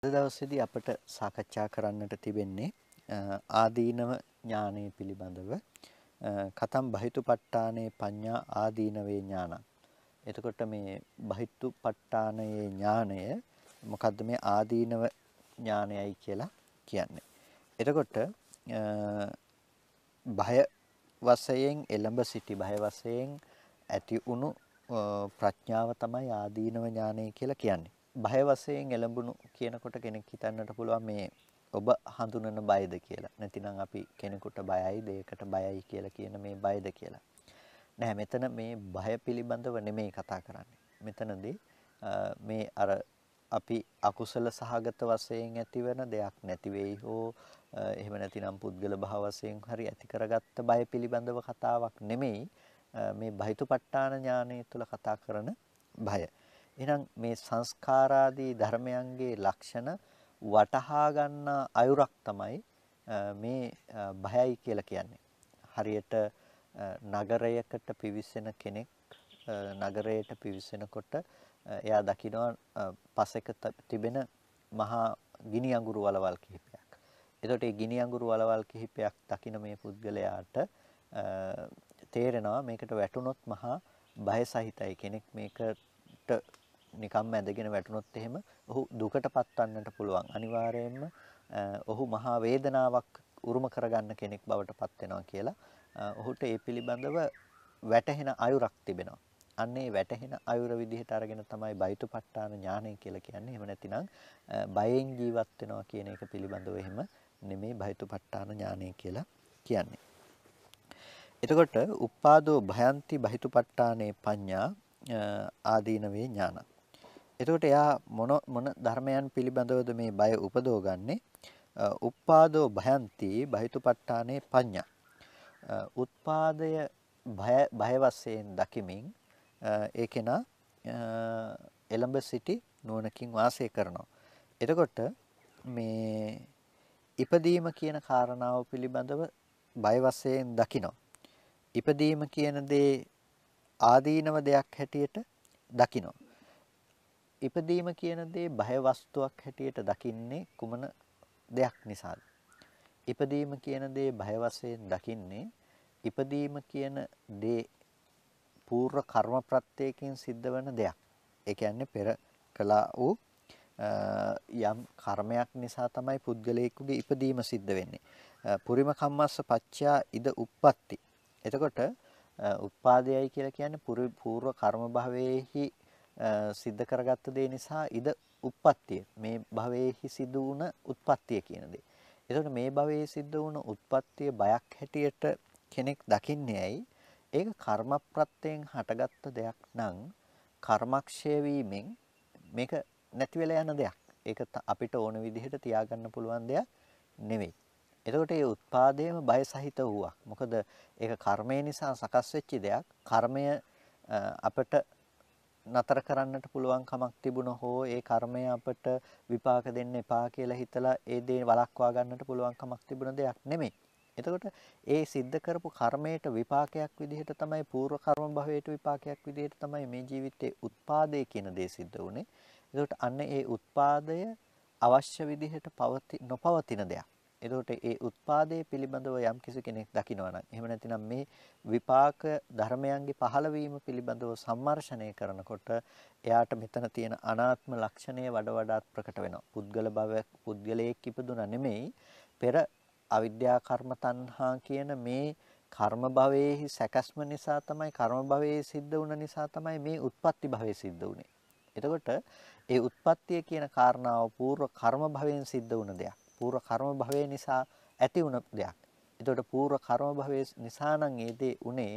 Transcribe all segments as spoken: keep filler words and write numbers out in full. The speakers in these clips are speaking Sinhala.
අද දවසේදී අපට සාකච්ඡා කරන්නට තිබෙන්නේ ආදීනව ඥානය පිළිබඳව. කතම් බහිතුපට්ඨානේ පඤ්ඤා ආදීනවේ ඥානං. එතකොට මේ බහිතුපට්ඨානයේ ඥානය මොකද්ද මේ ආදීනව ඥානයයි කියලා කියන්නේ. එතකොට බය වශයෙන් එළඹ සිටි බය වශයෙන් ඇති වුණු ප්‍රඥාව තමයි ආදීනව ඥානය කියලා කියන්නේ. බය වශයෙන් එළඹුණු කියනකොට කෙනෙක් හිතන්නට පුළුවන් මේ ඔබ හඳුනන බයද කියලා. නැතිනම් අපි කෙනෙකුට බයයි දෙයකට බයයි කියලා කියන මේ බයද කියලා. නෑ මෙතන මේ බය පිළිබඳව නෙමෙයි කතා කරන්නේ. මෙතනදී මේ අර අපි අකුසල සහගත වශයෙන් ඇතිවන දෙයක් නැති වෙයි හෝ එහෙම නැතිනම් පුද්ගල භාව වශයෙන් හරි ඇති කරගත්ත බය පිළිබඳව කතාවක් නෙමෙයි මේ බහිතුපට්ඨාන ඥානය තුළ කතා කරන බය. එහෙනම් මේ සංස්කාරාදී ධර්මයන්ගේ ලක්ෂණ වටහා ගන්න අයුරක් තමයි මේ බයයි කියලා කියන්නේ. හරියට නගරයකට පිවිසෙන කෙනෙක් නගරයට පිවිසෙනකොට එයා දකිනවා පසෙක තිබෙන මහා ගිනි අඟුරු වලවල් කිහිපයක්. එතකොට මේ ගිනි අඟුරු වලවල් කිහිපයක් දකින මේ පුද්ගලයාට තේරෙනවා මේකට වැටුනොත් මහා බය සහිතයි කෙනෙක් මේකට නිකම්ම ඇදගෙන වැටුනොත් එහෙම ඔහු දුකටපත් වන්නට පුළුවන්. අනිවාර්යයෙන්ම ඔහු මහා වේදනාවක් උරුම කරගන්න කෙනෙක් බවට පත් වෙනවා කියලා ඔහුට ඒ පිළිබඳව වැටහෙන අයුරක් තිබෙනවා. අන්න ඒ වැටහෙන අයුර විදිහට අරගෙන තමයි බයිතුපට්ඨාන ඥානය කියලා කියන්නේ. එහෙම නැතිනම් බයෙන් ජීවත් වෙනවා කියන එක පිළිබඳව එහෙම නෙමෙයි බයිතුපට්ඨාන ඥානය කියලා කියන්නේ. එතකොට උප්පාදෝ භයන්ති බහිතුපට්ඨානේ පඤ්ඤා ආදීනවේ ඥාන. එතකොට එයා මොන මොන ධර්මයන් පිළිබඳවද මේ බය උපදවගන්නේ? උප්පාදෝ භයන්ති බහිතුපට්ඨානේ පඤ්ඤා. උත්පාදය භය භය වශයෙන් දකිමින් ඒකේන එළඹ සිටි නුවණකින් වාසය කරනවා. එතකොට මේ ඉපදීම කියන කාරණාව පිළිබඳව බය වශයෙන් දකිනවා. ඉපදීම කියන දේ ආදීනව දෙයක් හැටියට දකිනවා. ඉපදීම කියන දේ බය වස්තුවක් හැටියට දකින්නේ කුමන දෙයක් නිසාද? ඉපදීම කියන දේ බය වශයෙන් දකින්නේ ඉපදීම කියන දේ පූර්ව කර්ම ප්‍රත්‍යයෙන් සිද්ධ වෙන දෙයක්. ඒ කියන්නේ පෙර කළා වූ යම් කර්මයක් නිසා තමයි පුද්ගලයෙකුගේ ඉපදීම සිද්ධ වෙන්නේ. පුරිම කම්මස්ස පච්චා ඉද උප්පත්ති. එතකොට උත්පාදයයි කියලා කියන්නේ පූර්ව කර්ම භවයේහි සිද්ධ කරගත්ත දේ නිසා ඉද උප්පත්තිය. මේ භවයේහි සිදු වුණ උත්පත්තිය කියන දේ. එතකොට මේ භවයේ සිද්ධ වුණ උත්පත්තිය බයක් හැටියට කෙනෙක් දකින්නේ ඇයි? ඒක කර්ම ප්‍රත්‍යයෙන් හටගත්ත දෙයක් නම් කර්මක්ෂය වීමෙන් මේක නැති වෙලා යන දෙයක්. ඒක අපිට ඕන විදිහට තියාගන්න පුළුවන් දෙයක් නෙවෙයි. එතකොට මේ උත්පාදයේම බය සහිත වූවක්. මොකද ඒක කර්මය නිසා සකස් වෙච්ච දෙයක්. කර්මය අපිට නතර කරන්නට පුළුවන් කමක් තිබුණ හෝ ඒ කර්මය අපිට විපාක දෙන්න එපා කියලා හිතලා ඒ දේ වළක්වා ගන්නට පුළුවන් කමක් තිබුණ දෙයක් නෙමෙයි. එතකොට ඒ සිද්ධ කරපු කර්මයට විපාකයක් විදිහට තමයි පූර්ව කර්ම භවයට විපාකයක් විදිහට තමයි මේ ජීවිතයේ උත්පාදේ කියන දේ සිද්ධ වුනේ. එතකොට අන්න ඒ උත්පාදය අවශ්‍ය විදිහට පවති නොපවතින දෙයක්. එතකොට ඒ උත්පාදයේ පිළිබඳව යම් කිසි කෙනෙක් දකිනවා නම් එහෙම නැතිනම් මේ විපාක ධර්මයන්ගේ පහළවීම පිළිබඳව සම්මර්ෂණය කරනකොට එයාට මෙතන තියෙන අනාත්ම ලක්ෂණය වඩ වඩාත් ප්‍රකට වෙනවා. පුද්ගල භව පුද්ගලයෙක් ඉපදුනා නෙමෙයි පෙර අවිද්‍යා කර්ම තණ්හා කියන මේ කර්ම භවයේහි සැකස්ම නිසා තමයි කර්ම භවයේ සිද්ධ වුණ නිසා තමයි මේ උත්පත්ති භවයේ සිද්ධ වුනේ. එතකොට ඒ උත්පත්තිය කියන කාරණාව పూర్ව කර්ම භවයෙන් සිද්ධ වුණ දෙයක්. పూర్ව කර්ම භවය නිසා ඇති වුණ දෙයක්. එතකොට పూర్ව කර්ම භවයේ නිසා නම් ඒ දේ උනේ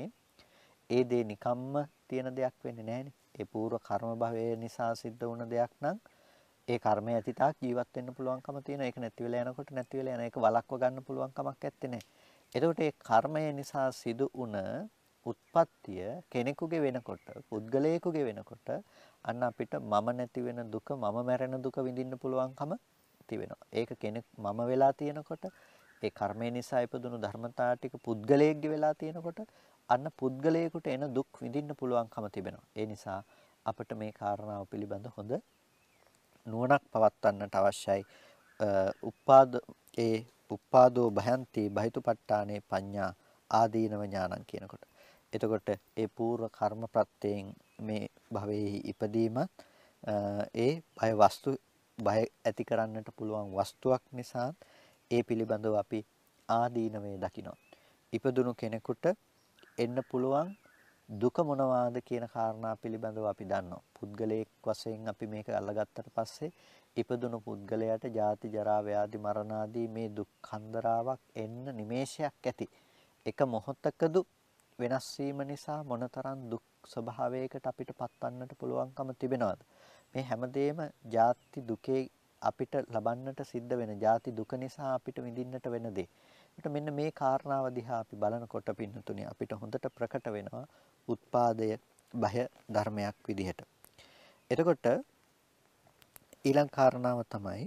ඒ දේ නිකම්ම තියෙන දෙයක් වෙන්නේ නැහැනේ. ඒ పూర్ව කර්ම භවය නිසා සිද්ධ වුණ දෙයක් නම් ඒ කර්මය ඇති තාක් ජීවත් වෙන්න පුළුවන්කම තියෙනවා. ඒක නැති වෙලා යනකොට නැති වෙලා යන එක වළක්ව ගන්න පුළුවන් කමක් නැත්තේ නේ. එතකොට ඒ කර්මය නිසා සිදු වුණ උත්පත්තිය කෙනෙකුගේ වෙනකොට, පුද්ගලයෙකුගේ වෙනකොට අන්න අපිට මම නැති වෙන දුක, මම මැරෙන දුක විඳින්න පුළුවන්කම තිබෙනවා. ඒක කෙනෙක් මම වෙලා තියෙනකොට, ඒ කර්මය නිසා ඉපදුණු ධර්මතා ටික පුද්ගලයෙක්ගේ වෙලා තියෙනකොට අන්න පුද්ගලයෙකුට එන දුක් විඳින්න පුළුවන්කම තිබෙනවා. ඒ නිසා අපිට මේ කාරණාව පිළිබඳ හොඳ නුවණක් පවත්වන්නට අවශ්‍යයි. උපාද ඒ උපාදෝ භයන්ති බහිතුපට්ඨානේ පඤ්ඤා ආදීනව ඥානං කියනකොට. එතකොට ඒ పూర్ව කර්ම ප්‍රත්‍යයෙන් මේ භවයේ ඉපදීමත් ඒ බය වස්තු බය ඇති කරන්නට පුළුවන් වස්තුවක් නිසා ඒ පිළිබඳව අපි ආදීනවේ දකිනවා. ඉපදුණු කෙනෙකුට එන්න පුළුවන් දුක මොනවාද කියන කාරණා පිළිබඳව අපි දන්නවා. පුද්ගලයෙක් වශයෙන් අපි මේක අල්ලගත්තට පස්සේ ඉපදුණු පුද්ගලයාට ජාති ජරා ව්‍යාධි මරණ ආදී මේ දුක් හන්දරාවක් එන්න නිමේෂයක් ඇති. එක මොහොතකදු වෙනස් වීම නිසා මොනතරම් දුක් ස්වභාවයකට අපිට පත්වන්නට පුළුවන්කම තිබෙනවද? මේ හැමදේම ජාති දුකේ අපිට ලබන්නට සිද්ධ වෙන ජාති දුක නිසා අපිට විඳින්නට වෙන දේ. ඒකට මෙන්න මේ කාරණාව දිහා අපි බලනකොට පින්නතුනේ අපිට හොඳට ප්‍රකට වෙනවා උත්පාදය බය ධර්මයක් විදිහට. එතකොට ඊළඟ කාරණාව තමයි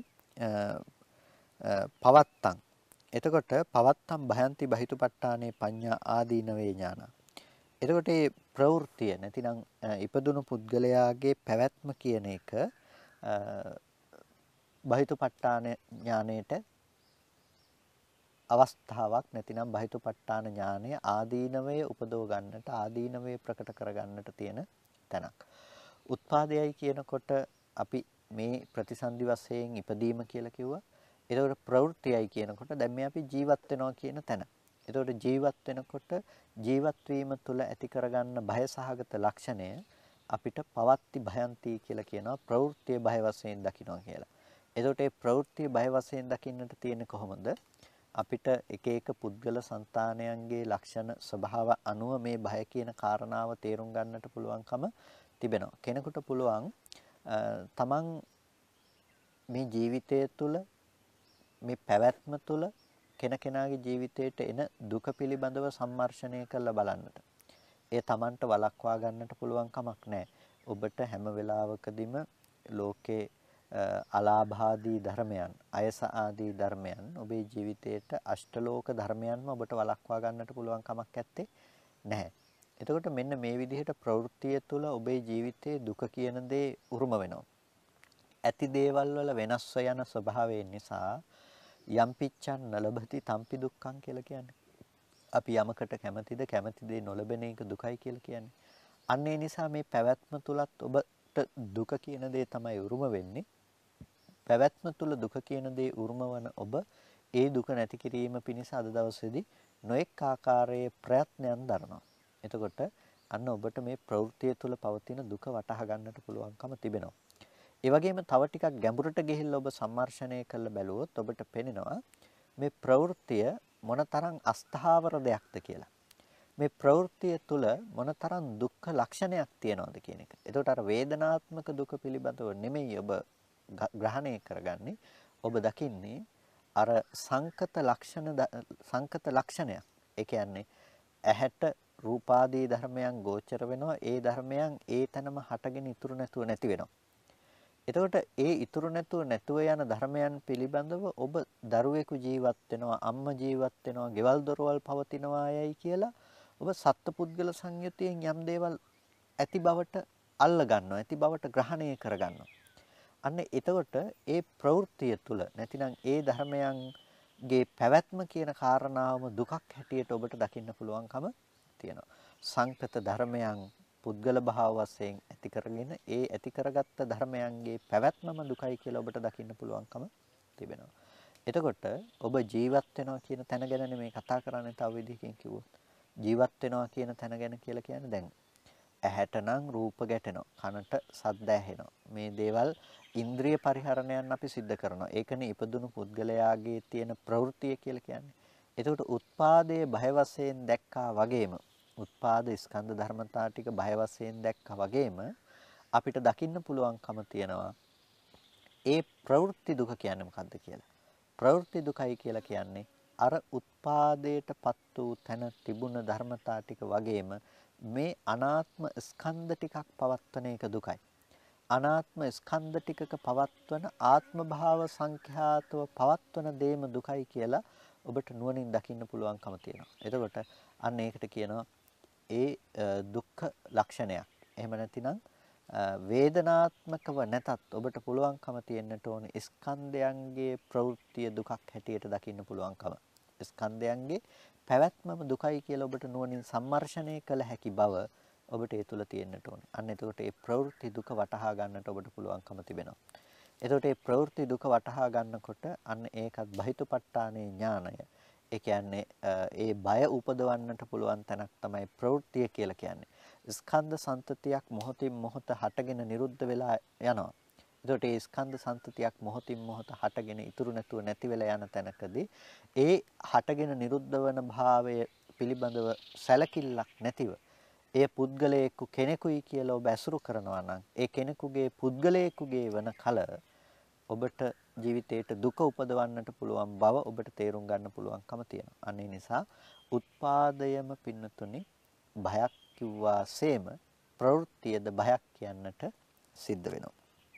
පවත්තං. එතකොට පවත්තං භයන්ති බහිතුපට්ඨානේ පඤ්ඤා ආදීනවේ ඥාන. එතකොට මේ ප්‍රවෘත්තිය නැතිනම් ඉපදුණු පුද්ගලයාගේ පැවැත්ම කියන එක බහිතුපට්ඨාන ඥාණයට අවස්ථාවක් නැතිනම් බහිතුපට්ඨාන ඥානය ආදීනවයේ උපදව ගන්නට ආදීනවයේ ප්‍රකට කර ගන්නට තියෙන තැනක්. උත්පාදයයි කියනකොට අපි මේ ප්‍රතිසන්දි වශයෙන් ඉපදීම කියලා කිව්වා. ඒතකොට ප්‍රවෘත්තියයි කියනකොට දැන් මේ අපි ජීවත් වෙනවා කියන තැන. ඒතකොට ජීවත් වෙනකොට ජීවත් වීම තුළ ඇති කරගන්න බය සහගත ලක්ෂණය අපිට පවත්ති භයන්ති කියලා කියනවා ප්‍රවෘත්තිය බය වශයෙන් දකිනවා කියලා. ඒතකොට මේ ප්‍රවෘත්තිය බය වශයෙන් දකින්නට තියෙන්නේ කොහොමද? අපිට එක එක පුද්ගල సంతානයන්ගේ ලක්ෂණ ස්වභාව අනුව මේ බය කියන කාරණාව තේරුම් ගන්නට පුළුවන්කම තිබෙනවා. කෙනෙකුට පුළුවන් තමන් මේ ජීවිතය තුළ මේ පැවැත්ම තුළ කෙනකෙනාගේ ජීවිතයට එන දුක පිළිබඳව සම්මර්ෂණය කරලා බලන්නට. ඒ තමන්ට වළක්වා ගන්නට පුළුවන් කමක් නැහැ. ඔබට හැම වෙලාවකදීම ලෝකේ අලාභාදී ධර්මයන්, අයස ආදී ධර්මයන් ඔබේ ජීවිතයට අෂ්ටලෝක ධර්මයන්ම ඔබට වළක්වා ගන්නට පුළුවන් කමක් නැත්තේ නැහැ. එතකොට මෙන්න මේ විදිහට ප්‍රවෘත්තිය තුළ ඔබේ ජීවිතයේ දුක කියන දේ උරුම වෙනවා. ඇති දේවල් වල වෙනස්ව යන ස්වභාවය නිසා යම් පිච්ඡන් නලබති තම්පි දුක්ඛං කියලා කියන්නේ. අපි යමකට කැමතිද කැමති දේ නොලබන එක දුකයි කියලා කියන්නේ. අන්න ඒ නිසා මේ පැවැත්ම තුලත් ඔබට දුක කියන දේ තමයි උරුම වෙන්නේ. පැවැත්ම තුල දුක කියන දේ උරුම වන ඔබ ඒ දුක නැති කිරීම පිණිස අද දවසේදී නොඑක් ආකාරයේ ප්‍රයත්නයන් දරනවා. එතකොට අන්න ඔබට මේ ප්‍රවෘත්තිය තුල පවතින දුක වටහා ගන්නට පුළුවන්කම තිබෙනවා. ඒ වගේම තව ටිකක් ගැඹුරට ගිහිල්ලා ඔබ සම්මර්ෂණය කරලා බැලුවොත් ඔබට පේනවා මේ ප්‍රවෘත්තිය මොනතරම් අස්ථාවර දෙයක්ද කියලා. මේ ප්‍රවෘත්තිය තුල මොනතරම් දුක්ඛ ලක්ෂණයක් තියනවද කියන එක. එතකොට අර වේදනාත්මක දුක පිළිබඳව නෙමෙයි ඔබ ග්‍රහණය කරගන්නේ. ඔබ දකින්නේ අර සංකත ලක්ෂණ සංකත ලක්ෂණයක්. ඒ කියන්නේ ඇහැට රූපාදී ධර්මයන් ගෝචර වෙනවා. ඒ ධර්මයන් ඒ තැනම හටගෙන ඉතුරු නැතුව නැති වෙනවා. එතකොට ඒ ඉතුරු නැතුව නැතුව යන ධර්මයන් පිළිබඳව ඔබ දරුවෙකු ජීවත් වෙනවා, අම්මා ජීවත් වෙනවා, ගෙවල් දොරවල් පවතිනවායයි කියලා ඔබ සත්පුද්ගල සංයුතියෙන් යම් දේවල් ඇති බවට අල්ල ගන්නවා, ඇති බවට ග්‍රහණය කර ගන්නවා. අන්න එතකොට ඒ ප්‍රවෘත්තිය තුල නැතිනම් ඒ ධර්මයන්ගේ පැවැත්ම කියන කාරණාවම දුකක් හැටියට ඔබට දකින්න පුළුවන්කම තියෙනවා. සංකත ධර්මයන් පුද්ගල භාව වශයෙන් ඇති කරගෙන ඒ ඇති කරගත්ත ධර්මයන්ගේ පැවැත්මම දුකයි කියලා ඔබට දකින්න පුළුවන්කම තිබෙනවා. එතකොට ඔබ ජීවත් වෙනවා කියන තැන ගැන මේ කතා කරන්නේ තව විදිහකින් කිව්වොත්. ජීවත් වෙනවා කියන තැන ගැන කියලා කියන්නේ දැන් ඇහැට නම් රූප ගැටෙනවා, කනට ශබ්ද ඇහෙනවා. මේ දේවල් ඉන්ද්‍රිය පරිහරණයන් අපි සිද්ධ කරනවා. ඒකනේ ඉපදුණු පුද්ගලයාගේ තියෙන ප්‍රවෘත්තිය කියලා කියන්නේ. එතකොට උත්පාදයේ බය වශයෙන් දැක්කා වගේම උත්පාද ස්කන්ධ ධර්මතා ටික බය වශයෙන් දැක්කා වගේම අපිට දකින්න පුළුවන්කම තියෙනවා ඒ ප්‍රවෘත්ති දුක කියන්නේ මොකද්ද කියලා. ප්‍රවෘත්ති දුකයි කියලා කියන්නේ අර උත්පාදයටපත් වූ තැන තිබුණ ධර්මතා ටික වගේම මේ අනාත්ම ස්කන්ධ ටිකක් පවත්වන එක දුකයි. අනාත්ම ස්කන්ධ ටිකක පවත්වන ආත්ම භාව සංඛ්‍යාතව පවත්වන දේම දුකයි කියලා ඔබට නුවණින් දකින්න පුළුවන්කම තියෙනවා. එතකොට අන්න ඒකට කියනවා ඒ දුක්ඛ ලක්ෂණයක්. එහෙම නැතිනම් වේදනාත්මකව නැතත් ඔබට පුළුවන්කම තියෙන්නට ඕන ස්කන්ධයන්ගේ ප්‍රවෘත්තිය දුකක් හැටියට දකින්න පුළුවන්කම. ස්කන්ධයන්ගේ පැවැත්මම දුකයි කියලා ඔබට නුවණින් සම්මර්ෂණය කළ හැකි බව ඔබට ඒ තුල තියෙන්නට ඕනේ. අන්න එතකොට ඒ ප්‍රවෘත්ති දුක වටහා ගන්නට ඔබට පුළුවන්කම තිබෙනවා. එතකොට මේ ප්‍රවෘත්ති දුක වටහා ගන්නකොට අන්න ඒකත් බහිතුපට්ඨානේ ඥානය. ඒ කියන්නේ ඒ බය උපදවන්නට පුළුවන් තැනක් තමයි ප්‍රවෘත්තිය කියලා කියන්නේ. ස්කන්ධ සන්තතියක් මොහොතින් මොහොත හටගෙන නිරුද්ධ වෙලා යනවා. එතකොට මේ ස්කන්ධ සන්තතියක් මොහොතින් මොහොත හටගෙන ඉතුරු නැතුව නැති වෙලා යන තැනකදී ඒ හටගෙන නිරුද්ධ වන භාවය පිළිබඳව සැලකිල්ලක් නැතිව ඒ පුද්ගලයෙකු කෙනෙකුයි කියලා ඔබ ඇසුරු කරනවා නම් ඒ කෙනෙකුගේ පුද්ගලයෙකුගේ වන කල ඔබට ජීවිතේට දුක උපදවන්නට පුළුවන් බව ඔබට තේරුම් ගන්න පුළුවන්කම තියෙනවා. අන්න ඒ නිසා උත්පාදයම පින්නතුනි භයක් කිව්වාseම ප්‍රවෘත්තියද භයක් කියන්නට සිද්ධ වෙනවා.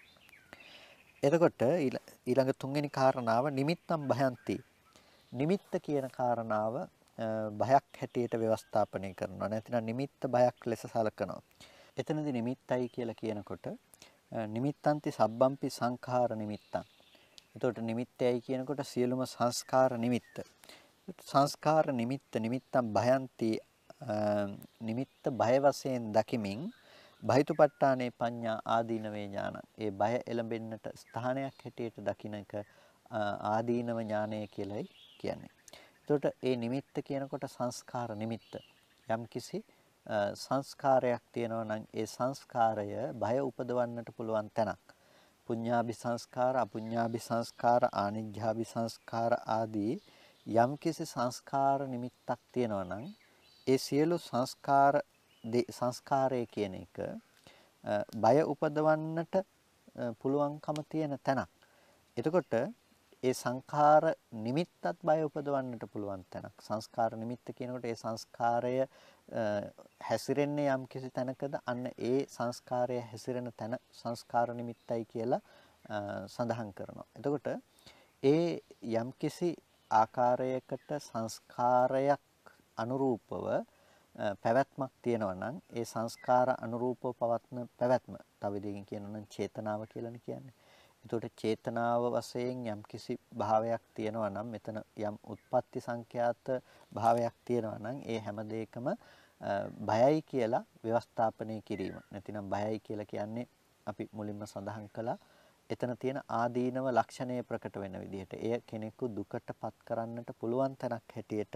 එතකොට ඊළඟ තුන්වෙනි කාරණාව නිමිත්තම් භයන්ති. නිමිත්ත කියන කාරණාව භයක් හැටියට ව්‍යවස්ථාපනය කරනවා. නැතිනම් නිමිත්ත භයක් ලෙස සලකනවා. එතනදී නිමිත්තයි කියලා කියනකොට නිමිත්තන්ති සබ්බම්පි සංඛාර නිමිත්තං. එතකොට නිමිත්තයි කියනකොට සියලුම සංස්කාර නිමිත්ත. සංස්කාර නිමිත්ත නිමිත්තම් භයන්ති නිමිත්ත භය වශයෙන් දකිමින් බහිතුපට්ඨානේ පඤ්ඤා ආදීනවේ ඥාන. ඒ බය එළඹෙන්නට ස්ථානයක් හැටියට දකින්න එක ආදීනව ඥානය කියලායි කියන්නේ. එතකොට ඒ නිමිත්ත කියනකොට සංස්කාර නිමිත්ත. යම්කිසි සංස්කාරයක් තියෙනවා නම් ඒ සංස්කාරය බය උපදවන්නට පුළුවන් තැනක්. පුඤ්ඤාභි සංස්කාර, අපුඤ්ඤාභි සංස්කාර, ආනිජ්ජාභි සංස්කාර ආදී යම්කිසි සංස්කාර නිමිත්තක් තියෙනවා නම් ඒ සියලු සංස්කාර සංස්කාරය කියන එක බය උපදවන්නට පුළුවන්කම තියෙන තැනක්. එතකොට ඒ සංඛාර නිමිත්තත් බය උපදවන්නට පුළුවන් තැනක්. සංස්කාර නිමිත්ත කියනකොට ඒ සංස්කාරය හැසිරෙන්නේ යම් කිසි තැනකද අන්න ඒ සංස්කාරය හැසිරෙන තැන සංස්කාර නිමිත්තයි කියලා සඳහන් කරනවා. එතකොට ඒ යම් කිසි ආකාරයකට සංස්කාරයක් අනුරූපව පැවැත්මක් තියෙනවා නම් ඒ සංස්කාර අනුරූපව පවත්න පැවැත්ම තව විදිහකින් කියනවා නම් චේතනාව කියලානේ කියන්නේ. එතකොට චේතනාව වශයෙන් යම් කිසි භාවයක් තියෙනවා නම් මෙතන යම් උත්පත්ති සංඛ්‍යාත භාවයක් තියෙනවා නම් ඒ හැම දෙයකම බයයි කියලා ව්‍යවස්ථාපනය කිරීම. නැතිනම් බයයි කියලා කියන්නේ අපි මුලින්ම සඳහන් කළා එතන තියෙන ආදීනව ලක්ෂණය ප්‍රකට වෙන විදිහට. එය කෙනෙකු දුකටපත් කරන්නට පුළුවන් තැනක් හැටියට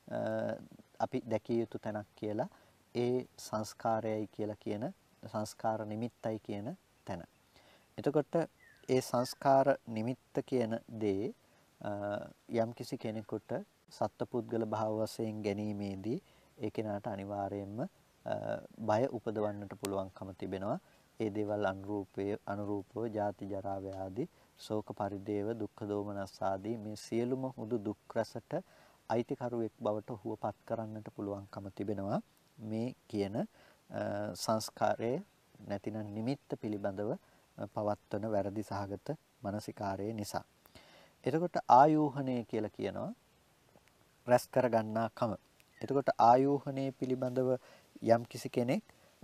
අපි දැකිය යුතු තැනක් කියලා ඒ සංස්කාරයයි කියලා කියන සංස්කාර නිමිත්තයි කියන තැන. එතකොට ඒ සංස්කාර නිමිත්ත කියන දේ යම්කිසි කෙනෙකුට සත්පුද්ගල භාව වශයෙන් ගැනීමේදී ඒ කෙනාට අනිවාර්යයෙන්ම බය උපදවන්නට පුළුවන්කම තිබෙනවා. ඒ දේවල් අනුරූපයේ අනුරූපව ජාති ජරා ව්‍යාධි ශෝක පරිදේව දුක්ඛ දෝමනස් ආදී මේ සියලුම හුදු දුක් රසට අයිතිකරුවෙක් බවට හුවපත් කරන්නට පුළුවන්කම තිබෙනවා මේ කියන සංස්කාරයේ නැතිනම් නිමිත්ත පිළිබඳව පවත්වන වැරදි සහගත මානසිකාරයේ නිසා. එතකොට ආයෝහණය කියලා කියනවා රැස් කර ගන්නාකම. එතකොට ආයෝහණය පිළිබඳව යම් කිසි කෙනෙක්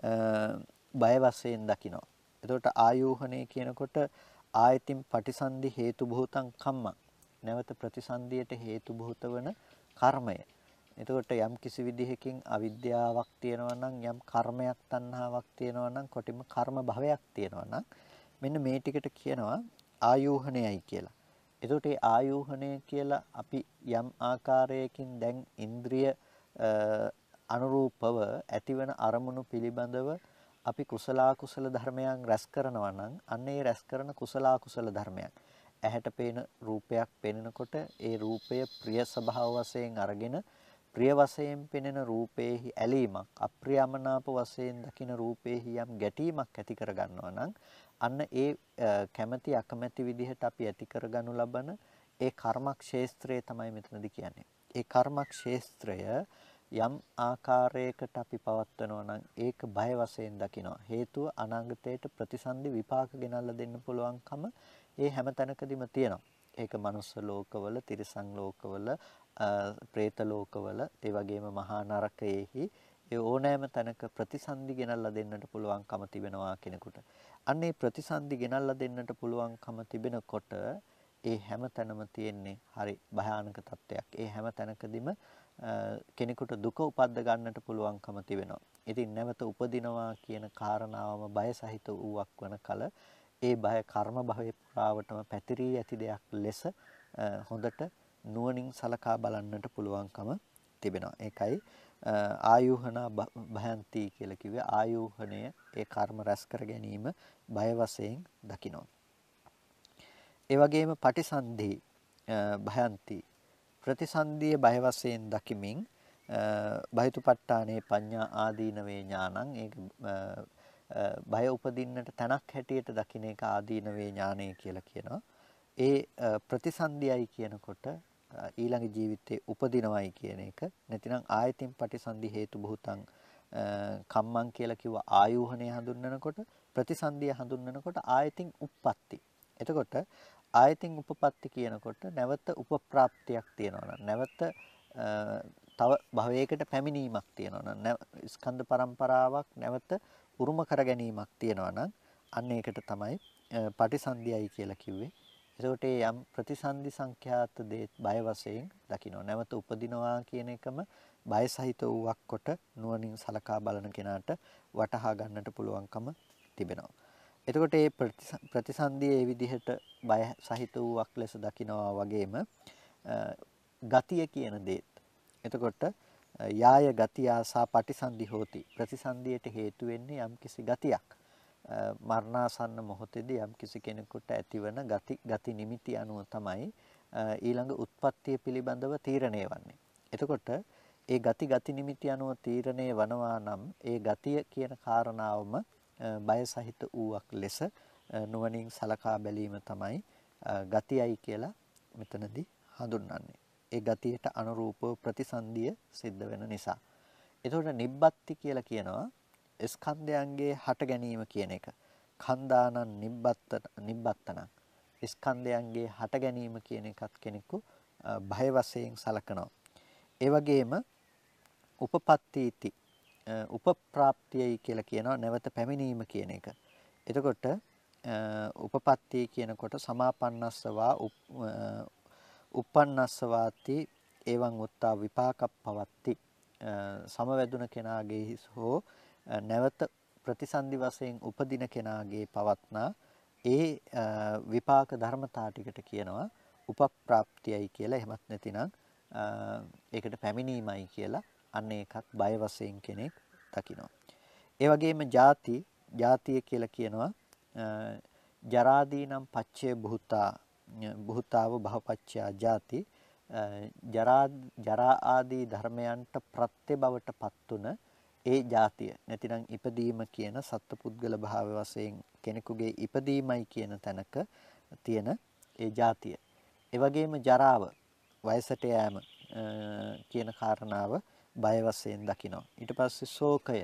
බය වශයෙන් දකිනවා. එතකොට ආයෝහණය කියනකොට ආයතින් පටිසන්ධි හේතු භූතං කම්ම. නැවත ප්‍රතිසන්දියට හේතු භූත වන කර්මය. එතකොට යම් කිසි විදිහකින් අවිද්‍යාවක් තියෙනවා නම් යම් කර්මයක් තණ්හාවක් තියෙනවා නම් කොටිම කර්ම භවයක් තියෙනවා නම් මෙන්න මේ ටිකට කියනවා ආයෝහණයයි කියලා. එතකොට මේ ආයෝහණය කියලා අපි යම් ආකාරයකින් දැන් ඉන්ද්‍රිය අනුරූපව ඇතිවන අරමුණු පිළිබඳව අපි කුසල කුසල ධර්මයන් රැස් කරනවා නම් අන්න ඒ රැස් කරන කුසල කුසල ධර්මයන් ඇහැට පේන රූපයක් පෙනෙනකොට ඒ රූපය ප්‍රිය ස්වභාව වශයෙන් අරගෙන ප්‍රිය වශයෙන් පෙනෙන රූපේහි ඇලීමක් අප්‍රියමනාප වශයෙන් දකින රූපේහි යම් ගැටීමක් ඇති කර ගන්නවා නම් අන්න ඒ කැමැති අකමැති විදිහට අපි ඇති කරගනු ලබන ඒ කර්මක්ෂේත්‍රය තමයි මෙතනදී කියන්නේ. ඒ කර්මක්ෂේත්‍රය යම් ආකාරයකට අපි පවත්වනවා නම් ඒක බය වශයෙන් දකිනවා. හේතුව අනාගතයට ප්‍රතිසන්දි විපාක ගෙනල්ලා දෙන්න පුළුවන්කම ඒ හැම තැනකදීම තියෙනවා. ඒක මනුස්ස ලෝකවල, තිරිසන් ලෝකවල, പ്രേත ලෝකවල, ඒ වගේම මහා නරකයේහි ඒ ඕනෑම තැනක ප්‍රතිසන්දි ගෙනල්ලා දෙන්නට පුළුවන්කම තිබෙනවා කෙනෙකුට. අන්නේ ප්‍රතිසන්දි ගෙනල්ලා දෙන්නට පුළුවන්කම තිබෙනකොට ඒ හැම තැනම තියෙන්නේ හරි භයානක තත්ත්වයක්. ඒ හැම තැනකදීම කෙනෙකුට දුක උපද්ද ගන්නට පුළුවන්කම තිබෙනවා. ඉතින් නැවත උපදිනවා කියන කාරණාවම බය සහිත වූවක් වන කල ඒ බය කර්ම භවයේ පුරාවටම පැතිරී ඇති දෙයක් ලෙස හොඳට නුවණින් සලකා බලන්නට පුළුවන්කම තිබෙනවා. ඒකයි ආයුහනා භයන්ති කියලා කිව්වේ. ආයුහණය ඒ කර්ම රැස් කර ගැනීම බය වශයෙන් දකිනවා. ඒ වගේම පටිසන්ධි භයන්ති ප්‍රතිසන්දිය බය වශයෙන් දකිමින් බහිතුපට්ඨානේ පඤ්ඤා ආදීනවේ ඥානං ඒක බය උපදින්නට තනක් හැටියට දකින්න එක ආදීනවේ ඥානය කියලා කියනවා. ඒ ප්‍රතිසන්දියයි කියනකොට ඊළඟ ජීවිතේ උපදිනවයි කියන එක. නැතිනම් ආයතින් පටිසන්ධි හේතු බහුතං කම්මං කියලා කිව්ව ආයෝහණය හඳුන්වනකොට ප්‍රතිසන්දිය හඳුන්වනකොට ආයතින් උප්පත්ති. එතකොට ආයතින් උපපත්ති කියනකොට නැවත උපප්‍රාප්තියක් තියෙනවා. නැවත තව භවයකට පැමිණීමක් තියෙනවා. ස්කන්ධ පරම්පරාවක් නැවත උරුම කර ගැනීමක් තියෙනවා නම් අන්න ඒකට තමයි පටිසන්ධියයි කියලා කිව්වේ. එතකොට යම් ප්‍රතිසන්දි සංඛ්‍යාත දේ බය වශයෙන් දකින්න. නැවත උපදිනවා කියන එකම බය සහිත වූවක් කොට නුවණින් සලකා බලන කෙනාට වටහා ගන්නට පුළුවන්කම තිබෙනවා. එතකොට මේ ප්‍රතිසන්දිය ඒ විදිහට බය සහිත වූවක් ලෙස දකිනවා වගේම ගතිය කියන දේත්. එතකොට යාය ගතියාසා පටිසන්ධි හෝති. ප්‍රතිසන්දියට හේතු වෙන්නේ යම්කිසි ගතියක්. මරණාසන්න මොහොතේදී යම් කිසි කෙනෙකුට ඇතිවන ගති ගති නිමිති අනුව තමයි ඊළඟ උත්පත්තිය පිළිබඳව තීරණය වන්නේ. එතකොට ඒ ගති ගති නිමිති අනුව තීරණය වනවා නම් ඒ ගතිය කියන කාරණාවම බය සහිත වූවක් ලෙස නුවණින් සලකා බැලීම තමයි ගතියයි කියලා මෙතනදී හඳුන්වන්නේ. ඒ ගතියට අනුරූපව ප්‍රතිසන්දිය සිද්ධ වෙන නිසා. එතකොට නිබ්බත්ති කියලා කියනවා ස්කන්ධයන්ගේ හට ගැනීම කියන එක. කන්දානං නිබ්බත්ත නිබ්බත්තන. ස්කන්ධයන්ගේ හට ගැනීම කියන එකත් කෙනෙකු භය වශයෙන් සලකනවා. ඒ වගේම උපපත්තීති උපප්‍රාප්තියයි කියලා කියනවා නැවත පැමිණීම කියන එක. එතකොට උපපත්තිය කියනකොට සමාපන්නස්සවා uppannස්සවාති එවං උත්තා විපාකප්පවත්ති සමවැදුන කෙනාගේ හෝ නැවත ප්‍රතිසන්දි වශයෙන් උපදින කෙනාගේ පවත්නා ඒ විපාක ධර්මතා ටිකට කියනවා උපප්‍රාප්තියයි කියලා. එහෙමත් නැතිනම් ඒකට පැමිණීමයි කියලා. අන්න ඒකත් බය වශයෙන් කෙනෙක් දකිනවා. ඒ වගේම ಜಾති ಜಾතිය කියලා කියනවා ජරාදීනම් පච්චේ බුතා බුතාව භවපච්චයා ಜಾති ජරා ජරා ආදී ධර්මයන්ට ප්‍රත්‍ය බවට පත්තුන ඒ ಜಾතිය. නැතිනම් ඉපදීම කියන සත්පුද්ගල භාව වශයෙන් කෙනෙකුගේ ඉපදීමයි කියන තැනක තියෙන ඒ ಜಾතිය. ඒ වගේම ජරාව වයසට යෑම කියන කාරණාව බය වශයෙන් දකිනවා. ඊට පස්සේ ශෝකය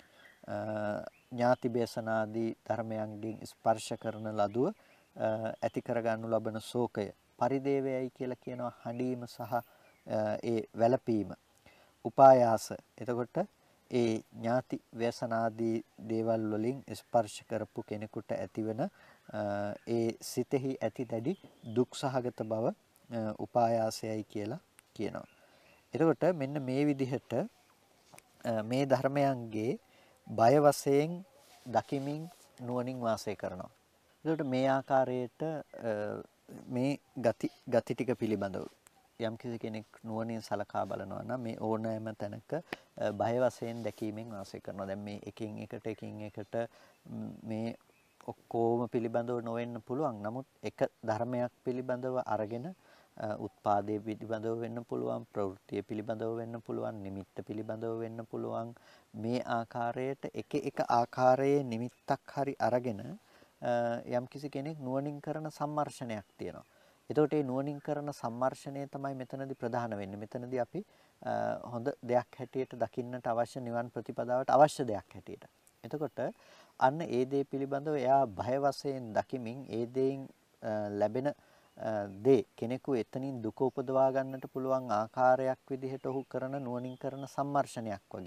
ඥාති බේසනාදී ධර්මයන්ගෙන් ස්පර්ශ කරන ලදුව ඇති කරගන්නු ලබන ශෝකය. පරිදේවයයි කියලා කියනවා හඬීම සහ ඒ වැළපීම. උපායාස. එතකොට ඒ ඥාති ව්‍යසනාදී දේවල් වලින් ස්පර්ශ කරපු කෙනෙකුට ඇතිවන ඒ සිතෙහි ඇති දැඩි දුක් සහගත බව උපායාසයයි කියලා කියනවා. එතකොට මෙන්න මේ විදිහට මේ ධර්මයන්ගේ බය වශයෙන් දකිමින් නුවණින් වාසය කරනවා. එතකොට මේ ආකාරයට මේ ගති ගති ටික පිළිබඳව යම් කිසි කෙනෙක් නුවණින් සලකා බලනවා නම් මේ ඕනෑම තැනක බය වශයෙන් දැකීමෙන් වාසය කරනවා. දැන් මේ එකින් එකට එකින් එකට මේ ඔක්කොම පිළිබඳව නොවෙන්න පුළුවන්. නමුත් එක ධර්මයක් පිළිබඳව අරගෙන උත්පාදයේ පිළිබඳව වෙන්න පුළුවන්, ප්‍රවෘත්තිය පිළිබඳව වෙන්න පුළුවන්, නිමිත්ත පිළිබඳව වෙන්න පුළුවන්. මේ ආකාරයට එක එක ආකාරයේ නිමිත්තක් හරි අරගෙන යම් කිසි කෙනෙක් නුවණින් කරන සම්මර්ෂණයක් තියෙනවා. එතකොට මේ නුවණින් කරන සම්මර්ෂණය තමයි මෙතනදී ප්‍රධාන වෙන්නේ. මෙතනදී අපි හොඳ දෙයක් හැටියට දකින්නට අවශ්‍ය නිවන් ප්‍රතිපදාවට අවශ්‍ය දෙයක් හැටියට. එතකොට අන්න ඒ දේ පිළිබඳව එයා භය වශයෙන් දකිමින් ඒ දේෙන් ලැබෙන දේ කෙනෙකු එතනින් දුක උපදවා ගන්නට පුළුවන් ආකාරයක් විදිහට ඔහු කරන නුවණින් කරන සම්මර්ෂණයක් වගේ.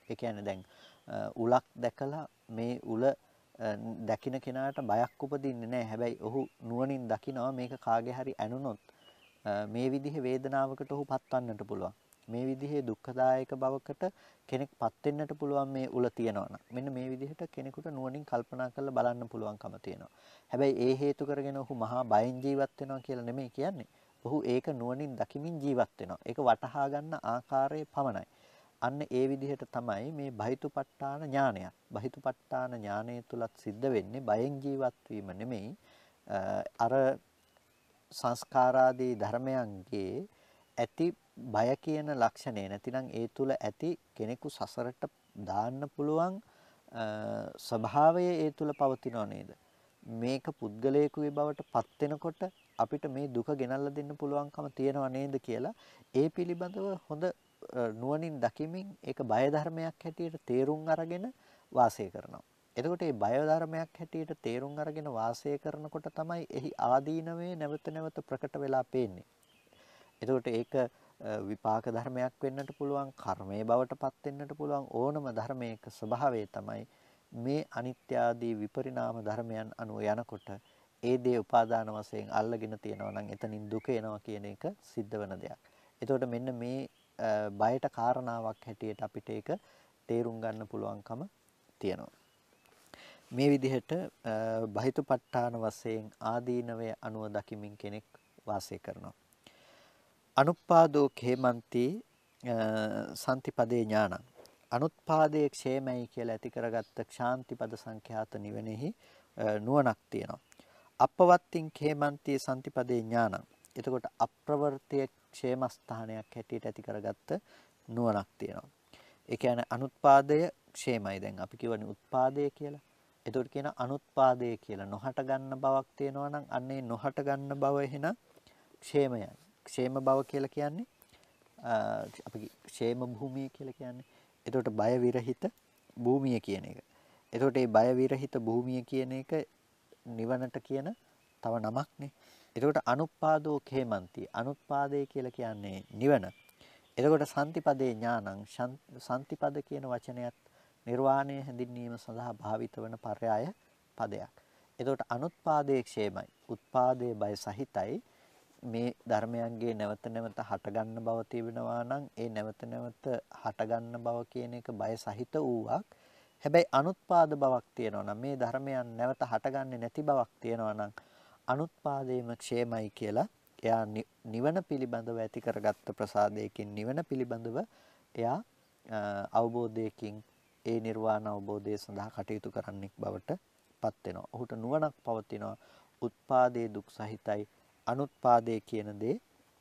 ඒ කියන්නේ දැන් උලක් දැකලා මේ උල දකින්න කෙනාට බයක් උපදින්නේ නැහැ. හැබැයි ඔහු නුවණින් දකිනවා මේක කාගේ හරි ඇනුනොත් මේ විදිහේ වේදනාවකට ඔහු පත්වන්නට පුළුවන්. මේ විදිහේ දුක්ඛදායක බවකට කෙනෙක් පත් වෙන්නට පුළුවන් මේ උල තියනවා නම්. මෙන්න මේ විදිහට කෙනෙකුට නුවණින් කල්පනා කරලා බලන්න පුළුවන්කම තියෙනවා. හැබැයි ඒ හේතු කරගෙන ඔහු මහා බයෙන් ජීවත් වෙනවා කියලා නෙමෙයි කියන්නේ. ඔහු ඒක නුවණින් දකිමින් ජීවත් වෙනවා. ඒක වටහා ගන්න ආකාරයේ පමණයි. අන්න ඒ විදිහට තමයි මේ බහිතුපට්ඨාන ඥානය. බහිතුපට්ඨාන ඥානය තුලත් සිද්ධ වෙන්නේ බයෙන් ජීවත් වීම නෙමෙයි. අර සංස්කාරාදී ධර්මයන්ගේ ඇති බය කියන ලක්ෂණය නැතිනම් ඒ තුල ඇති කෙනෙකු සසරට දාන්න පුළුවන් ස්වභාවය ඒ තුල පවතිනව නේද? මේක පුද්ගලයෙකුගේ බවට පත් වෙනකොට අපිට මේ දුක ගෙනල්ලා දෙන්න පුළුවන්කම තියනව නේද කියලා ඒ පිළිබඳව හොඳ නුවණින් දකිමින් ඒක බය ධර්මයක් හැටියට තේරුම් අරගෙන වාසය කරනවා. එතකොට මේ බය ධර්මයක් හැටියට තේරුම් අරගෙන වාසය කරනකොට තමයි එහි ආදීනවේ නැවත නැවත ප්‍රකට වෙලා පේන්නේ. එතකොට ඒක විපාක ධර්මයක් වෙන්නට පුළුවන්, කර්මයේ බවට පත් වෙන්නට පුළුවන් ඕනම ධර්මයක ස්වභාවය තමයි මේ අනිත්‍ය ආදී විපරිණාම ධර්මයන් අනුව යනකොට ඒ දේ උපාදාන වශයෙන් අල්ලගෙන තියෙනවා නම් එතනින් දුක එනවා කියන එක සිද්ධ වෙන දෙයක්. එතකොට මෙන්න මේ බයට කාරණාවක් හැටියට අපිට ඒක තේරුම් ගන්න පුළුවන්කම තියෙනවා. මේ විදිහට බහිතුපට්ඨාන වශයෙන් ආදීනවය අනුව දකිමින් කෙනෙක් වාසය කරනවා. අනුපාදෝ khේමන්ති සම්තිපදේ ඥානං. අනුත්පාදයේ ക്ഷേමයි කියලා ඇති කරගත්ත ක්ෂාන්තිපද සංඛ්‍යාත නිවනෙහි නුවණක් තියෙනවා. අපවත්තින් khේමන්ති සම්තිපදේ ඥානං. එතකොට අප්‍රවර්තයේ ക്ഷേමස්ථානයක් හැටියට ඇති කරගත්ත නුවණක් තියෙනවා. ඒ කියන්නේ අනුත්පාදය ക്ഷേමයි. දැන් අපි කියවනේ උත්පාදය කියලා. එතකොට කියන අනුත්පාදය කියලා නොහට ගන්න බවක් තියෙනවා නම් අන්නේ නොහට ගන්න බව එහෙනම් ക്ഷേමයයි. ക്ഷേම බව කියලා කියන්නේ අපි ക്ഷേම භූමිය කියලා කියන්නේ. එතකොට බය විරහිත භූමිය කියන එක. එතකොට මේ බය විරහිත භූමිය කියන එක නිවනට කියන තව නමක්නේ. එතකොට අනුපාදෝ khේමන්ති. අනුත්පාදේ කියලා කියන්නේ නිවන. එතකොට සම්තිපදේ ඥානං සම්තිපද කියන වචනයත් නිර්වාණය හැඳින්වීම සඳහා භාවිත වන පర్యాయ පදයක්. එතකොට අනුත්පාදයේ ക്ഷേමයි. උත්පාදයේ බය සහිතයි. මේ ධර්මයන්ගේ නැවත නැවත හටගන්න බව තිබෙනවා නම් ඒ නැවත නැවත හටගන්න බව කියන එක බය සහිත වූවක්. හැබැයි අනුත්පාද බවක් තියෙනවා නම් මේ ධර්මයන් නැවත හටගන්නේ නැති බවක් තියෙනවා නම් අනුත්පාදේම ക്ഷേමයි කියලා එයා නිවන පිළිබඳව ඇති කරගත්ත ප්‍රසාදයකින් නිවන පිළිබඳව එයා අවබෝධයකින් ඒ නිර්වාණ අවබෝධය සඳහා කටයුතු කරන්නෙක් බවට පත් වෙනවා. ඔහුට නුවණක් පවතිනවා. උත්පාදේ දුක් සහිතයි. අනුත්පාදේ කියන දේ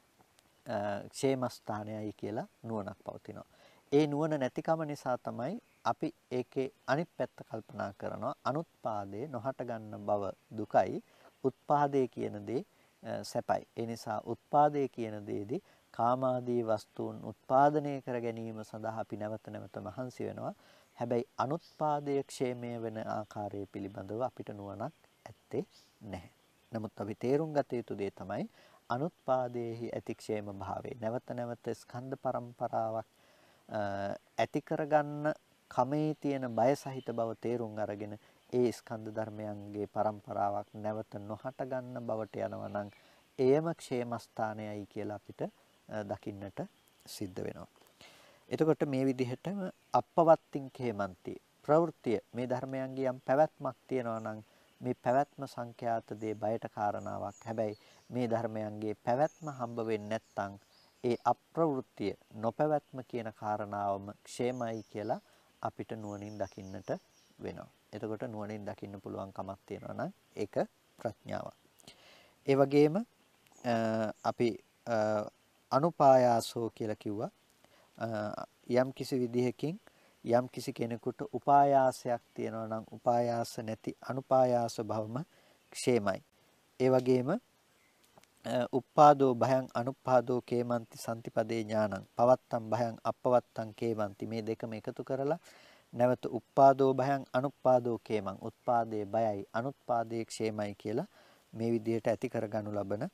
ക്ഷേමස්ථානයයි කියලා නුවණක් පවතිනවා. ඒ නුවණ නැතිකම නිසා තමයි අපි ඒකේ අනිත් පැත්ත කල්පනා කරනවා. අනුත්පාදේ නොහට ගන්න බව දුකයි. උත්පාදේ කියන දේ සැපයි. ඒ නිසා උත්පාදේ කියන දේදී කාමාදී වස්තුන් උත්පාදනය කර ගැනීම සඳහා අපි නැවත නැවත මහන්සි වෙනවා. හැබැයි අනුත්පාදයේ ക്ഷേමය වෙන ආකාරය පිළිබඳව අපිට නුවණක් ඇත්තේ නැහැ. නමුත් අපි තේරුම් ගත යුතු දේ තමයි අනුත්පාදයේහි ඇති ക്ഷേම භාවය. නැවත නැවත ස්කන්ධ පරම්පරාවක් ඇති කරගන්න කමේ තියෙන බය සහිත බව තේරුම් අරගෙන ඒ ස්කන්ධ ධර්මයන්ගේ පරම්පරාවක් නැවත නොහට ගන්න බවට යනවා නම් එයම ക്ഷേමස්ථානයයි කියලා අපිට දකින්නට සිද්ධ වෙනවා. එතකොට මේ විදිහටම අපවත්තින් khේමන්ති ප්‍රවෘත්තිය මේ ධර්මයන්ගේ යම් පැවැත්මක් තියෙනවා නම් මේ පැවැත්ම සංඛ්‍යාත දේ බයට කාරණාවක්. හැබැයි මේ ධර්මයන්ගේ පැවැත්ම හම්බ වෙන්නේ නැත්නම් ඒ අප්‍රවෘත්තිය නොපැවැත්ම කියන කාරණාවම ക്ഷേමයි කියලා අපිට නුවණින් දකින්නට වෙනවා. එතකොට නුවණින් දකින්න පුළුවන් කමක් තියෙනවා නම් ඒක ප්‍රඥාවක්. ඒ වගේම අපි අනුපායාසෝ කියලා කිව්වා. යම් කිසි විදිහකින් යම් කිසි කෙනෙකුට උපායාසයක් තියෙනවා නම් උපායාස නැති අනුපායාස භවම ക്ഷേමයි. ඒ වගේම උප්පාදෝ භයං අනුපාදෝ කේමන්ති සම්තිපදේ ඥානං පවත්තම් භයං අපවත්තම් කේමන්ති මේ දෙකම එකතු කරලා නැවත උප්පාදෝ භයං අනුපාදෝ කේමං උත්පාදේ බයයි අනුත්පාදේ ക്ഷേමයි කියලා මේ විදිහට ඇති කරගනු ලබන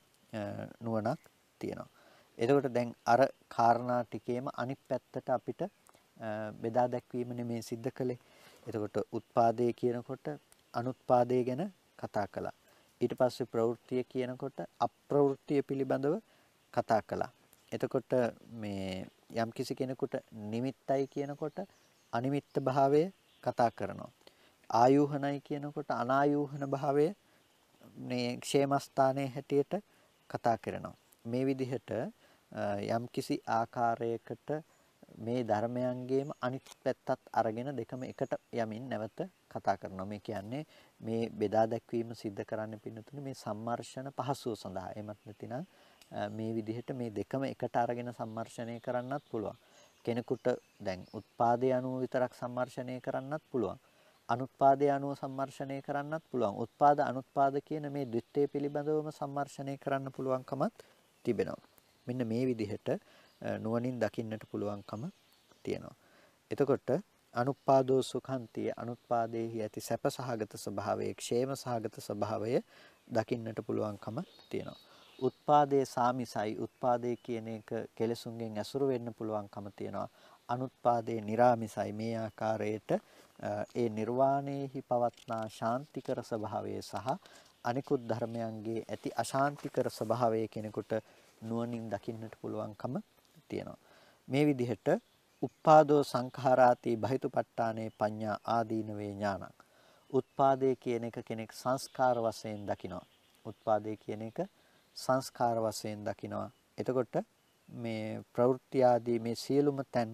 නුවණක් තියෙනවා. එතකොට දැන් අර කාරණා ටිකේම අනිත් පැත්තට අපිට බෙදා දැක්වීමනේ මේ සිද්ධ කළේ. එතකොට උත්පාදේ කියනකොට අනුත්පාදේ ගැන කතා කළා. ඊට පස්සේ ප්‍රවෘත්තිය කියනකොට අප්‍රවෘත්තිය පිළිබඳව කතා කළා. එතකොට මේ යම් කිසි කෙනෙකුට නිමිත්තයි කියනකොට අනිමිත්ත භාවය කතා කරනවා. ආයෝහනයි කියනකොට අනායෝහන භාවය මේ ക്ഷേමස්ථානයේ හැටියට කතා කරනවා. මේ විදිහට යම් කිසි ආකාරයකට මේ ධර්මයන්ගේම අනිත් පැත්තත් අරගෙන දෙකම එකට යමින් නැවත කතා කරනවා. මේ කියන්නේ මේ බෙදා දැක්වීම සිද්ධ කරන්න පින්නතුනේ මේ සම්මර්ෂණ පහසුව සඳහා. එමත් නැතිනම් මේ විදිහට මේ දෙකම එකට අරගෙන සම්මර්ෂණය කරන්නත් පුළුවන්. කෙනෙකුට දැන් උත්පාදේ අනුව විතරක් සම්මර්ෂණය කරන්නත් පුළුවන්. අනුත්පාදේ අනුව සම්මර්ෂණය කරන්නත් පුළුවන්. උත්පාද අනුත්පාද කියන මේ ද්විත්වය පිළිබඳවම සම්මර්ෂණය කරන්න පුළුවන්කමත් තිබෙනවා. මෙන්න මේ විදිහට නුවණින් දකින්නට පුළුවන්කම තියෙනවා. එතකොට අනුපාදෝ සුඛන්තිය අනුත්පාදේහි ඇති සැප සහගත ස්වභාවයේ ക്ഷേම සහගත ස්වභාවය දකින්නට පුළුවන්කම තියෙනවා. උත්පාදේ සාමිසයි උත්පාදේ කියන එක කෙලසුන්ගෙන් ඇසුරු වෙන්න පුළුවන්කම තියෙනවා. අනුත්පාදේ නිරාමිසයි මේ ආකාරයට ඒ නිර්වාණයෙහි පවත්නා ශාන්තිකර ස්වභාවය සහ අනිකුත් ධර්මයන්ගේ ඇති අශාන්තිකර ස්වභාවය කෙනෙකුට නුවණින් දකින්නට පුළුවන්කම තියෙනවා. මේ විදිහට උප්පාදෝ සංඛාරාති බහිතුපට්ඨානේ පඤ්ඤා ආදීනවේ ඥානං. උත්පාදේ කියන එක කෙනෙක් සංස්කාර වශයෙන් දකිනවා. උත්පාදේ කියන එක සංස්කාර වශයෙන් දකිනවා. එතකොට මේ ප්‍රවෘත්ති ආදී මේ සියලුම තැන්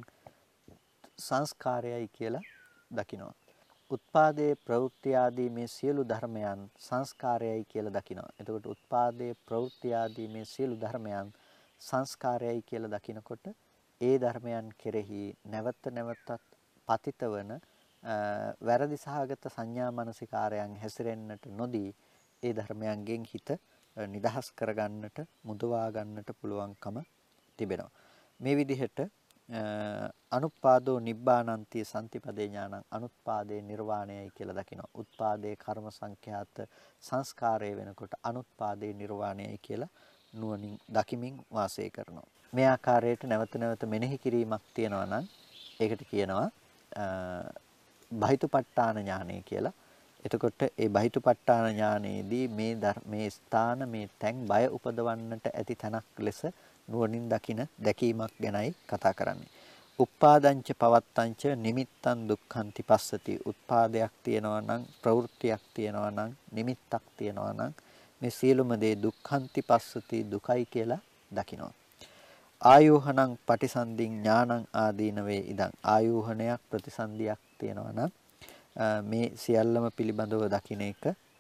සංස්කාරයයි කියලා දකිනවා. උත්පාදේ ප්‍රවෘත්ති ආදී මේ සියලු ධර්මයන් සංස්කාරයයි කියලා දකිනවා. එතකොට උත්පාදේ ප්‍රවෘත්ති ආදී මේ සියලු ධර්මයන් සංස්කාරයයි කියලා දකිනකොට ඒ ධර්මයන් කෙරෙහි නැවත නැවතත් පතිතවන වැරදි සහගත සංඥා මනසිකාරයන් හැසිරෙන්නට නොදී ඒ ධර්මයන්ගෙන් හිත නිදහස් කරගන්නට මුදවා ගන්නට පුළුවන්කම තිබෙනවා. මේ විදිහට අනුපාදෝ නිබ්බානන්ති සම්තිපදේ ඥානං අනුත්පාදේ නිර්වාණයයි කියලා දකිනවා. උත්පාදේ කර්ම සංඛ්‍යාත සංස්කාරය වෙනකොට අනුත්පාදේ නිර්වාණයයි කියලා නුවණින් දකිමින් වාසය කරනවා. මේ ආකාරයට නැවත නැවත මෙනෙහි කිරීමක් තියෙනවා නම් ඒකට කියනවා බහිතුපට්ඨාන ඥානය කියලා. එතකොට ඒ බහිතුපට්ඨාන ඥානයේදී මේ මේ ස්ථාන මේ තැන් බය උපදවන්නට ඇති තැනක් ලෙස නුවණින් දකින දැකීමක් ගැනයි කතා කරන්නේ. උප්පාදංච පවත්තංච නිමිත්තං දුක්ඛන්ති පස්සති. උත්පාදයක් තියෙනවා නම් ප්‍රවෘත්තියක් තියෙනවා නම් නිමිත්තක් තියෙනවා නම් මේ සියලුම දේ දුක්ඛන්ති පස්සති දුකයි කියලා දකිනවා. ආයෝහණං පටිසන්ධින් ඥානං ආදීනවේ ඉදං. ආයෝහණයක් ප්‍රතිසන්ධියක් තියෙනවා නම් මේ සියල්ලම පිළිබඳව දකින එක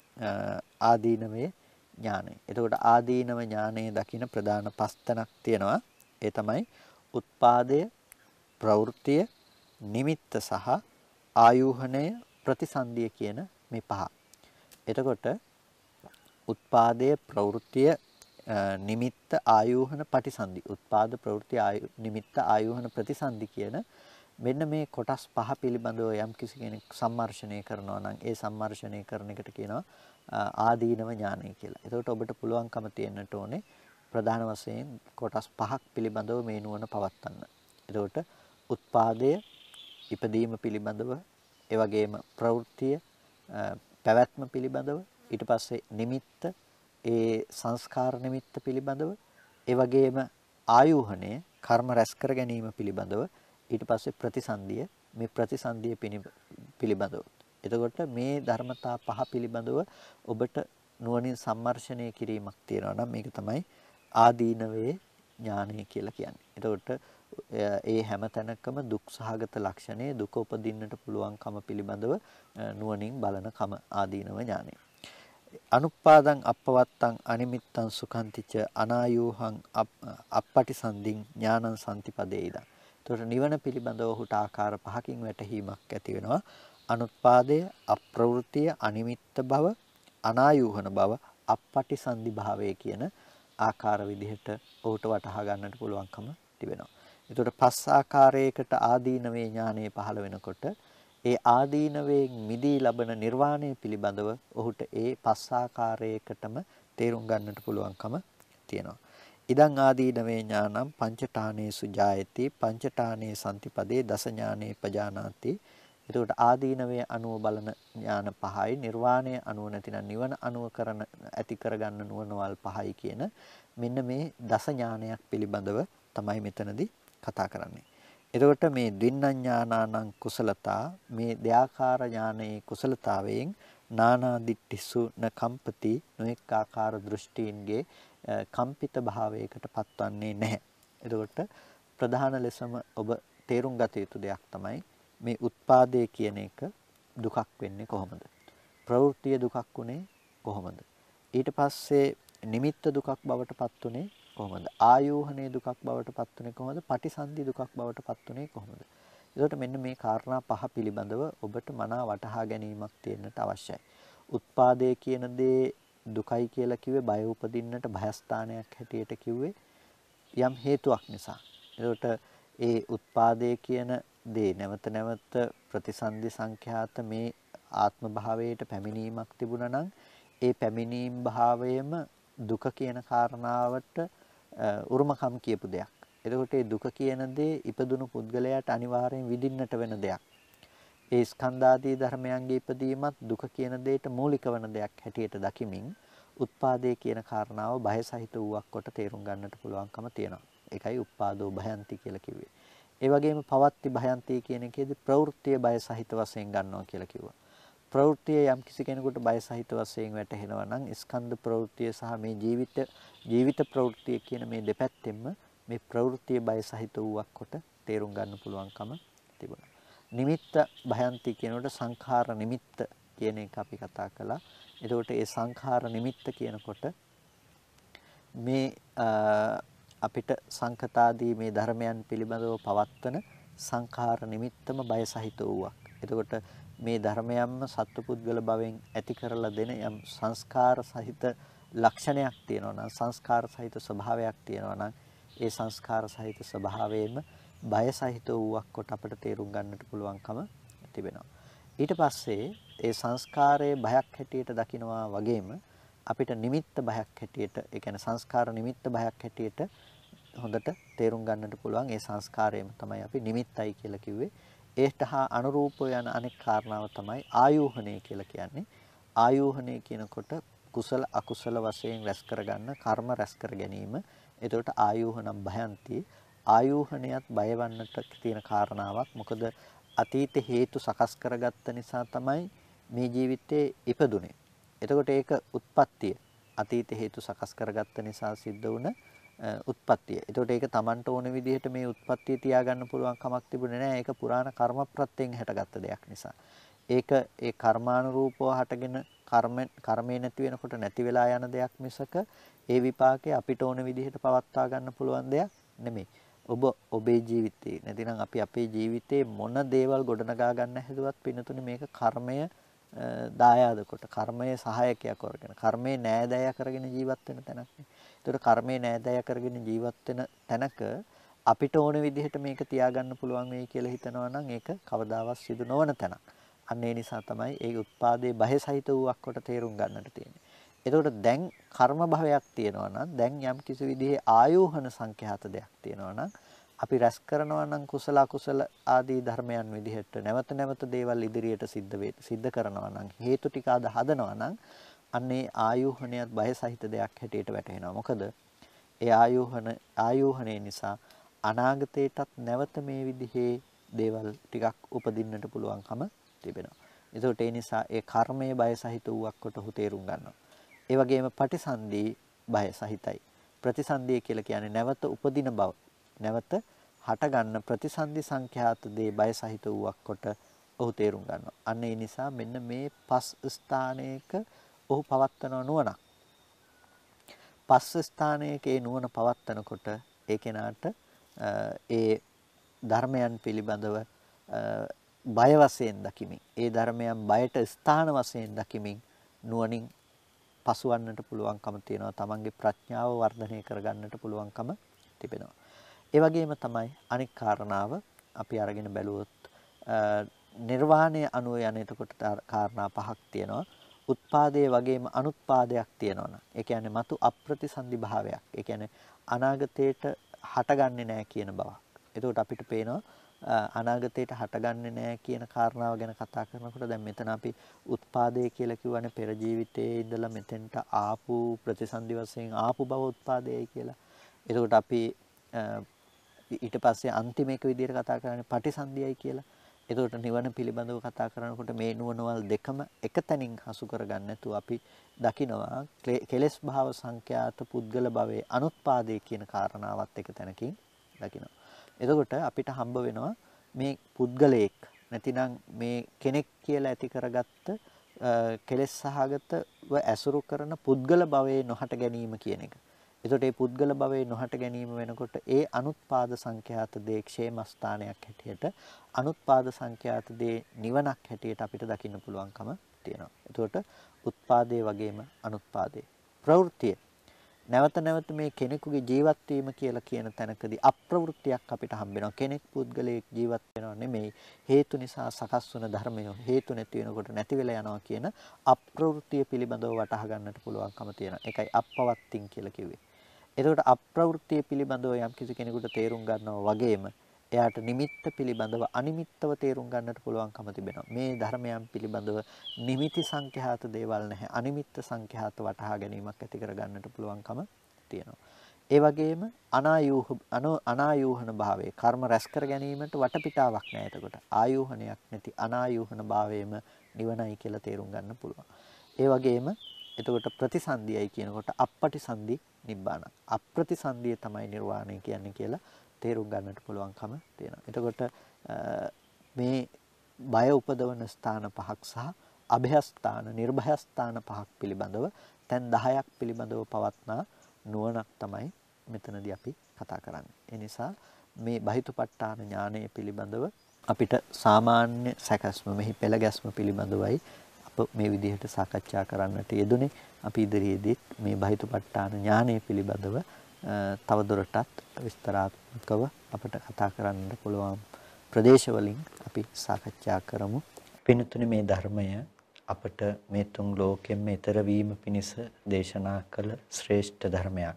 ආදීනවේ ඥානය. එතකොට ආදීනව ඥානයේ දකින ප්‍රධාන පස්තනක් තියෙනවා. ඒ තමයි උත්පාදය, ප්‍රවෘත්තිය, නිමිත්ත සහ ආයෝහණය ප්‍රතිසන්ධිය කියන මේ පහ. එතකොට උත්පාදය, ප්‍රවෘත්තිය, නිමිත්ත, ආයෝහන, පටිසන්ධි. උත්පාද, ප්‍රවෘත්ති, ආයු නිමිත්ත, ආයෝහන, ප්‍රතිසන්ධි කියන මෙන්න මේ කොටස් පහ පිළිබඳව යම් කිසි කෙනෙක් සම්මර්ෂණය කරනවා නම් ඒ සම්මර්ෂණය කරන එකට කියනවා ආදීනව ඥානය කියලා. එතකොට ඔබට පුළුවන්කම තියෙන්නට ඕනේ ප්‍රධාන වශයෙන් කොටස් පහක් පිළිබඳව මේ නුවණ පවත්වන්න. එතකොට උත්පාදය ඉපදීම පිළිබඳව, ඒ වගේම ප්‍රවෘත්තිය පැවැත්ම පිළිබඳව, ඊට පස්සේ නිමිත්ත, ඒ සංස්කාර නිමිත්ත පිළිබඳව, ඒ වගේම ආයෝහණය කර්ම රැස් කර ගැනීම පිළිබඳව, ඊට පස්සේ ප්‍රතිසන්දිය මේ ප්‍රතිසන්දිය පිළිබඳව. එතකොට මේ ධර්මතා පහ පිළිබඳව ඔබට නුවණින් සම්මර්ෂණය කිරීමක් තියෙනවා නම් මේක තමයි ආදීනවේ ඥානය කියලා කියන්නේ. එතකොට ඒ හැම තැනකම දුක් සහගත ලක්ෂණය දුක උපදින්නට පුළුවන්කම පිළිබඳව නුවණින් බලන කම ආදීනව ඥානය. අනුපාදං අපවත්තං අනිමිත්තං සුඛන්තිච අනායෝහං අපපටිසන්ධින් ඥානං සම්තිපදේයිද. එතකොට නිවන පිළිබඳව ඔහුට ආකාර පහකින් වැටහීමක් ඇති වෙනවා. අනුත්පාදය, අප්‍රවෘත්තිය, අනිමිත්ත බව, අනායෝහන බව, අපපටිසන්ධි භාවය කියන ආකාර විදිහට ඔහුට වටහා ගන්නට පුළුවන්කම තිබෙනවා. එතකොට පස් ආකාරයකට ආදීනවේ ඥානය පහළ වෙනකොට ඒ ආදීනවයෙන් මිදී ලබන නිර්වාණය පිළිබඳව ඔහුට ඒ පස් ආකාරයකටම තේරුම් ගන්නට පුළුවන්කම තියෙනවා. ඉදං ආදීනවේ ඥානං පංචඨානේසු ජායති පංචඨානේ සම්තිපදේ දස ඥානේ පජානාති. එතකොට ආදීනවේ අනුව බලන ඥාන පහයි, නිර්වාණය අනුව නැතිනම් නිවන අනුව කරන ඇති කරගන්න නුවණවල් පහයි කියන මෙන්න මේ දස ඥානයක් පිළිබඳව තමයි මෙතනදී කතා කරන්නේ. එතකොට මේ ද්විඥානානං කුසලතා, මේ දෙආකාර ඥානයේ කුසලතාවයෙන් නානා දිට්ඨිසු න කම්පති, නොඑක ආකාර දෘෂ්ටීන්ගේ කම්පිත භාවයකට පත්වන්නේ නැහැ. එතකොට ප්‍රධාන ලෙසම ඔබ තේරුම් ගත යුතු දෙයක් තමයි මේ උත්පාදේ කියන එක දුකක් වෙන්නේ කොහොමද? ප්‍රවෘත්තිය දුකක් උනේ කොහොමද? ඊට පස්සේ නිමිත්ත දුකක් බවට පත් උනේ කොහොමද? ආයෝහණේ දුකක් බවට පත් උනේ කොහොමද? පටිසන්ධි දුකක් බවට පත් උනේ කොහොමද? එතකොට මෙන්න මේ කාරණා පහ පිළිබඳව ඔබට මනා වටහා ගැනීමක් තියෙන්නට අවශ්‍යයි. උත්පාදේ කියන දේ දුකයි කියලා කිව්වේ බය උපදින්නට භයස්ථානයක් හැටියට කිව්වේ යම් හේතුවක් නිසා. එතකොට ඒ උත්පාදේ කියන දේ නැවත නැවත ප්‍රතිසන්දි සංඛ්‍යාත මේ ආත්ම භාවයට පැමිණීමක් තිබුණා නම් ඒ පැමිණීම් භාවයම දුක කියන කාරණාවට උරුමකම් කියපු දෙයක්. එතකොට මේ දුක කියන දේ ඉපදුණු පුද්ගලයාට අනිවාර්යෙන් විඳින්නට වෙන දෙයක්. ඒ ස්කන්ධාදී ධර්මයන්ගේ ඉපදීමත් දුක කියන දෙයට මූලික වන දෙයක් හැටියට දකිමින් උත්පාදේ කියන කාරණාව බය සහිත වූවක් කොට තේරුම් ගන්නට පුළුවන්කම තියෙනවා. ඒකයි උපාදෝ භයන්ති කියලා කිව්වේ. ඒ වගේම පවත්ති භයන්ති කියන එකේදී ප්‍රවෘත්තිය බය සහිත වශයෙන් ගන්නවා කියලා කිව්වා. ප්‍රවෘත්තිය යම් කිසි කෙනෙකුට බය සහිත වශයෙන් වැටහෙනවා නම් ස්කන්ධ ප්‍රවෘත්තිය සහ මේ ජීවිත ජීවිත ප්‍රවෘත්තිය කියන මේ දෙපැත්තෙන්ම මේ ප්‍රවෘත්තිය බය සහිත වූවක් කොට තේරුම් ගන්න පුළුවන්කම තිබුණා. නිමිත්ත භයන්ති කියනකොට සංඛාර නිමිත්ත කියන එක අපි කතා කළා. එතකොට ඒ සංඛාර නිමිත්ත කියනකොට මේ අපිට සංකතාදී මේ ධර්මයන් පිළිබඳව පවත්වන සංඛාර නිමිත්තම බය සහිත වූවක්. එතකොට මේ ධර්මයන්ම සත්පුද්ගල භවෙන් ඇති කරලා දෙන යම් සංස්කාර සහිත ලක්ෂණයක් තියෙනවා නම්, සංස්කාර සහිත ස්වභාවයක් තියෙනවා නම් ඒ සංස්කාර සහිත ස්වභාවයෙන්ම බය සහිත වූවක් කොට අපිට තේරුම් ගන්නට පුළුවන්කම තිබෙනවා. ඊට පස්සේ ඒ සංස්කාරයේ බයක් හැටියට දකිනවා වගේම අපිට නිමිත්ත බයක් හැටියට, ඒ කියන්නේ සංස්කාර නිමිත්ත බයක් හැටියට හොඳට තේරුම් ගන්නට පුළුවන්. ඒ සංස්කාරයම තමයි අපි නිමිත්තයි කියලා කිව්වේ. ඒට හා අනුරූපව යන අනෙක් කාරණාව තමයි ආයෝහණය කියලා කියන්නේ. ආයෝහණය කියනකොට කුසල අකුසල වශයෙන් රැස් කරගන්න කර්ම රැස් කර ගැනීම. එතකොට ආයෝහණම් භයන්ති. ආයෝහණයත් බයවන්නට තියෙන කාරණාවක්. මොකද අතීත හේතු සකස් කරගත්ත නිසා තමයි මේ ජීවිතේ ඉපදුනේ. එතකොට ඒක උත්පත්තිය. අතීත හේතු සකස් කරගත්ත නිසා සිද්ධ වුණ උත්පත්තිය. එතකොට ඒක Tamanට ඕන විදිහට මේ උත්පත්තිය තියාගන්න පුළුවන් කමක් තිබුණේ නැහැ. ඒක පුරාණ කර්ම ප්‍රත්‍යයෙන් හැටගත්ත දෙයක් නිසා. ඒක ඒ කර්මානුරූපව හටගෙන කර්ම කර්මේ නැති වෙනකොට නැති වෙලා යන දෙයක් මිසක ඒ විපාකේ අපිට ඕන විදිහට පවත්වා ගන්න පුළුවන් දෙයක් නෙමෙයි. ඔබ ඔබේ ජීවිතේ නැතිනම් අපි අපේ ජීවිතේ මොන දේවල් ගොඩනගා ගන්න හැදුවත් පින්නතුනේ මේක කර්මය දායාද කොට කර්මයේ සහායකයක් කරගෙන කර්මයේ නෑදෑය කරගෙන ජීවත් වෙන තැනක් නේ. ඒතර කර්මයේ නෑදෑය කරගෙන ජීවත් වෙන තැනක අපිට ඕන විදිහට මේක තියාගන්න පුළුවන් වෙයි කියලා හිතනවා නම් ඒක කවදාවත් සිදු නොවන තැනක්. අන්න ඒ නිසා තමයි ඒ උත්පාදේ බය සහිත වූවක් කොට තේරුම් ගන්නට තියෙන්නේ. එතකොට දැන් කර්ම භවයක් තියෙනවා නම් දැන් යම් කිසි විදිහේ ආයෝහන සංඛ්‍යාත දෙයක් තියෙනවා නම් අපි රැස් කරනවා නම් කුසල අකුසල ආදී ධර්මයන් විදිහට නැවත නැවත දේවල් ඉදිරියට සිද්ධ වේ සිද්ධ කරනවා නම් හේතු ටික අද හදනවා නම් අන්නේ ආයෝහණයත් බය සහිත දෙයක් හැටියට වැටහෙනවා. මොකද ඒ ආයෝහන ආයෝහණය නිසා අනාගතේටත් නැවත මේ විදිහේ දේවල් ටිකක් උපදින්නට පුළුවන්කම තිබෙනවා. ඒකට ඒ නිසා ඒ කර්මයේ බය සහිත වූවක් කොට ඔහු තේරුම් ගන්නවා. ඒ වගේම පටිසන්ධි බය සහිතයි. ප්‍රතිසන්ධිය කියලා කියන්නේ නැවත උපදින බව. නැවත හටගන්න ප්‍රතිසන්ධි සංඛ්‍යාත දේ බය සහිත වූවක් කොට ඔහු තේරුම් ගන්නවා. අන්න ඒ නිසා මෙන්න මේ පස් ස්ථානයක ඔහු පවත්වන නුවණක්. පස් ස්ථානයක ඒ නුවණ පවත්වනකොට ඒ කෙනාට ඒ ධර්මයන් පිළිබඳව බය වශයෙන් දකිමින්, ඒ ධර්මයන් බයට ස්ථාන වශයෙන් දකිමින් නුවණින් පසුවන්නට පුළුවන්කම තියෙනවා. තමන්ගේ ප්‍රඥාව වර්ධනය කරගන්නට පුළුවන්කම තිබෙනවා. ඒ වගේම තමයි අනික් කාරණාව අපි අරගෙන බැලුවොත් නිර්වාණය අනුව යන එතකොට කාරණා පහක් තියෙනවා. උත්පාදයේ වගේම අනුත්පාදයක් තියෙනවා නම් ඒ කියන්නේ మతు අප්‍රතිසන්දි භාවයක්. ඒ කියන්නේ අනාගතයට හටගන්නේ නැහැ කියන බවක්. එතකොට අපිට පේනවා අනාගතයට හටගන්නේ නැහැ කියන කාරණාව ගැන කතා කරනකොට දැන් මෙතන අපි උත්පාදේ කියලා කියවනේ පෙර ජීවිතයේ ඉඳලා මෙතෙන්ට ආපු ප්‍රතිසන්දි වශයෙන් ආපු බව උත්පාදයයි කියලා. එතකොට අපි ඊට පස්සේ අන්තිම එක විදිහට කතා කරන්නේ පටිසන්ධියයි කියලා. එතකොට නිවන පිළිබඳව කතා කරනකොට මේ නුවණවල් දෙකම එකතැනින් හසු කරගන්න නැතුව අපි දකිනවා කෙලෙස් භාව සංඛ්‍යාත පුද්ගල භවයේ අනුත්පාදේ කියන කාරණාවත් එක තැනකින් දකිනවා. එතකොට අපිට හම්බ වෙනවා මේ පුද්ගලයෙක් නැතිනම් මේ කෙනෙක් කියලා ඇති කරගත්ත කෙලෙස් සහගතව ඇසුරු කරන පුද්ගල භවයේ නොහට ගැනීම කියන එක. එතකොට මේ පුද්ගල භවයේ නොහට ගැනීම වෙනකොට ඒ අනුත්පාද සංඛ්‍යාත දේ ക്ഷേම ස්ථානයක් හැටියට අනුත්පාද සංඛ්‍යාත දේ නිවනක් හැටියට අපිට දකින්න පුළුවන්කම තියෙනවා. එතකොට උත්පාදේ වගේම අනුත්පාදේ ප්‍රවෘත්තිය නැවත නැවත මේ කෙනෙකුගේ ජීවත් වීම කියලා කියන තැනකදී අප්‍රවෘත්තියක් අපිට හම්බ වෙනවා. කෙනෙක් පුද්ගලයෙක් ජීවත් වෙනව නෙමෙයි හේතු නිසා සකස් වන ධර්මය හේතු නැති වෙනකොට නැති වෙලා යනවා කියන අප්‍රවෘත්තිය පිළිබඳව වටහා ගන්නට පුළුවන්කම තියෙනවා. ඒකයි අපවත්තින් කියලා කිව්වේ. එතකොට අප්‍රවෘත්තිය පිළිබඳව යම් කිසි කෙනෙකුට තේරුම් ගන්නවා වගේම එයාට නිමිත්ත පිළිබඳව අනිමිත්තව තේරුම් ගන්නට පුළුවන්කම තිබෙනවා. මේ ධර්මයන් පිළිබඳව නිමිති සංඛ්‍යාත දේවල් නැහැ. අනිමිත්ත සංඛ්‍යාත වටහා ගැනීමක් ඇති කර ගන්නට පුළුවන්කම තියෙනවා. ඒ වගේම අනායූහ අනායූහන භාවයේ කර්ම රැස් කර ගැනීමට වටපිටාවක් නැහැ. එතකොට ආයූහනයක් නැති අනායූහන භාවයේම නිවනයි කියලා තේරුම් ගන්න පුළුවන්. ඒ වගේම එතකොට ප්‍රතිසන්දියයි කියනකොට අපපටිසන්දි නිබ්බාන. අප්‍රතිසන්දිය තමයි නිර්වාණය කියන්නේ කියලා තේරුම් ගන්නට පුළුවන්කම තියෙනවා. එතකොට මේ බය උපදවන ස්ථාන පහක් සහ අභයස්ථාන, නිර්භයස්ථාන පහක් පිළිබඳව තැන් දහයක් පිළිබඳව පවත්නා නුවණක් තමයි මෙතනදී අපි කතා කරන්නේ. ඒ නිසා මේ බහිතුපට්ඨාන ඥානය පිළිබඳව අපිට සාමාන්‍ය සැකස්ම මෙහි පෙළ ගැස්ම පිළිබඳවයි අප මේ විදිහට සාකච්ඡා කරන්නට යෙදුනේ. අපි ඉදිරියේදී මේ බහිතුපට්ඨාන ඥානය පිළිබඳව තවදුරටත් විස්තරාත්මකව අපිට කතා කරන්න පුළුවන් ප්‍රදේශ වලින් අපි සාකච්ඡා කරමු. පින්තුනි මේ ධර්මය අපට මේ තුන් ලෝකෙම ඈතර වීම පිණිස දේශනා කළ ශ්‍රේෂ්ඨ ධර්මයක්.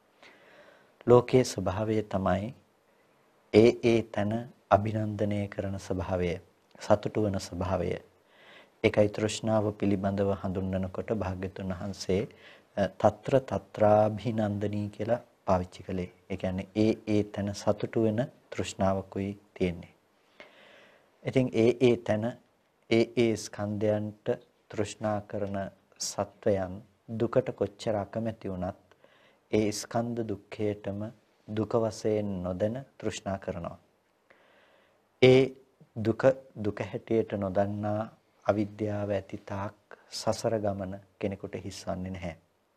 ලෝකයේ ස්වභාවය තමයි ඒ ඒ තන අභිනන්දනය කරන ස්වභාවය, සතුටු වන ස්වභාවය. ඒකයි තෘෂ්ණාව පිළිබඳව හඳුන්වනකොට භාග්‍යතුන් වහන්සේ తත්‍ර తත්‍රාභිනන්දනී කියලා පාවිච්චි කළේ. ඒ කියන්නේ ඒ ඒ තන සතුටු වෙන තෘෂ්ණාවකුයි තියෙන්නේ. ඉතින් ඒ ඒ තන ඒ ඒ ස්කන්ධයන්ට තෘෂ්ණා කරන සත්වයන් දුකට කොච්චර අකමැති වුණත් ඒ ස්කන්ධ දුක්ඛයටම දුක වශයෙන් නොදැන තෘෂ්ණා කරනවා. ඒ දුක දුක හැටියට නොදන්නා අවිද්‍යාව ඇති තාක් සසර ගමන කෙනෙකුට හිස්වන්නේ නැහැ.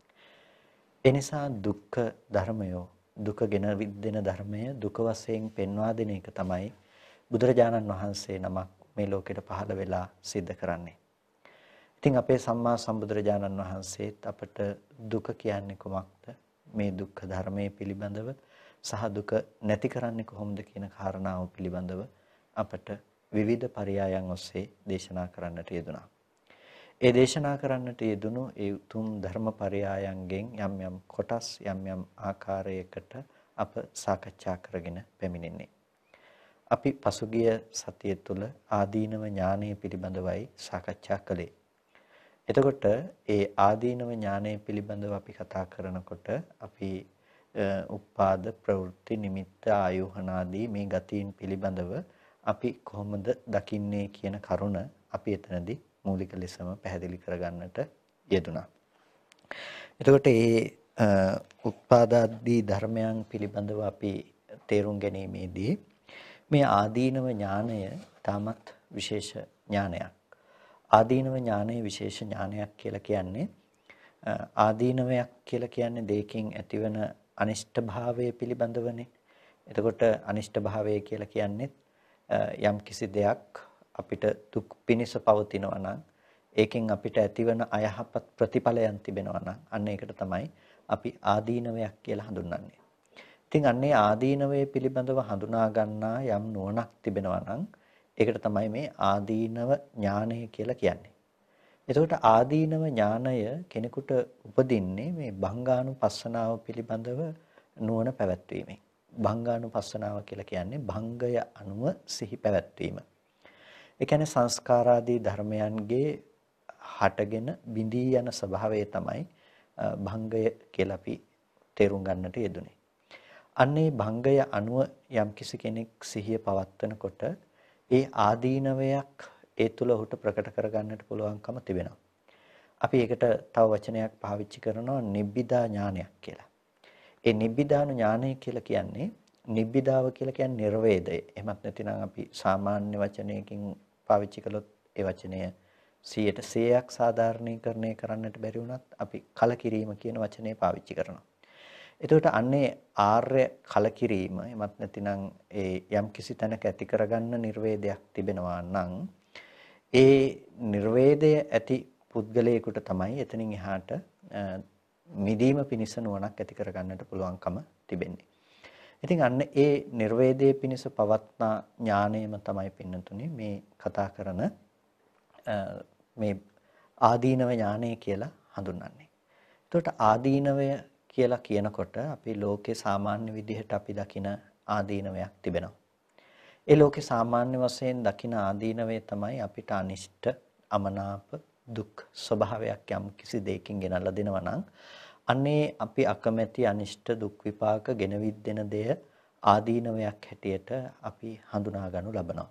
එනිසා දුක්ඛ ධර්මය දුක ගෙන විද්දෙන ධර්මය දුක වශයෙන් පෙන්වා දෙන එක තමයි බුදුරජාණන් වහන්සේ නමක් මේ ලෝකෙට පහළ වෙලා සිද්ධ කරන්නේ. ඉතින් අපේ සම්මා සම්බුදුරජාණන් වහන්සේත් අපට දුක කියන්නේ කොමක්ද? මේ දුක්ඛ ධර්මයේ පිළිබඳව සහ දුක නැති කරන්නේ කොහොමද කියන කාරණාව පිළිබඳව අපට විවිධ පරයයන් ඔස්සේ දේශනා කරන්නට යෙදුණා. ඒ දේශනා කරන්නට යෙදුණු ඒ උතුම් ධර්මපරයයන්ගෙන් යම් යම් කොටස් යම් යම් ආකාරයකට අප සාකච්ඡා කරගෙන පැමිණෙන්නේ. අපි පසුගිය සතිය තුළ ආදීනව ඥානය පිළිබඳවයි සාකච්ඡා කළේ. එතකොට ඒ ආදීනව ඥානය පිළිබඳව අපි කතා කරනකොට අපි උපාද ප්‍රවෘත්ති නිමිත්ත ආයෝහනාදී මේ ගතීන් පිළිබඳව අපි කොහොමද දකින්නේ කියන කරුණ අපි එතනදී මූලික ලෙසම පැහැදිලි කරගන්නට යෙදුණා. එතකොට මේ උපාදාදී ධර්මයන් පිළිබඳව අපි තේරුම් ගැනීමේදී මේ ආදීනව ඥානය තාමත් විශේෂ ඥානයක්. ආදීනව ඥානය විශේෂ ඥානයක් කියලා කියන්නේ ආදීනවයක් කියලා කියන්නේ දෙකකින් ඇතිවන අනිෂ්ට භාවය පිළිබඳවනේ. එතකොට අනිෂ්ට භාවය කියලා කියන්නේ යම් කිසි දෙයක් අපිට දුක් පිනිස පවතිනවා නම් ඒකෙන් අපිට ඇතිවන අයහපත් ප්‍රතිඵලයන් තිබෙනවා නම් අන්න ඒකට තමයි අපි ආදීනවයක් කියලා හඳුන්වන්නේ. ඉතින් අන්නේ ආදීනවයේ පිළිබඳව හඳුනා ගන්නා යම් නුවණක් තිබෙනවා නම් ඒකට තමයි මේ ආදීනව ඥානය කියලා කියන්නේ. එතකොට ආදීනව ඥානය කෙනෙකුට උපදින්නේ මේ භංගානුපස්සනාව පිළිබඳව නුවණ පැවැත්වීමෙන්. භංගානුපස්සනාව කියලා කියන්නේ භංගය අනුව සිහි පැවැත්වීම. ඒ කියන්නේ සංස්කාරාදී ධර්මයන්ගේ හටගෙන බිඳී යන ස්වභාවය තමයි භංගය කියලා අපි තේරුම් ගන්නට යෙදුනේ. අන්නේ භංගය අනුව යම්කිසි කෙනෙක් සිහිය පවත්වනකොට ඒ ආදීනවයක් ඒ තුල ඔහුට ප්‍රකට කරගන්නට පුළුවන්කම තිබෙනවා. අපි ඒකට තව වචනයක් පාවිච්චි කරනවා නිබ්බිදා ඥානයක් කියලා. ඒ නිබ්බිදාන ඥානය කියලා කියන්නේ නිබ්බිදාව කියලා කියන්නේ නිර්වේදය. එහෙමත් නැතිනම් අපි සාමාන්‍ය වචනයකින් පාවිච්චි කළොත් ඒ වචනය සියයට සීයක් සාධාරණීකරණය කරන්නට බැරි වුණත් අපි කලකිරීම කියන වචනේ පාවිච්චි කරනවා. එතකොට අන්නේ ආර්ය කලකිරීම එමත් නැතිනම් ඒ යම් කිසි තැනක ඇති කරගන්න නිර්වේදයක් තිබෙනවා නම් ඒ නිර්වේදය ඇති පුද්ගලයෙකුට තමයි එතනින් එහාට මිදීම පිණිස නුවණක් ඇති කරගන්නට පුළුවන්කම තිබෙන්නේ. ඉතින් අන්න ඒ නිර්වේදයේ පිණිස පවත්නා ඥාණයම තමයි පින්නතුනේ මේ කතා කරන මේ ආදීනව ඥානය කියලා හඳුන්වන්නේ. එතකොට ආදීනවය කියලා කියනකොට අපි ලෝකේ සාමාන්‍ය විදිහට අපි දකින ආදීනවයක් තිබෙනවා. ඒ ලෝකේ සාමාන්‍ය වශයෙන් දකින ආදීනවය තමයි අපිට අනිෂ්ට, අමනාප, දුක් ස්වභාවයක් යම් කිසි දෙයකින් ගෙනල්ලා දෙනවා නම් අන්නේ අපි අකමැති අනිෂ්ට දුක් විපාක ගෙනවිත් දෙන දෙය ආදීනවයක් හැටියට අපි හඳුනා ගන්නු ලබනවා.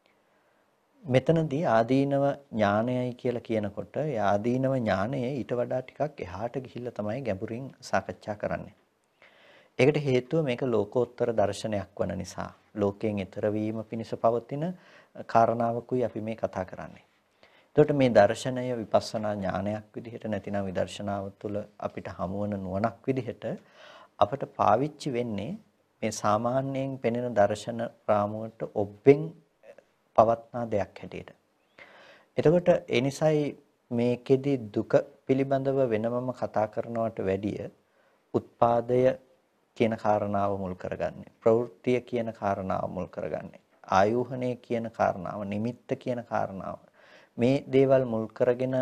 මෙතනදී ආදීනව ඥානයයි කියලා කියනකොට ඒ ආදීනව ඥානය ඊට වඩා ටිකක් එහාට ගිහිල්ලා තමයි ගැඹුරින් සාකච්ඡා කරන්නේ. ඒකට හේතුව මේක ලෝකෝත්තර දර්ශනයක් වන නිසා. ලෝකයෙන් ඈතර වීම පිණිස පවතින කාරණාවකුයි අපි මේ කතා කරන්නේ. එතකොට මේ දර්ශනය විපස්සනා ඥානයක් විදිහට නැතිනම් විදර්ශනාව තුළ අපිට හමුවන නුවණක් විදිහට අපට පාවිච්චි වෙන්නේ මේ සාමාන්‍යයෙන් පෙනෙන දර්ශන රාමුවට ඔබෙන් පවත්නා දෙයක් හැටියට. එතකොට ඒ නිසායි මේකෙදි දුක පිළිබඳව වෙනමම කතා කරනවට වැඩිය උත්පාදය කියන කාරණාව මුල් කරගන්නේ. ප්‍රවෘත්තිය කියන කාරණාව මුල් කරගන්නේ. ආයෝහණය කියන කාරණාව, නිමිත්ත කියන කාරණාව. මේ දේවල් මුල් කරගෙන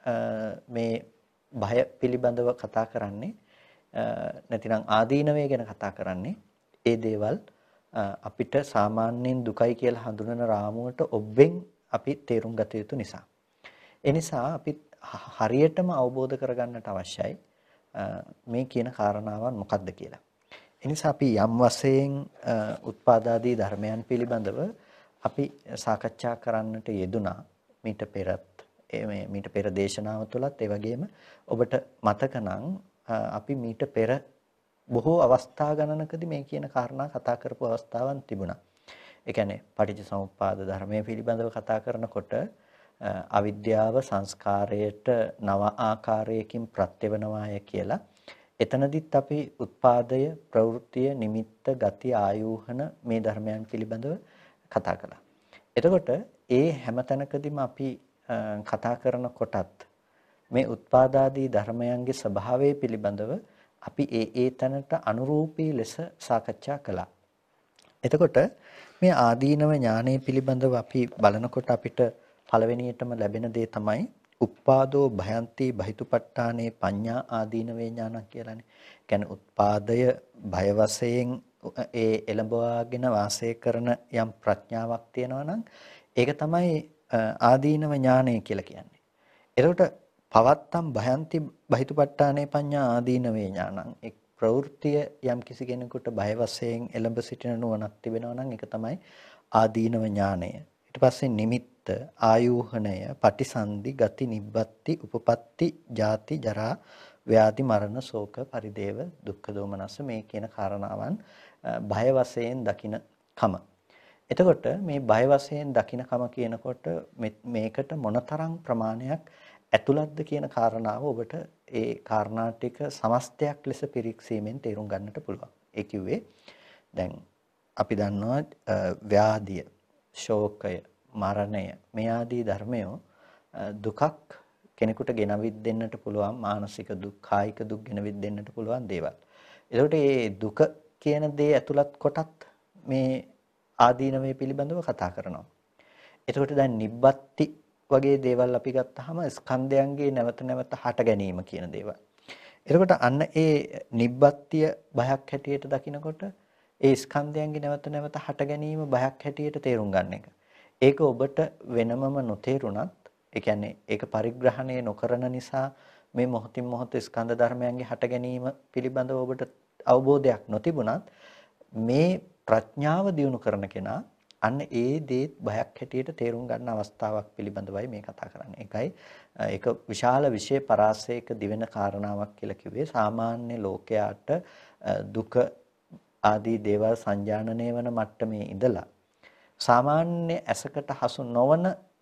මේ භය පිළිබඳව කතා කරන්නේ නැතිනම් ආදීනවය ගැන කතා කරන්නේ ඒ දේවල් අපිට සාමාන්‍යයෙන් දුකයි කියලා හඳුනන රාමුවට ඔබෙන් අපි තේරුම් ගත යුතු නිසා. ඒ නිසා අපි හරියටම අවබෝධ කරගන්නට අවශ්‍යයි මේ කියන කාරණාවන් මොකක්ද කියලා. ඒ නිසා අපි යම් වශයෙන් උත්පාදාදී ධර්මයන් පිළිබඳව අපි සාකච්ඡා කරන්නට යෙදුනා මීට පෙරත් මේ මීට පෙර දේශනාව තුළත් ඒ වගේම ඔබට මතක නම් අපි මීට පෙර බොහෝ අවස්ථා ගණනකදී මේ කියන කාරණා කතා කරපු අවස්ථාවන් තිබුණා. ඒ කියන්නේ පටිච්චසමුප්පාද ධර්මයේ පිළිබඳව කතා කරනකොට අවිද්‍යාව සංස්කාරයට නව ආකාරයකින් ප්‍රත්‍යවනවාය කියලා එතනදිත් අපි උත්පාදය, ප්‍රවෘත්තිය, නිමිත්ත, ගති, ආයෝහන මේ ධර්මයන් පිළිබඳව කතා කළා. එතකොට ඒ හැම තැනකදීම අපි කතා කරන කොටත් මේ උත්පාදාදී ධර්මයන්ගේ ස්වභාවය පිළිබඳව අපි ඒ ඒ තැනට අනුරූපී ලෙස සාකච්ඡා කළා. එතකොට මේ ආදීනව ඥානය පිළිබඳව අපි බලනකොට අපිට පළවෙනියටම ලැබෙන දේ තමයි උප්පාදෝ භයන්ති බහිතුපට්ඨානේ පඤ්ඤා ආදීනවේ ඥානක් කියලානේ. කියන්නේ උත්පාදය භය වශයෙන් ඒ එළඹවාගෙන වාසය කරන යම් ප්‍රඥාවක් තියෙනවා නම් ඒක තමයි ආදීනව ඥානය කියලා කියන්නේ. එතකොට පවත්තම් භයන්ති බහිතුපට්ඨානේ පඤ්ඤා ආදීනවේ ඥානං එක් ප්‍රවෘත්තිය යම් කිසි කෙනෙකුට බය වශයෙන් එළඹ සිටින නුවණක් තිබෙනවා නම් ඒක තමයි ආදීනව ඥානය. ඊට පස්සේ නිමිත්ත, ආයෝහණය, පටිසන්ධි, ගති, නිබ්බත්ති, උපපත්ති, ජාති, ජරා, ව්‍යාධි, මරණ, ශෝක, පරිදේව, දුක්ඛ දෝමනස්ස මේ කියන කාරණාවන් බය වශයෙන් දකින කම. එතකොට මේ බය වශයෙන් දකින කම කියනකොට මේකට මොනතරම් ප්‍රමාණයක් ඇතුළත්ද කියන කාරණාව ඔබට ඒ කාරණා ටික සමස්තයක් ලෙස පිරික්සීමෙන් තේරුම් ගන්නට පුළුවන්. ඒ කිව්වේ දැන් අපි දන්නවා ව්‍යාධිය, ශෝකය, මරණය මේ ආදී ධර්මය දුකක් කෙනෙකුට ගෙනවිත් දෙන්නට පුළුවන් මානසික දුක්, කායික දුක් ගෙනවිත් දෙන්නට පුළුවන් දේවල්. ඒකට මේ දුක කියන දේ ඇතුළත් කොටත් මේ ආදීනවේ පිළිබඳව කතා කරනවා. එතකොට දැන් නිබ්බත්ති වගේ දේවල් අපි ගත්තාම ස්කන්ධයන්ගේ නැවත නැවත හට ගැනීම කියන දේවල්. එතකොට අන්න ඒ නිබ්බත්තිය බයක් හැටියට දකිනකොට ඒ ස්කන්ධයන්ගේ නැවත නැවත හට ගැනීම බයක් හැටියට තේරුම් ගන්න එක. ඒක ඔබට වෙනමම නොතේරුණත්, ඒ කියන්නේ ඒක පරිග්‍රහණය නොකරන නිසා මේ මොහොතින් මොහොත ස්කන්ධ ධර්මයන්ගේ හට ගැනීම පිළිබඳව ඔබට අවබෝධයක් නොතිබුණත් මේ ප්‍රඥාව දියුණු කරන කෙනා අන්න ඒ දේත් බයක් හැටියට තේරුම් ගන්න අවස්ථාවක් පිළිබඳවයි මේ කතා කරන්නේ. ඒකයි ඒක විශාල විශේෂ පරාසයක දිවෙන කාරණාවක් කියලා කිව්වේ. සාමාන්‍ය ලෝකයාට දුක ආදී දේවල් සංජානනය වන මට්ටමේ ඉඳලා සාමාන්‍ය ඇසකට හසු නොවන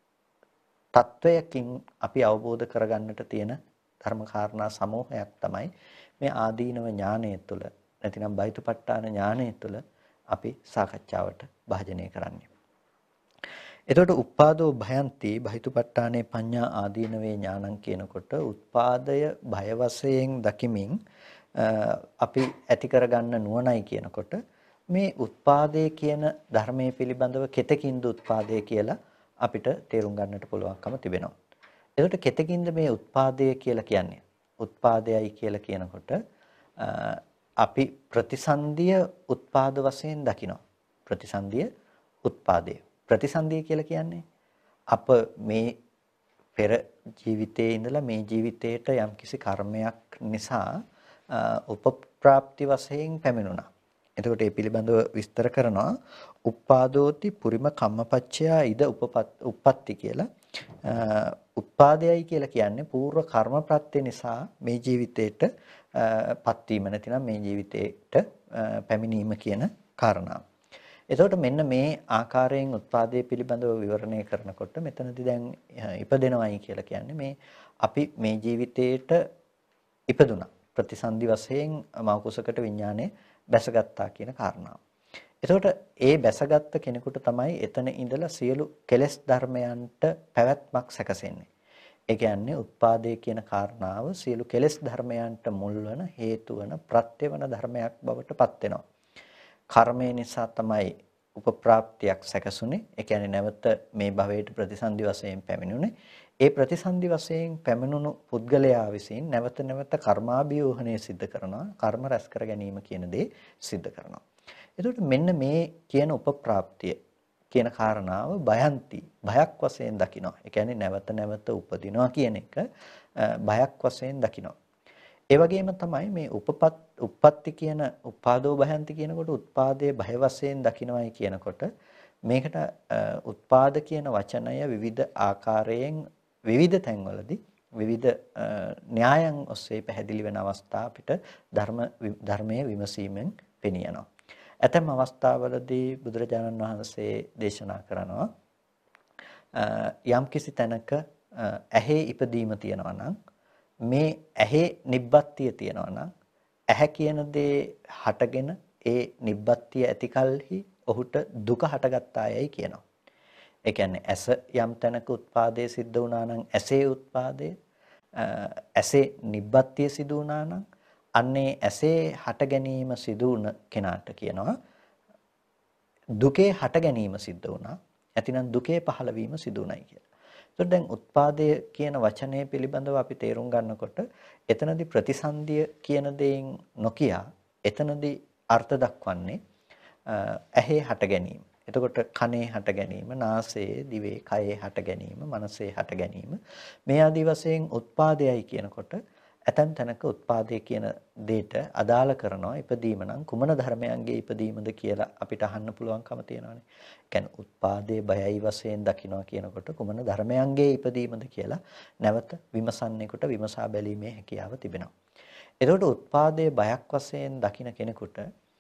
තත්වයකින් අපි අවබෝධ කරගන්නට තියෙන ධර්ම කාරණා සමූහයක් තමයි මේ ආදීනව ඥානය තුළ නැතිනම් බයිතුපට්ඨාන ඥානය තුළ අපි සාකච්ඡාවට භාජනය කරන්නේ. එතකොට උපාදෝ භයන්ති බහිතුපට්ඨානේ පඤ්ඤා ආදීනවේ ඥානං කියනකොට උත්පාදය භය වශයෙන් දකිමින් අපි ඇති කරගන්න නුවණයි කියනකොට මේ උත්පාදේ කියන ධර්මයේ පිළිබඳව කෙතකින්ද උත්පාදේ කියලා අපිට තේරුම් ගන්නට පුළුවන්කම තිබෙනවා. එතකොට කෙතකින්ද මේ උත්පාදය කියලා කියන්නේ? උත්පාදයයි කියලා කියනකොට අපි ප්‍රතිසන්දිය උත්පාද වශයෙන් දකිනවා. ප්‍රතිසන්දිය උත්පාදය. ප්‍රතිසන්දිය කියලා කියන්නේ අප මේ පෙර ජීවිතයේ ඉඳලා මේ ජීවිතයට යම්කිසි කර්මයක් නිසා උපප්‍රාප්ති වශයෙන් පැමිණුණා. එතකොට මේ පිළිබඳව විස්තර කරනවා උපාදෝති පුරිම කම්මපච්චයා ඉද උපපත්ති කියලා. උත්පාදයයි කියලා කියන්නේ పూర్ව කර්ම ප්‍රත්‍ය නිසා මේ ජීවිතේට පත් වීම නැතිනම් මේ ජීවිතේට පැමිණීම කියන කාරණාව. එතකොට මෙන්න මේ ආකාරයෙන් උත්පාදයේ පිළිබඳව විවරණය කරනකොට මෙතනදී දැන් ඉපදෙනවයි කියලා කියන්නේ මේ අපි මේ ජීවිතේට ඉපදුනා. ප්‍රතිසන්දි වශයෙන් මව කුසකට විඥානය බැසගත්තා කියන කාරණාව. එතකොට ඒ බැසගත්ත කෙනෙකුට තමයි එතන ඉඳලා සියලු කෙලෙස් ධර්මයන්ට පැවැත්මක් සැකසෙන්නේ. ඒ කියන්නේ උත්පාදේ කියන කාරණාව සියලු කෙලෙස් ධර්මයන්ට මුල් වන හේතු වන ප්‍රත්‍ය වන ධර්මයක් බවට පත් වෙනවා. කර්මය නිසා තමයි උපප්‍රාප්තියක් සැකසුනේ. ඒ කියන්නේ නැවත මේ භවයට ප්‍රතිසන්දි වශයෙන් පැමිණුනේ. ඒ ප්‍රතිසන්දි වශයෙන් පැමිණුණු පුද්ගලයා විසින් නැවත නැවත කර්මාභියෝහණය සිද්ධ කරනවා. කර්ම රැස් කර ගැනීම කියන දේ සිද්ධ කරනවා. එතකොට මෙන්න මේ කියන උපප්‍රාප්තිය කියන කාරණාව භයන්ති බයක් වශයෙන් දකිනවා. ඒ කියන්නේ නැවත නැවත උපදිනවා කියන එක බයක් වශයෙන් දකිනවා. ඒ වගේම තමයි මේ උපපත් උප්පත්ති කියන උපාදෝ භයන්ති කියනකොට උත්පාදයේ භය වශයෙන් දකිනවයි කියනකොට මේකට උත්පාද කියන වචනය විවිධ ආකාරයෙන් විවිධ තැන්වලදී විවිධ න්‍යායන් ඔස්සේ පැහැදිලි වෙන අවස්ථා අපිට ධර්ම ධර්මයේ විමසීමෙන් පෙනියනවා. ඇතැම් අවස්ථාවලදී බුදුරජාණන් වහන්සේ දේශනා කරනවා යම්කිසි තැනක ඇහි ඉපදීම තියෙනවා නම් මේ ඇහි නිබ්බත්තිය තියෙනවා නම් ඇහැ කියන දේ හටගෙන ඒ නිබ්බත්තිය ඇතිකල්හි ඔහුට දුක හටගත්තායයි කියනවා. ඒ කියන්නේ ඇස යම් තැනක උත්පාදයේ සිද්ධ වුණා නම් ඇසේ උත්පාදයේ ඇසේ නිබ්බත්තිය සිදු වුණා නම් අන්නේ ඇසේ හට ගැනීම සිදු වුණ කෙනාට කියනවා දුකේ හට ගැනීම සිද්ධ වුණා. ඇතිනම් දුකේ පහළවීම සිදු වුණයි කියලා. ඒත් දැන් උත්පාදය කියන වචනය පිළිබඳව අපි තේරුම් ගන්නකොට එතනදී ප්‍රතිසන්දිය කියන දෙයින් නොකිය එතනදී අර්ථ දක්වන්නේ ඇහි හට ගැනීම. එතකොට කනේ හට ගැනීම, නාසයේ, දිවේ, කයේ හට ගැනීම, මනසේ හට ගැනීම මේ ආදී වශයෙන් උත්පාදයයි කියනකොට ඇතැම් තැනක උත්පාදේ කියන දෙයට අදාළ කරනවා ඉපදීම නම් කුමන ධර්මයන්ගේ ඉපදීමද කියලා අපිට අහන්න පුළුවන්කම තියෙනවානේ. ඒ කියන්නේ උත්පාදේ බයයි වශයෙන් දකිනවා කියනකොට කුමන ධර්මයන්ගේ ඉපදීමද කියලා නැවත විමසන්නෙකුට විමසා බැලීමේ හැකියාව තිබෙනවා. එතකොට උත්පාදේ බයක් වශයෙන් දකින කෙනෙකුට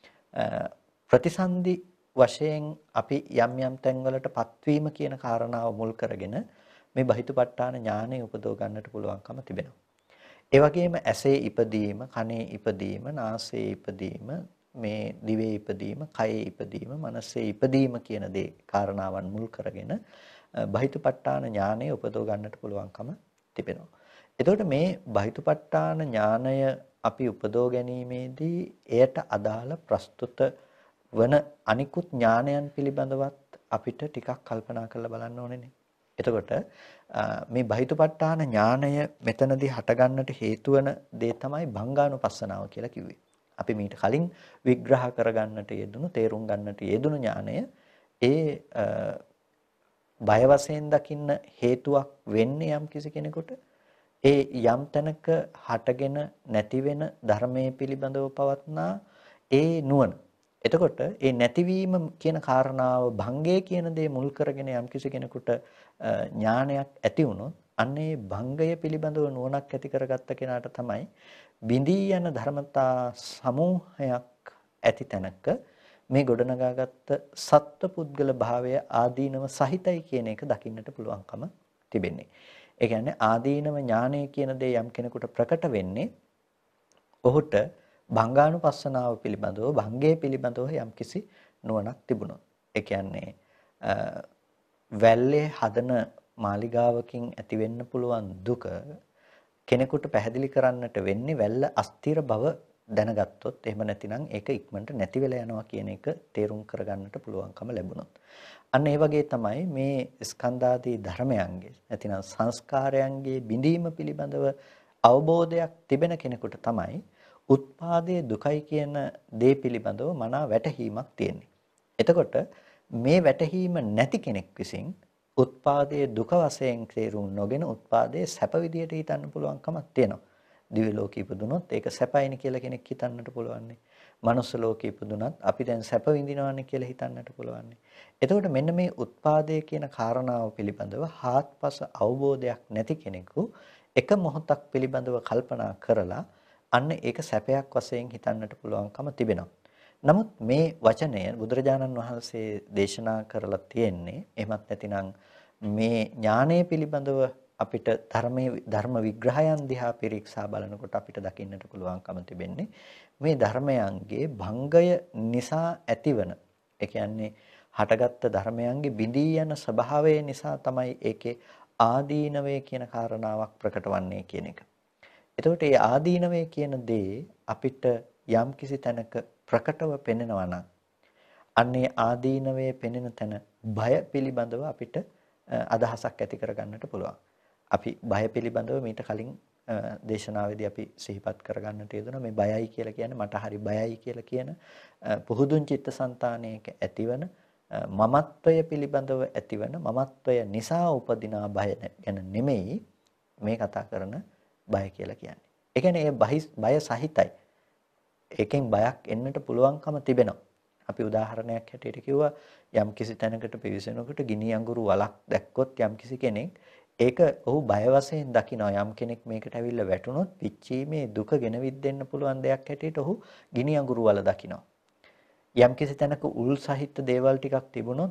ප්‍රතිසන්දි වශයෙන් අපි යම් යම් තැන්වලට පත්වීම කියන කාරණාව මුල් කරගෙන මේ බහිතුපට්ඨාන ඥානය උපදව ගන්නට පුළුවන්කම තිබෙනවා. ඒ වගේම ඇසේ ඉපදීම, කනේ ඉපදීම, නාසයේ ඉපදීම, මේ දිවේ ඉපදීම, කයේ ඉපදීම, මනසේ ඉපදීම කියන දේ කාරණාවන් මුල් කරගෙන බහිතුපට්ඨාන ඥානය උපදව ගන්නට පුළුවන්කම තිබෙනවා. එතකොට මේ බහිතුපට්ඨාන ඥානය අපි උපදව ගැනීමේදී එයට අදාළ ප්‍රස්තුත වන අනිකුත් ඥානයන් පිළිබඳවත් අපිට ටිකක් කල්පනා කරලා බලන්න ඕනේනේ. එතකොට මේ බහිතුපට්ඨාන ඥාණය මෙතනදී හටගන්නට හේතු වන දේ තමයි භංගානුපස්සනාව කියලා කිව්වේ. අපි මීට කලින් විග්‍රහ කරගන්නට යෙදුණු තේරුම් ගන්නට යෙදුණු ඥාණය ඒ බය වශයෙන් දකින්න හේතුවක් වෙන්නේ යම් කිසි කෙනෙකුට ඒ යම් තැනක හටගෙන නැති වෙන ධර්මයේ පිළිබඳව පවත්නා ඒ නුවණ. එතකොට ඒ නැතිවීම කියන කාරණාව භංගය කියන දේ මුල් කරගෙන යම් කිසි කෙනෙකුට ඥානයක් ඇති වුණොත් අන්න ඒ භංගය පිළිබඳව නුවණක් ඇති කරගත්ත කෙනාට තමයි බිඳී යන ධර්මතා සමූහයක් ඇති තැනක මේ ගොඩනගාගත්ත සත්ව පුද්ගල භාවය ආදීනව සහිතයි කියන එක දකින්නට පුළුවන්කම තිබෙන්නේ. ඒ කියන්නේ ආදීනව ඥානය කියන දේ යම් කෙනෙකුට ප්‍රකට වෙන්නේ ඔහුට භංගානුපස්සනාව පිළිබඳව භංගයේ පිළිබඳව යම්කිසි නුවණක් තිබුණොත්. ඒ කියන්නේ වැල්ලේ හදන මාලිගාවකින් ඇති වෙන්න පුළුවන් දුක කෙනෙකුට පැහැදිලි කරන්නට වෙන්නේ වැල්ල අස්තිර බව දැනගත්තොත් එහෙම නැතිනම් ඒක ඉක්මනට නැති වෙලා යනවා කියන එක තේරුම් කරගන්නට පුළුවන්කම ලැබුණොත්. අන්න ඒ වගේ තමයි මේ ස්කන්ධාදී ධර්මයන්ගේ නැතිනම් සංස්කාරයන්ගේ බිඳීම පිළිබඳව අවබෝධයක් තිබෙන කෙනෙකුට තමයි උත්පාදයේ දුකයි කියන දේ පිළිබඳව මනා වැටහීමක් තියෙන්නේ. එතකොට මේ වැටහීම නැති කෙනෙක් විසින් උත්පාදයේ දුක වශයෙන් තේරුම් නොගෙන උත්පාදයේ සැප විදියට හිතන්න පුළුවන්කමක් තියෙනවා. දිව්‍ය ලෝකෙ ඉපදුනොත් ඒක සැපයිනි කියලා කෙනෙක් හිතන්නට පුළුවන්නේ. මනුස්ස ලෝකෙ ඉපදුනත් අපි දැන් සැප විඳිනවානේ කියලා හිතන්නට පුළුවන්නේ. එතකොට මෙන්න මේ උත්පාදයේ කියන කාරණාව පිළිබඳව හාත්පස අවබෝධයක් නැති කෙනෙකු එක මොහොතක් පිළිබඳව කල්පනා කරලා අන්න ඒක සැපයක් වශයෙන් හිතන්නට පුළුවන්කම තිබෙනවා. නමුත් මේ වචනය බුදුරජාණන් වහන්සේ දේශනා කරලා තියෙන්නේ එහෙමත් නැතිනම් මේ ඥානය පිළිබඳව අපිට ධර්මයේ ධර්ම විග්‍රහයන් දිහා පිරික්සා බලනකොට අපිට දකින්නට පුළුවන්කම තිබෙන්නේ මේ ධර්මයන්ගේ භංගය නිසා ඇතිවන ඒ කියන්නේ හටගත්ත ධර්මයන්ගේ බිඳී යන ස්වභාවය නිසා තමයි ඒකේ ආදීනවය කියන කාරණාවක් ප්‍රකට වන්නේ කියන එක. එතකොට මේ ආදීනවය කියන දේ අපිට යම් කිසි තැනක ප්‍රකටව පෙනෙනවා නම් අන්නේ ආදීනවයේ පෙනෙන තැන බය පිළිබඳව අපිට අදහසක් ඇති කරගන්නට පුළුවන්. අපි බය පිළිබඳව මීට කලින් දේශනාවේදී අපි සිහිපත් කරගන්නට යෙදුණා මේ බයයි කියලා කියන්නේ මට හරි බයයි කියලා කියන පුහුදුන් චිත්තසංතානයක ඇතිවන මමත්වය පිළිබඳව ඇතිවන මමත්වය නිසා උපදිනා බය ගැන නෙමෙයි මේ කතා කරන බය කියලා කියන්නේ. ඒ කියන්නේ ඒ බය සහිතයි. ඒකෙන් බයක් එන්නට පුළුවන්කම තිබෙනවා. අපි උදාහරණයක් හැටියට කිව්වා යම් කිසි තැනකට පිවිසෙනකොට ගිනි අඟුරු වලක් දැක්කොත් යම් කිසි කෙනෙක් ඒක ඔහු බය වශයෙන් දකිනවා. යම් කෙනෙක් මේකට ඇවිල්ලා වැටුනොත් පිච්චීමේ දුක ගෙනවිත් දෙන්න පුළුවන් දෙයක් හැටියට ඔහු ගිනි අඟුරු වල දකිනවා. යම් කිසි තැනක උල් සහිත දේවල් ටිකක් තිබුණොත්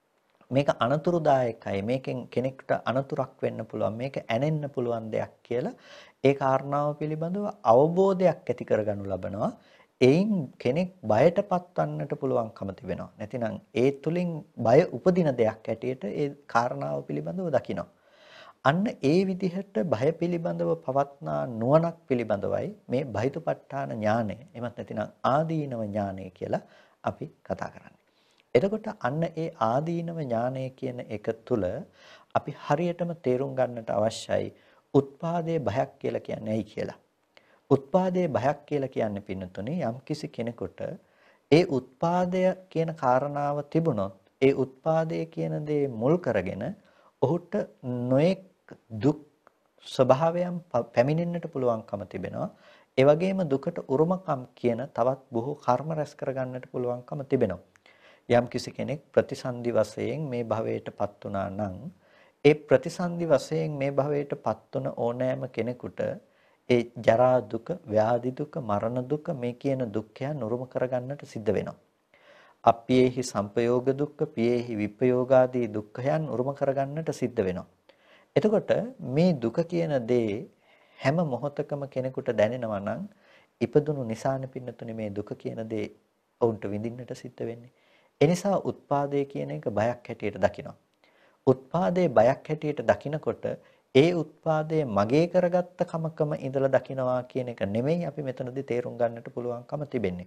මේක අනතුරුදායකයි. මේකෙන් කෙනෙක්ට අනතුරක් වෙන්න පුළුවන්. මේක ඇනෙන්න පුළුවන් දෙයක් කියලා ඒ කාරණාව පිළිබඳව අවබෝධයක් ඇති කරගනු ලබනවා. එයින් කෙනෙක් බයට පත්වන්නට පුළුවන්කම තිබෙනවා. නැතිනම් ඒ තුලින් බය උපදින දෙයක් ඇටියට ඒ කාරණාව පිළිබඳව දකිනවා. අන්න ඒ විදිහට බය පිළිබඳව පවත්නා නුවණක් පිළිබඳවයි මේ බහිතුපට්ඨාන ඥානය. එමත් නැතිනම් ආදීනව ඥානය කියලා අපි කතා කරන්නේ. එතකොට අන්න ඒ ආදීනව ඥානය කියන එක තුල අපි හරියටම තේරුම් ගන්නට අවශ්‍යයි උත්පාදයේ බයක් කියලා කියන්නේ ඇයි කියලා. උත්පාදයේ බයක් කියලා කියන්නේ පින්නතුනේ යම්කිසි කෙනෙකුට ඒ උත්පාදය කියන කාරණාව තිබුණොත් ඒ උත්පාදය කියන දේ මුල් කරගෙන ඔහුට නොඑක් දුක් ස්වභාවයන් පැමිණෙන්නට පුළුවන්කම තිබෙනවා. ඒ වගේම දුකට උරුමකම් කියන තවත් බොහෝ කර්ම රැස් කරගන්නට පුළුවන්කම තිබෙනවා. යම්කිසි කෙනෙක් ප්‍රතිසන්දි වශයෙන් මේ භවයටපත් වුණා නම් ඒ ප්‍රතිසන්දි වශයෙන් මේ භවයටපත් වුණ ඕනෑම කෙනෙකුට ඒ ජරා දුක, ව්‍යාධි දුක, මරණ දුක මේ කියන දුක්ඛයන් උරුම කරගන්නට සිද්ධ වෙනවා. අප්පියේහි සංපයෝග දුක්ඛ, පියේහි විපයෝගාදී දුක්ඛයන් උරුම කරගන්නට සිද්ධ වෙනවා. එතකොට මේ දුක කියන දේ හැම මොහොතකම කෙනෙකුට දැනෙනවා නම් ඉපදුණු නිසානේ පින්නතුනේ මේ දුක කියන දේ ඔවුන්ට විඳින්නට සිද්ධ වෙන්නේ. ඒ නිසා උත්පාදේ කියන එක බයක් හැටියට දකිනවා. උත්පාදේ බයක් හැටියට දකිනකොට ඒ උත්පාදේ මගේ කරගත්ත කමකම ඉඳලා දකිනවා කියන එක නෙමෙයි අපි මෙතනදී තේරුම් ගන්නට පුළුවන්කම තිබෙන්නේ.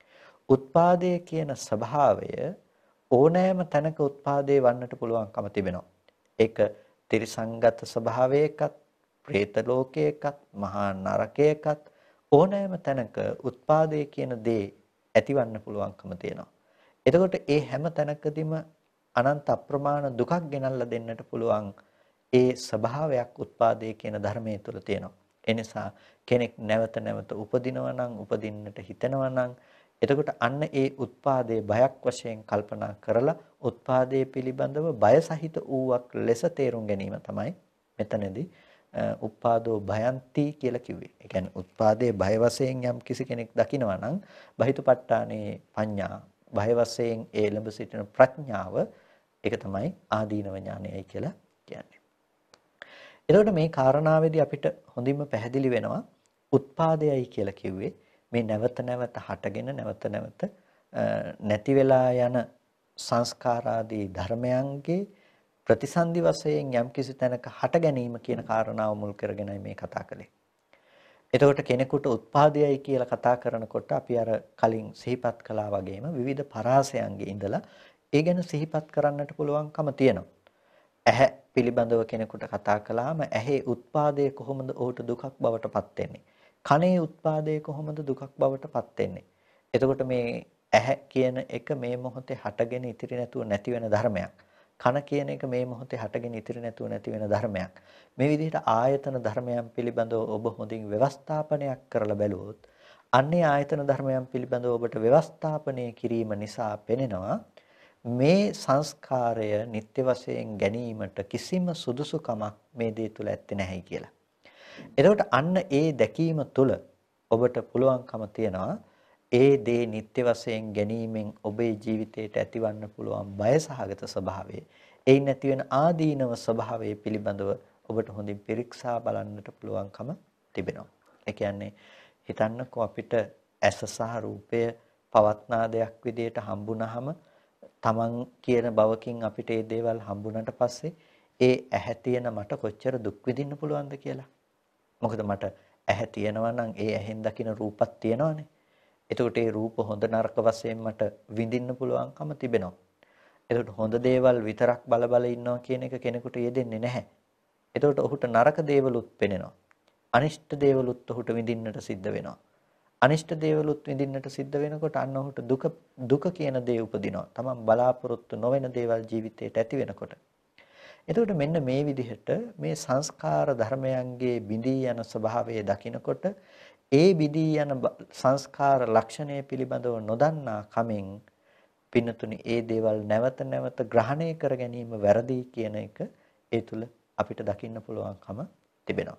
උත්පාදේ කියන ස්වභාවය ඕනෑම තැනක උත්පාදේ වන්නට පුළුවන්කම තිබෙනවා. ඒක තිරිසංගත ස්වභාවයකත්, പ്രേත ලෝකයකත්, මහා නරකයකත් ඕනෑම තැනක උත්පාදේ කියන දේ ඇතිවන්න පුළුවන්කම තියෙනවා. එතකොට ඒ හැම තැනකදීම අනන්ත අප්‍රමාණ දුකක් ගෙනල්ලා දෙන්නට පුළුවන් ඒ ස්වභාවයක් උත්පාදේ කියන ධර්මයේ තුල තියෙනවා. ඒ නිසා කෙනෙක් නැවත නැවත උපදිනවා නම්, උපදින්නට හිතෙනවා නම්, එතකොට අන්න ඒ උත්පාදේ බයක් වශයෙන් කල්පනා කරලා උත්පාදේ පිළිබඳව බය සහිත ඌවක් ලෙස තේරුම් ගැනීම තමයි මෙතනදී උපාදෝ භයන්ති කියලා කිව්වේ. ඒ කියන්නේ උත්පාදේ බය වශයෙන් යම් කිසි කෙනෙක් දකිනවා නම් බහිතුපට්ඨානේ පඤ්ඤා බය වශයෙන් ඒ ළඹ සිටින ප්‍රඥාව ඒක තමයි ආදීනව ඥානයයි කියලා කියන්නේ. එතකොට මේ කාරණාවේදී අපිට හොඳින්ම පැහැදිලි වෙනවා උත්පාදයයි කියලා කිව්වේ මේ නැවත නැවත හටගෙන නැවත නැවත නැති වෙලා යන සංස්කාරාදී ධර්මයන්ගේ ප්‍රතිසන්දි වශයෙන් යම් කිසි තැනක හට ගැනීම කියන කාරණාව මුල් කරගෙනයි මේ කතා කළේ. එතකොට කෙනෙකුට උත්පාදයයි කියලා කතා කරනකොට අපි අර කලින් සිහිපත් කළා වගේම විවිධ පරාසයන්ගේ ඉඳලා ඒ ගැන සිහිපත් කරන්නට පුළුවන්කම තියෙනවා. ඇහැ පිළිබඳව කෙනෙකුට කතා කළාම ඇහි උත්පාදය කොහොමද ඔහුට දුකක් බවට පත් වෙන්නේ? කනේ උත්පාදය කොහොමද දුකක් බවට පත් වෙන්නේ? එතකොට මේ ඇහැ කියන එක මේ මොහොතේ හටගෙන ඉතිරි නැතුව නැති වෙන ධර්මයක්. කන කියන එක මේ මොහොතේ හටගෙන ඉතිරි නැතුව නැති වෙන ධර්මයක්. මේ විදිහට ආයතන ධර්මයන් පිළිබඳව ඔබ හොඳින් ව්‍යවස්ථාපනයක් කරලා බැලුවොත් අන්නේ ආයතන ධර්මයන් පිළිබඳව ඔබට ව්‍යවස්ථාපනය කිරීම නිසා පෙනෙනවා මේ සංස්කාරය නිත්‍ය වශයෙන් ගැනීමට කිසිම සුදුසුකමක් මේ දේ තුල ඇත්තේ නැහැ කියලා. එතකොට අන්න ඒ දැකීම තුල ඔබට පුළුවන්කම තියනවා ඒ දේ නිත්‍ය වශයෙන් ගැනීමෙන් ඔබේ ජීවිතයට ඇතිවන්න පුළුවන් බයසහගත ස්වභාවය, ඒ නැති වෙන ආදීනව ස්වභාවය පිළිබඳව ඔබට හොඳින් පරීක්ෂා බලන්නට පුළුවන්කම තිබෙනවා. ඒ කියන්නේ හිතන්නකෝ අපිට ඇස සහ රූපය පවත්නා දෙයක් විදියට හම්බුනහම තමන් කියන බවකින් අපිට මේ දේවල් හම්බුනට පස්සේ ඒ ඇහැ තියෙන මට කොච්චර දුක් විඳින්න පුළුවන්ද කියලා. මොකද මට ඇහැ තියෙනවා නම් ඒ ඇහෙන් දකින රූපත් තියෙනවානේ. එතකොට ඒ රූප හොඳ නරක වශයෙන් මට විඳින්න පුළුවන්කම තිබෙනවා. එතකොට හොඳ දේවල් විතරක් බල බල ඉන්නවා කියන එක කෙනෙකුට යෙදෙන්නේ නැහැ. එතකොට ඔහුට නරක දේවලුත් පෙනෙනවා. අනිෂ්ට දේවලුත් ඔහුට විඳින්නට සිද්ධ වෙනවා. අනිෂ්ට දේවලුත් විඳින්නට සිද්ධ වෙනකොට අන්න ඔහුට දුක දුක කියන දේ උපදිනවා. තමන් බලාපොරොත්තු නොවන දේවල් ජීවිතේට ඇති වෙනකොට. එතකොට මෙන්න මේ විදිහට මේ සංස්කාර ධර්මයන්ගේ බිඳී යන ස්වභාවය දකිනකොට ඒ බිඳී යන සංස්කාර ලක්ෂණය පිළිබඳව නොදන්නා කමෙන් පින්නතුනි ඒ දේවල් නැවත නැවත ග්‍රහණය කර ගැනීම වැරදි කියන එක ඒ තුල අපිට දකින්න පුළුවන්කම තිබෙනවා.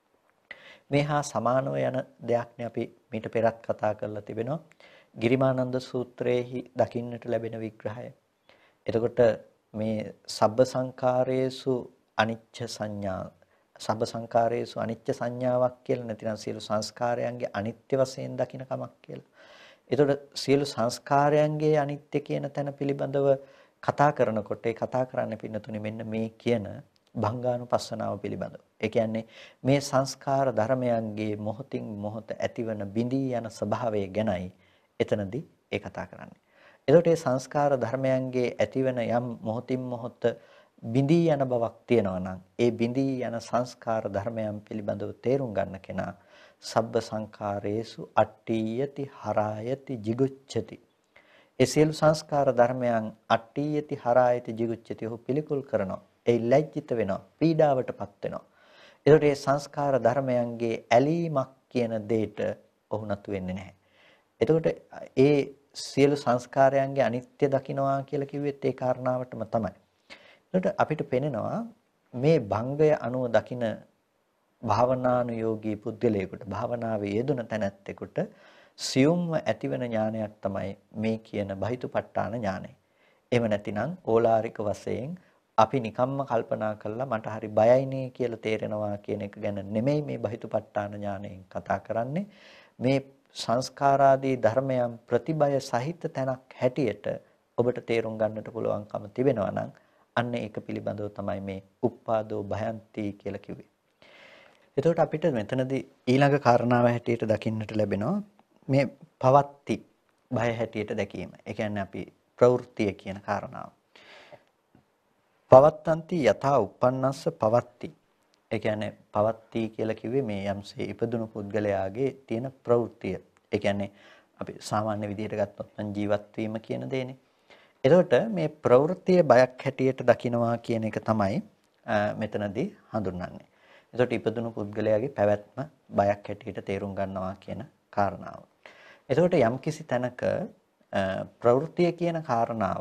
මේ හා සමානව යන දෙයක්නේ අපි මීට පෙරත් කතා කරලා තිබෙනවා. ගිරිමානන්ද සූත්‍රයේහි දකින්නට ලැබෙන විග්‍රහය. එතකොට මේ සබ්බ සංකාරයේසු අනිච්ච සංඥා සබ්බ සංකාරයේසු අනිච්ච සංඥාවක් කියලා නැතිනම් සියලු සංස්කාරයන්ගේ අනිත්‍ය වශයෙන් දකින කමක් කියලා. එතකොට සියලු සංස්කාරයන්ගේ අනිත්‍ය කියන තැන පිළිබඳව කතා කරනකොට ඒ කතා කරන්න පින්නතුනේ මෙන්න මේ කියන භංගානුපස්සනාව පිළිබඳව. ඒ කියන්නේ මේ සංස්කාර ධර්මයන්ගේ මොහොතින් මොහොත ඇතිවන බිඳී යන ස්වභාවය ගැනයි එතනදී ඒ කතා කරන්නේ. එතකොට මේ සංස්කාර ධර්මයන්ගේ ඇතිවන යම් මොහොතින් මොහොත බිඳී යන බවක් තියෙනවා නම් ඒ බිඳී යන සංස්කාර ධර්මයන් පිළිබඳව තේරුම් ගන්න කෙනා සබ්බ සංඛාරේසු අට්ඨියති හරායති jigucchati. ඒ සියලු සංස්කාර ධර්මයන් අට්ඨියති හරායති jigucchati ඔහු පිළිකුල් කරනවා. ඒ ලැජ්ජිත වෙනවා, පීඩාවටපත් වෙනවා. ඒකට මේ සංස්කාර ධර්මයන්ගේ ඇලීමක් කියන දෙයට ඔහු නතු වෙන්නේ නැහැ. එතකොට ඒ සියලු සංස්කාරයන්ගේ අනිත්‍ය දකින්නවා කියලා කිව්වෙත් ඒ කාරණාවටම තමයි. එතකොට අපිට පෙනෙනවා මේ භංගය අනුව දකින භාවනානුයෝගී පුද්ගලයෙකුට භාවනාවේ යෙදුන තැනැත්තෙකුට සියුම්ව ඇතිවන ඥානයක් තමයි මේ කියන බහිතුපට්ඨාන ඥානය. එහෙම නැතිනම් ඕලාරික වශයෙන් අපි නිකම්ම කල්පනා කළා මට හරි බයයිනේ කියලා තේරෙනවා කියන එක ගැන නෙමෙයි මේ බහිතුපට්ඨාන ඥානයෙන් කතා කරන්නේ. මේ සංස්කාරාදී ධර්මයන් ප්‍රතිබය සහිත තැනක් හැටියට ඔබට තේරුම් ගන්නට පුළුවන්කම තිබෙනවා නම් අන්න ඒක පිළිබඳව තමයි මේ උප්පාදෝ භයන්ති කියලා කිව්වේ. එතකොට අපිට මෙතනදී ඊළඟ කාරණාව හැටියට දකින්නට ලැබෙනවා මේ පවත්ති භය හැටියට දැකීම. ඒ කියන්නේ අපි ප්‍රවෘත්තිය කියන කාරණාව. පවත්තන්ති යථා uppannස්ස පවත්ති. ඒ කියන්නේ පවත්ති කියලා කිව්වේ මේ යම්සේ ඉපදුණු පුද්ගලයාගේ තියෙන ප්‍රවෘත්තිය. ඒ කියන්නේ අපි සාමාන්‍ය විදිහට ගත්තොත් නම් ජීවත් වීම කියන දේනේ. එතකොට මේ ප්‍රවෘත්තිය බයක් හැටියට දකිනවා කියන එක තමයි මෙතනදී හඳුන්වන්නේ. එතකොට ඉපදුණු පුද්ගලයාගේ පැවැත්ම බයක් හැටියට තේරුම් ගන්නවා කියන කාරණාව. එතකොට යම්කිසි තැනක ප්‍රවෘත්තිය කියන කාරණාව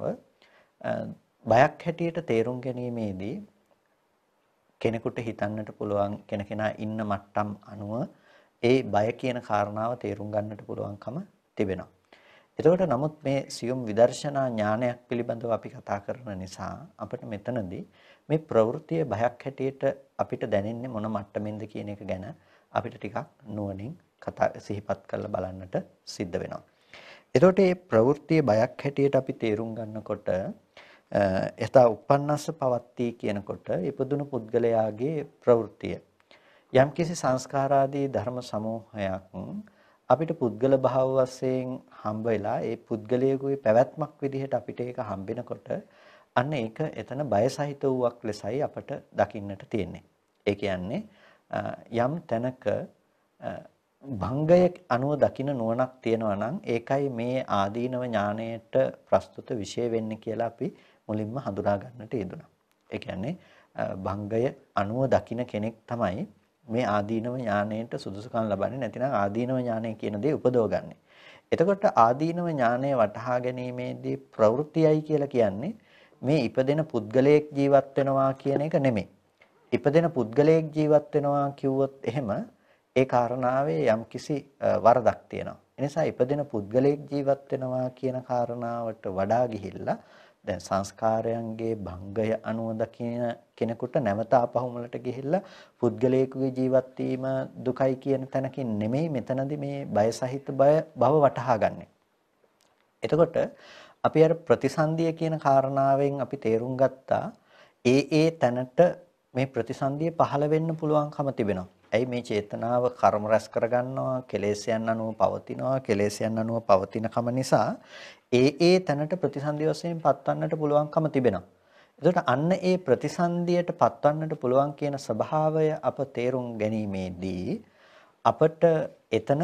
බයක් හැටියට තේරුම් ගැනීමේදී කෙනෙකුට හිතන්නට පුළුවන් කෙනකෙනා ඉන්න මට්ටම් අනුව ඒ බය කියන කාරණාව තේරුම් ගන්නට පුළුවන්කම තිබෙනවා. එතකොට නමුත් මේ සියුම් විදර්ශනා ඥානයක් පිළිබඳව අපි කතා කරන නිසා අපිට මෙතනදී මේ ප්‍රවෘත්තිය බයක් හැටියට අපිට දැනෙන්නේ මොන මට්ටමින්ද කියන එක ගැන අපිට ටිකක් නුවණින් කතා සිහිපත් කරලා බලන්නට සිද්ධ වෙනවා. එතකොට මේ ප්‍රවෘත්තිය බයක් හැටියට අපි තේරුම් ගන්නකොට යථා uppannස්ස පවත්ති කියනකොට ඉපදුණු පුද්ගලයාගේ ප්‍රවෘත්තිය යම්කිසි සංස්කාරාදී ධර්ම සමූහයක් අපිට පුද්ගල භාව වශයෙන් හම්බ වෙලා ඒ පුද්ගලයෙකුගේ පැවැත්මක් විදිහට අපිට ඒක හම්බෙනකොට අන්න ඒක එතන බය සහිත වූවක් ලෙසයි අපට දකින්නට තියෙන්නේ. ඒ කියන්නේ යම් තැනක භංගය අනුව දකින නුවණක් තියෙනවා නම් ඒකයි මේ ආදීනව ඥාණයට ප්‍රස්තුත විශේෂ වෙන්නේ කියලා අපි මුලින්ම හඳුනා ගන්නට යෙදුණා. ඒ කියන්නේ භංගය අනුව දකින කෙනෙක් තමයි මේ ආදීනව ඥාණයට සුදුසුකම් ලබන්නේ, නැතිනම් ආදීනව ඥානය කියන දේ උපදවගන්නේ. එතකොට ආදීනව ඥානය වටහා ගැනීමේදී ප්‍රවෘත්තියයි කියලා කියන්නේ මේ ඉපදෙන පුද්ගලයෙක් ජීවත් වෙනවා කියන එක නෙමෙයි. ඉපදෙන පුද්ගලයෙක් ජීවත් වෙනවා කිව්වොත් එහෙම ඒ කාරණාවේ යම්කිසි වරදක් තියෙනවා. ඒ නිසා ඉපදෙන පුද්ගලයෙක් ජීවත් වෙනවා කියන කාරණාවට වඩා ගිහිල්ලා දැන් සංස්කාරයන්ගේ භංගය අනුව දකින කෙනෙකුට නැවත ආපහු මුලට ගිහිල්ලා පුද්ගලයෙකුගේ ජීවත් වීම දුකයි කියන තැනකින් නෙමෙයි මෙතනදී මේ බය සහිත බය බව වටහා ගන්න. එතකොට අපි අර ප්‍රතිසන්දිය කියන කාරණාවෙන් අපි තේරුම් ගත්තා ඒ ඒ තැනට මේ ප්‍රතිසන්දිය පහළ වෙන්න පුළුවන්කම තිබෙනවා. ඇයි මේ චේතනාව කර්ම රැස් කරගන්නවා, කෙලෙස්යන් අනුව පවතිනවා, කෙලෙස්යන් අනුව පවතිනකම නිසා ඒ ඒ තැනට ප්‍රතිසන්දිය වශයෙන් පත්වන්නට පුළුවන්කම තිබෙනවා. එතකොට අන්න ඒ ප්‍රතිසන්දියට පත්වන්නට පුළුවන් කියන ස්වභාවය අප තේරුම් ගැනීමේදී අපට එතන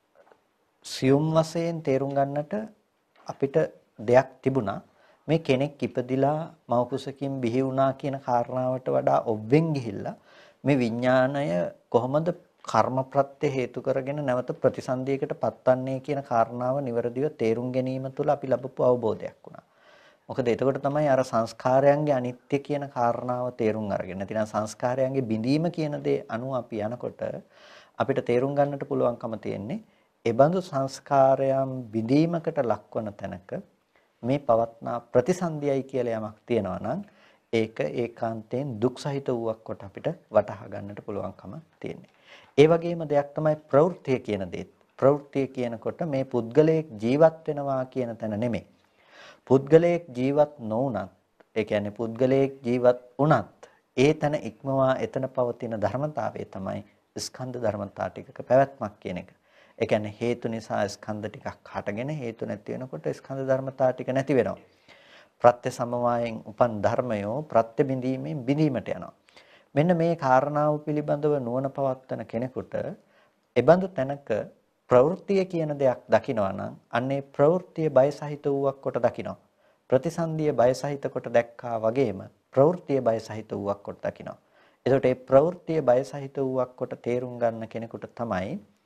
සියුම් වශයෙන් තේරුම් ගන්නට අපිට දෙයක් තිබුණා. මේ කෙනෙක් ඉපදිලා මව කුසකින් බිහි වුණා කියන කාරණාවට වඩා ඔබෙන් ගිහිල්ලා මේ විඥාණය කොහොමද කර්ම ප්‍රත්‍ය හේතු කරගෙන නැවත ප්‍රතිසන්දියකට පත්වන්නේ කියන කාරණාව નિවරදිව තේරුම් ගැනීම තුළ අපි ලැබපු අවබෝධයක් වුණා. මොකද එතකොට තමයි අර සංස්කාරයන්ගේ අනිත්‍ය කියන කාරණාව තේරුම් අරගෙන නැතිනම් සංස්කාරයන්ගේ බිඳීම කියන දේ අනුව අපි යනකොට අපිට තේරුම් ගන්නට පුළුවන්කම තියෙන්නේ ඒ බඳු සංස්කාරයන් බිඳීමකට ලක්වන තැනක මේ පවත්නා ප්‍රතිසන්දියයි කියලා යමක් තියෙනවා නම් ඒක ඒකාන්තයෙන් දුක් සහිත වූවක් කොට අපිට වටහා ගන්නට පුළුවන්කම තියෙන්නේ. ඒ වගේම දෙයක් තමයි ප්‍රවෘත්තිය කියන දේ. ප්‍රවෘත්තිය කියනකොට මේ පුද්ගලයෙක් ජීවත් වෙනවා කියන තැන නෙමෙයි. පුද්ගලයෙක් ජීවත් නොවුනත්, ඒ කියන්නේ පුද්ගලයෙක් ජීවත් වුණත් ඒ තැන ඉක්මවා එතන පවතින ධර්මතාවය තමයි ස්කන්ධ ධර්මතා ටිකක පැවැත්මක් කියන එක. ඒ කියන්නේ හේතු නිසා ස්කන්ධ ටිකක් හටගෙන හේතු නැති වෙනකොට ස්කන්ධ ධර්මතා ටික නැති වෙනවා. ප්‍රත්‍ය සමவாயෙන් උපන් ධර්මයෝ ප්‍රත්‍ය බිඳීමෙන් බිඳීමට යනවා. මෙන්න මේ කාරණාව පිළිබඳව නුවණ පවත්වන කෙනෙකුට එබඳු තැනක ප්‍රවෘත්තිය කියන දෙයක් දකිනවා නම් අන්නේ ප්‍රවෘත්තිය බය සහිත වූවක් කොට දකිනවා. ප්‍රතිසන්දිය බය සහිත කොට දැක්කා වගේම ප්‍රවෘත්තිය බය සහිත වූවක් කොට දකිනවා. එතකොට මේ ප්‍රවෘත්තිය බය සහිත වූවක් කොට තේරුම් ගන්න කෙනෙකුට තමයි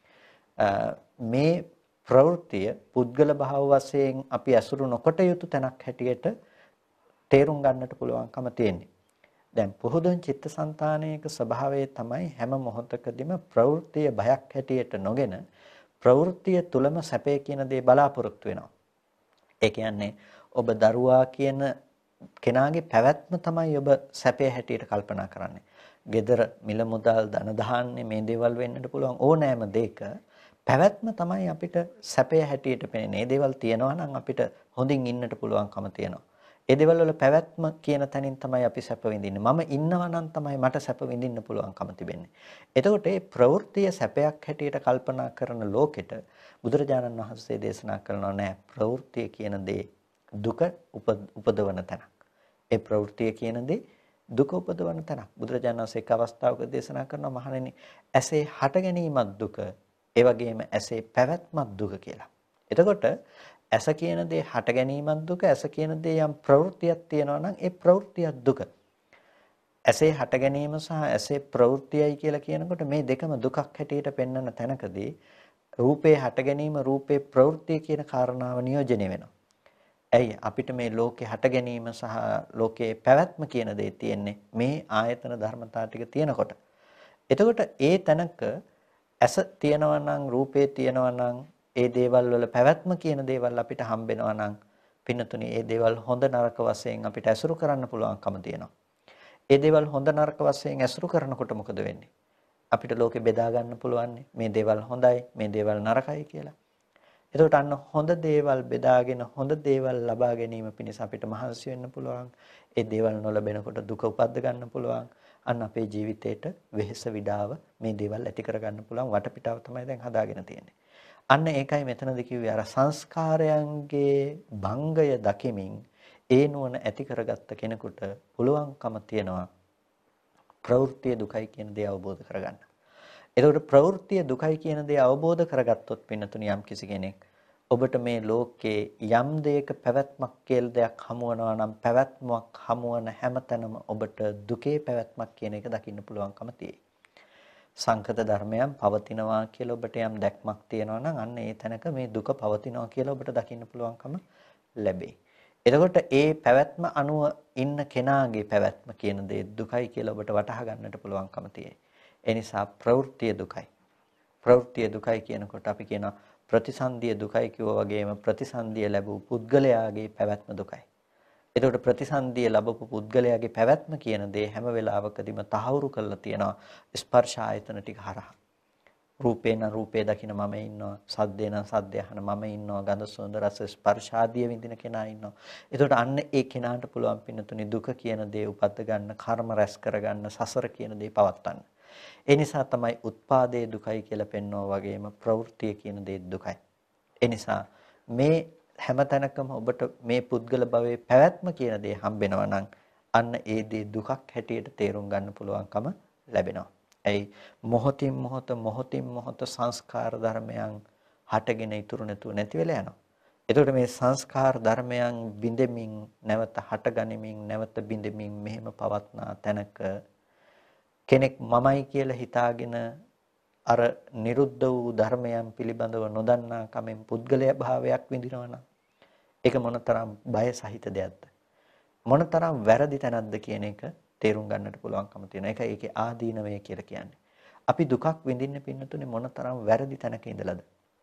මේ ප්‍රවෘත්තිය පුද්ගල භාව වශයෙන් අපි අසුරු නොකොට යුතු තැනක් හැටියට තේරුම් ගන්නට පුළුවන්කම තියෙන්නේ. දැන් පුහුදුන් චිත්තසංතානයක ස්වභාවය තමයි හැම මොහොතකදීම ප්‍රවෘත්තිය බයක් හැටියට නොගෙන ප්‍රවෘත්තිය තුලම සැපේ කියන දේ බලාපොරොත්තු වෙනවා. ඒ කියන්නේ ඔබ දරුවා කියන කෙනාගේ පැවැත්ම තමයි ඔබ සැපේ හැටියට කල්පනා කරන්නේ. gedara මිල මුදල් ධන ධාන්‍ය මේ දේවල් වෙන්නට පුළුවන් ඕනෑම දෙයක පැවැත්ම තමයි අපිට සැපය හැටියට පෙනෙන්නේ. මේ දේවල් තියෙනවා නම් අපිට හොඳින් ඉන්නට පුළුවන්කම තියෙනවා. ඒ දේවල් වල පැවැත්ම කියන තැනින් තමයි අපි සැප විඳින්නේ. මම ඉන්නවා නම් තමයි මට සැප විඳින්න පුළුවන්කම තිබෙන්නේ. එතකොට මේ ප්‍රවෘත්තිය සැපයක් හැටියට කල්පනා කරන ලෝකෙට බුදුරජාණන් වහන්සේ දේශනා කරනවා නෑ ප්‍රවෘත්තිය කියන දේ දුක උපදවන තැනක්. ඒ ප්‍රවෘත්තිය කියන දේ දුක උපදවන තැනක්. බුදුරජාණන් වහන්සේ එක් අවස්ථාවක දේශනා කරනවා මහණෙනි ඇසේ හට ගැනීමත් දුක, ඒ වගේම ඇසේ පැවැත්මත් දුක කියලා. එතකොට ඇස කියන දේ හට ගැනීමත් දුක, ඇස කියන දේ යම් ප්‍රවෘත්තියක් තියෙනවා නම් ඒ ප්‍රවෘත්තියක් දුක. ඇසේ හට ගැනීම සහ ඇසේ ප්‍රවෘත්තියයි කියලා කියනකොට මේ දෙකම දුකක් හැටියට පෙන්වන තැනකදී රූපේ හට ගැනීම රූපේ ප්‍රවෘත්තිය කියන කාරණාව නියෝජනය වෙනවා. ඇයි අපිට මේ ලෝකේ හට ගැනීම සහ ලෝකේ පැවැත්ම කියන දේ තියෙන්නේ මේ ආයතන ධර්මතා ටික තියෙනකොට. එතකොට ඒ තැනක ඇස තියෙනවා නම් රූපේ තියෙනවා නම් ඒ දේවල් වල පැවැත්ම කියන දේවල් අපිට හම්බෙනවා නම් පින්නතුනි ඒ දේවල් හොඳ නරක වශයෙන් අපිට ඇසුරු කරන්න පුළුවන්කම තියෙනවා. ඒ දේවල් හොඳ නරක වශයෙන් ඇසුරු කරනකොට මොකද වෙන්නේ? අපිට ලෝකෙ බෙදා ගන්න පුළුවන් මේ දේවල් හොඳයි මේ දේවල් නරකයි කියලා. එතකොට අන්න හොඳ දේවල් බෙදාගෙන හොඳ දේවල් ලබා ගැනීම පිණිස අපිට මහන්සි වෙන්න පුළුවන්. ඒ දේවල් නොලැබෙනකොට දුක උපද්ද ගන්න පුළුවන්. අන්න අපේ ජීවිතේට වෙහෙස විඩාව මේ දේවල් ඇති කර ගන්න පුළුවන් වටපිටාව තමයි දැන් හදාගෙන තියෙන්නේ. අන්න ඒකයි මෙතනදී කිව්වේ අර සංස්කාරයන්ගේ භංගය දකිමින් ඒ නුවණ ඇති කරගත්ත කෙනෙකුට පුළුවන්කම තියනවා ප්‍රවෘත්ති දුකයි කියන දේ අවබෝධ කරගන්න. එතකොට ප්‍රවෘත්ති දුකයි කියන දේ අවබෝධ කරගත්තොත් පින්නතුණි යම් කිසි කෙනෙක් ඔබට මේ ලෝකේ යම් දෙයක පැවැත්මක් කියලා දෙයක් හමුවනවා නම් පැවැත්මක් හමුවන හැමතැනම ඔබට දුකේ පැවැත්මක් කියන එක දකින්න පුළුවන්කම තියෙයි. සංකත ධර්මයන් පවතිනවා කියලා ඔබට යම් දැක්මක් තියෙනවා නම් අන්න ඒ තැනක මේ දුක පවතිනවා කියලා ඔබට දකින්න පුළුවන්කම ලැබෙයි. එතකොට ඒ පැවැත්ම අනුව ඉන්න කෙනාගේ පැවැත්ම කියන දේ දුකයි කියලා ඔබට වටහා ගන්නට පුළුවන්කම තියෙයි. ඒ නිසා ප්‍රවෘත්ති දුකයි. ප්‍රවෘත්ති දුකයි කියනකොට අපි කියනවා ප්‍රතිසන්දිය දුකයි කිව්වා වගේම ප්‍රතිසන්දිය ලැබූ පුද්ගලයාගේ පැවැත්ම දුකයි. එතකොට ප්‍රතිසන්දිය ලැබපු පුද්ගලයාගේ පැවැත්ම කියන දේ හැම වෙලාවකදීම තහවුරු කරලා තියෙනවා ස්පර්ශ ආයතන ටික හරහා. රූපේන රූපේ දකින මම ඉන්නවා, සද්දේන සද්දය අහන මම ඉන්නවා, ගඳ සුවඳ රස ස්පර්ශ ආදිය විඳින කෙනා ඉන්නවා. එතකොට අන්න ඒ කෙනාට පුළුවන් පින්නතුනි දුක කියන දේ උපද්ද ගන්න, කර්ම රැස් කර ගන්න, සසර කියන දේ පවත්වන්න. ඒ නිසා තමයි උත්පාදයේ දුකයි කියලා පෙන්වනවා වගේම ප්‍රවෘත්තිය කියන දේ දුකයි. ඒ නිසා මේ හැමතැනකම ඔබට මේ පුද්ගල භවයේ පැවැත්ම කියන දේ හම්බෙනවා නම් අන්න ඒ දේ දුකක් හැටියට තේරුම් ගන්න පුළුවන්කම ලැබෙනවා. ඇයි මොහොතින් මොහොත මොහොතින් මොහොත සංස්කාර ධර්මයන් හටගෙන ඉතුරු නැතුව නැති වෙලා යනවා. එතකොට මේ සංස්කාර ධර්මයන් බිඳෙමින් නැවත හටගනිමින් නැවත බිඳෙමින් මෙහෙම පවත්නා තැනක කෙනෙක් මමයි කියලා හිතාගෙන අර නිරුද්ධ වූ ධර්මයන් පිළිබඳව නොදන්නා කමෙන් පුද්ගලයා භාවයක් විඳිනවා නම් ඒක මොනතරම් බය සහිත දෙයක්ද මොනතරම් වැරදි තැනක්ද කියන එක තේරුම් ගන්නට පුළුවන්කම තියෙනවා. ඒකයි ඒකේ ආදීනවය කියලා කියන්නේ. අපි දුකක් විඳින්න පින්නතුනේ මොනතරම් වැරදි තැනක ඉඳලාද?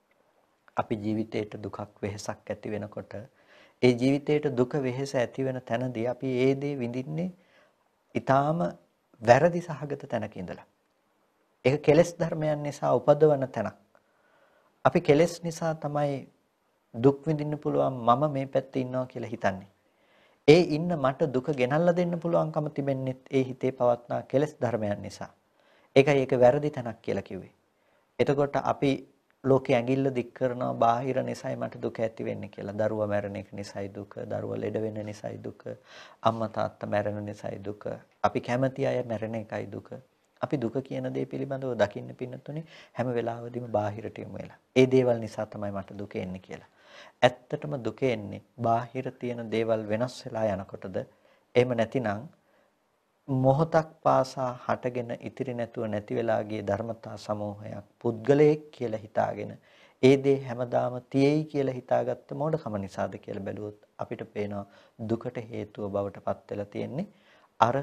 අපි ජීවිතේට දුකක් වෙහසක් ඇති වෙනකොට ඒ ජීවිතේට දුක වෙහස ඇති වෙන තැනදී අපි ඒ දේ විඳින්නේ ඊටාම වැරදි සහගත තැනක ඉඳලා. ඒක කෙලෙස් ධර්මයන් නිසා උපදවන තැනක්. අපි කෙලෙස් නිසා තමයි දුක් විඳින්න පුළුවන් මම මේ පැත්තේ ඉන්නවා කියලා හිතන්නේ. ඒ ඉන්න මට දුක ගෙනල්ලා දෙන්න පුළුවන්කම තිබෙන්නේ ඒ හිතේ පවත්නා කෙලෙස් ධර්මයන් නිසා. ඒකයි ඒක වැරදි තැනක් කියලා කිව්වේ. එතකොට අපි ලෝකේ ඇඟිල්ල දික් කරනවා බාහිර නිසයි මට දුක ඇති වෙන්නේ කියලා. දරුවා මැරෙන එක නිසයි දුක, දරුවා ලෙඩ වෙන නිසයි දුක, අම්මා තාත්තා මැරෙන නිසයි දුක, අපි කැමති අය මැරෙන එකයි දුක. අපි දුක කියන දේ පිළිබඳව දකින්න පින්නතුනේ හැම වෙලාවෙදිම බාහිරට යමු වෙලා. ඒ දේවල් නිසා තමයි මට දුක එන්නේ කියලා. ඇත්තටම දුක එන්නේ බාහිර තියෙන දේවල් වෙනස් වෙලා යනකොටද? එහෙම නැතිනම් මොහොතක් පාසා හටගෙන ඉතිරි නැතුව නැති වෙලා ගිය ධර්මතා සමූහයක් පුද්ගලයෙක් කියලා හිතාගෙන ඒ දේ හැමදාම තියෙයි කියලා හිතාගත්ත මොඩකම නිසාද කියලා බැලුවොත් අපිට පේනවා දුකට හේතුව බවට පත් වෙලා තියෙන්නේ අර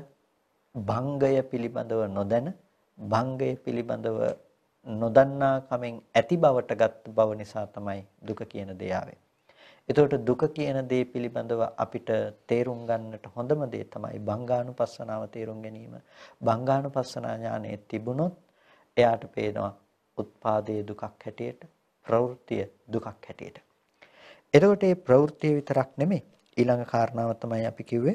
භංගය පිළිබඳව නොදැන භංගය පිළිබඳව නොදන්නා කමෙන් ඇති බවට ගත් බව නිසා තමයි දුක කියන දේ ආවේ. එතකොට දුක කියන දේ පිළිබඳව අපිට තේරුම් ගන්නට හොඳම දේ තමයි භංගානුපස්සනාව තේරුම් ගැනීම. භංගානුපස්සනා ඥානෙ තිබුණොත් එයාට පේනවා උත්පාදයේ දුකක් හැටියට, ප්‍රවෘත්තිය දුකක් හැටියට. එතකොට මේ ප්‍රවෘත්තිය විතරක් නෙමෙයි ඊළඟ කාරණාව තමයි අපි කිව්වේ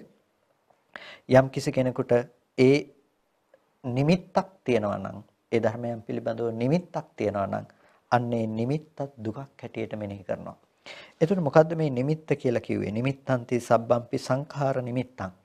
යම් කිසි කෙනෙකුට ඒ නිමිත්තක් තියෙනවා නම් ඒ ධර්මයන් පිළිබඳව නිමිත්තක් තියෙනවා නම් අන්නේ නිමිත්තත් දුකක් හැටියට මෙනෙහි කරනවා. එතකොට මොකද්ද මේ නිමිත්ත කියලා කිව්වේ? නිමිත්තන්ති සබ්බම්පි සංඛාර නිමිත්තං.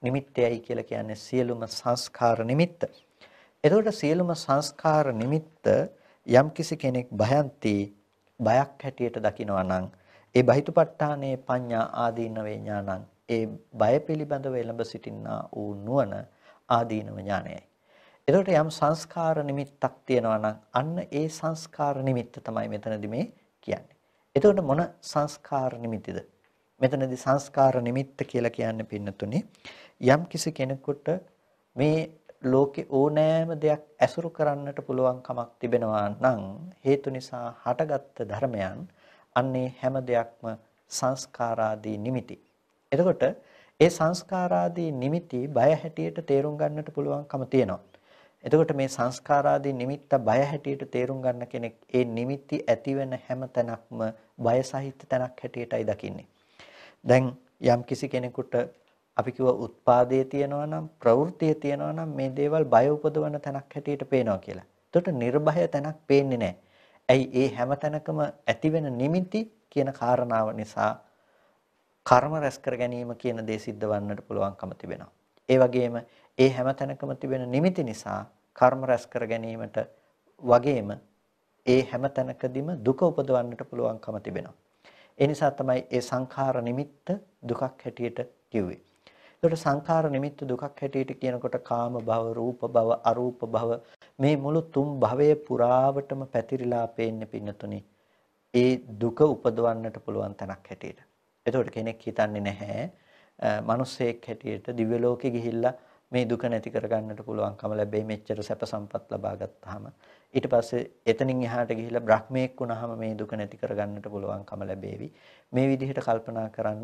නිමිත්තයයි කියලා කියන්නේ සියලුම සංස්කාර නිමිත්ත. එතකොට සියලුම සංස්කාර නිමිත්ත යම්කිසි කෙනෙක් භයන්ති බයක් හැටියට දකිනවා නම් ඒ බහිතුපත්ඨානයේ පඤ්ඤා ආදීනවේ ඥානං ඒ බය පිළිබඳව එළඹ සිටිනා වූ නුවණ ආදීනව ඥානයයි. එතකොට යම් සංස්කාර නිමිත්තක් තියෙනවා නම් අන්න ඒ සංස්කාර නිමිත්ත තමයි මෙතනදි මේ කියන්නේ. එතකොට මොන සංස්කාර නිමිතිද? මෙතනදී සංස්කාර නිමිත්ත කියලා කියන්නේ පින්නතුනේ යම් කිසි කෙනෙකුට මේ ලෝකේ ඕනෑම දෙයක් ඇසුරු කරන්නට පුළුවන් කමක් තිබෙනවා නම් හේතු නිසා හටගත්ත ධර්මයන් අන්නේ හැම දෙයක්ම සංස්කාරාදී නිමිති. එතකොට ඒ සංස්කාරාදී නිමිති බය හැටියට තේරුම් ගන්නට පුළුවන්කම තියෙනවා. එතකොට මේ සංස්කාරාදී නිමිත්ත බය හැටියට තේරුම් ගන්න කෙනෙක් ඒ නිමිති ඇති වෙන හැම තැනක්ම බය සහිත තැනක් හැටියටයි දකින්නේ. දැන් යම් කිසි කෙනෙකුට අපි කිව්ව උත්පාදයේ තියෙනවා නම් ප්‍රවෘත්තියේ තියෙනවා නම් මේ දේවල් බය උපදවන තැනක් හැටියට පේනවා කියලා. එතකොට නිර්භය තැනක් පේන්නේ නැහැ. ඇයි ඒ හැම තැනකම ඇතිවෙන නිමිති කියන කාරණාව නිසා කර්ම රැස් කර ගැනීම කියන දේ සිද්ධ වන්නට පුළුවන්කම තිබෙනවා. ඒ වගේම ඒ හැම තැනකම තිබෙන නිමිති නිසා කර්ම රැස් කර ගැනීමට වගේම ඒ හැම තැනකදීම දුක උපදවන්නට පුළුවන්කම තිබෙනවා. ඒ නිසා තමයි ඒ සංඛාර නිමිත්ත දුකක් හැටියට කිව්වේ. ඒකට සංඛාර නිමිත්ත දුකක් හැටියට කියනකොට කාම භව, රූප භව, අරූප භව මේ මුළු තුන් භවයේ පුරාවටම පැතිරිලා පේන්නේ පින්නතුනි. ඒ දුක උපදවන්නට පුළුවන් තැනක් හැටියට. එතකොට කෙනෙක් හිතන්නේ නැහැ මිනිස්සෙක් හැටියට දිව්‍ය ලෝකෙ ගිහිල්ලා මේ දුක නැති කරගන්නට පුළුවන්කම ලැබෙයි මෙච්චර සැප සම්පත් ලබා ගත්තාම. ඊට පස්සේ එතනින් එහාට ගිහිල්ලා බ්‍රහ්මයෙක් වුණාම මේ දුක නැති කරගන්නට පුළුවන්කම ලැබෙවි. මේ විදිහට කල්පනා කරන්න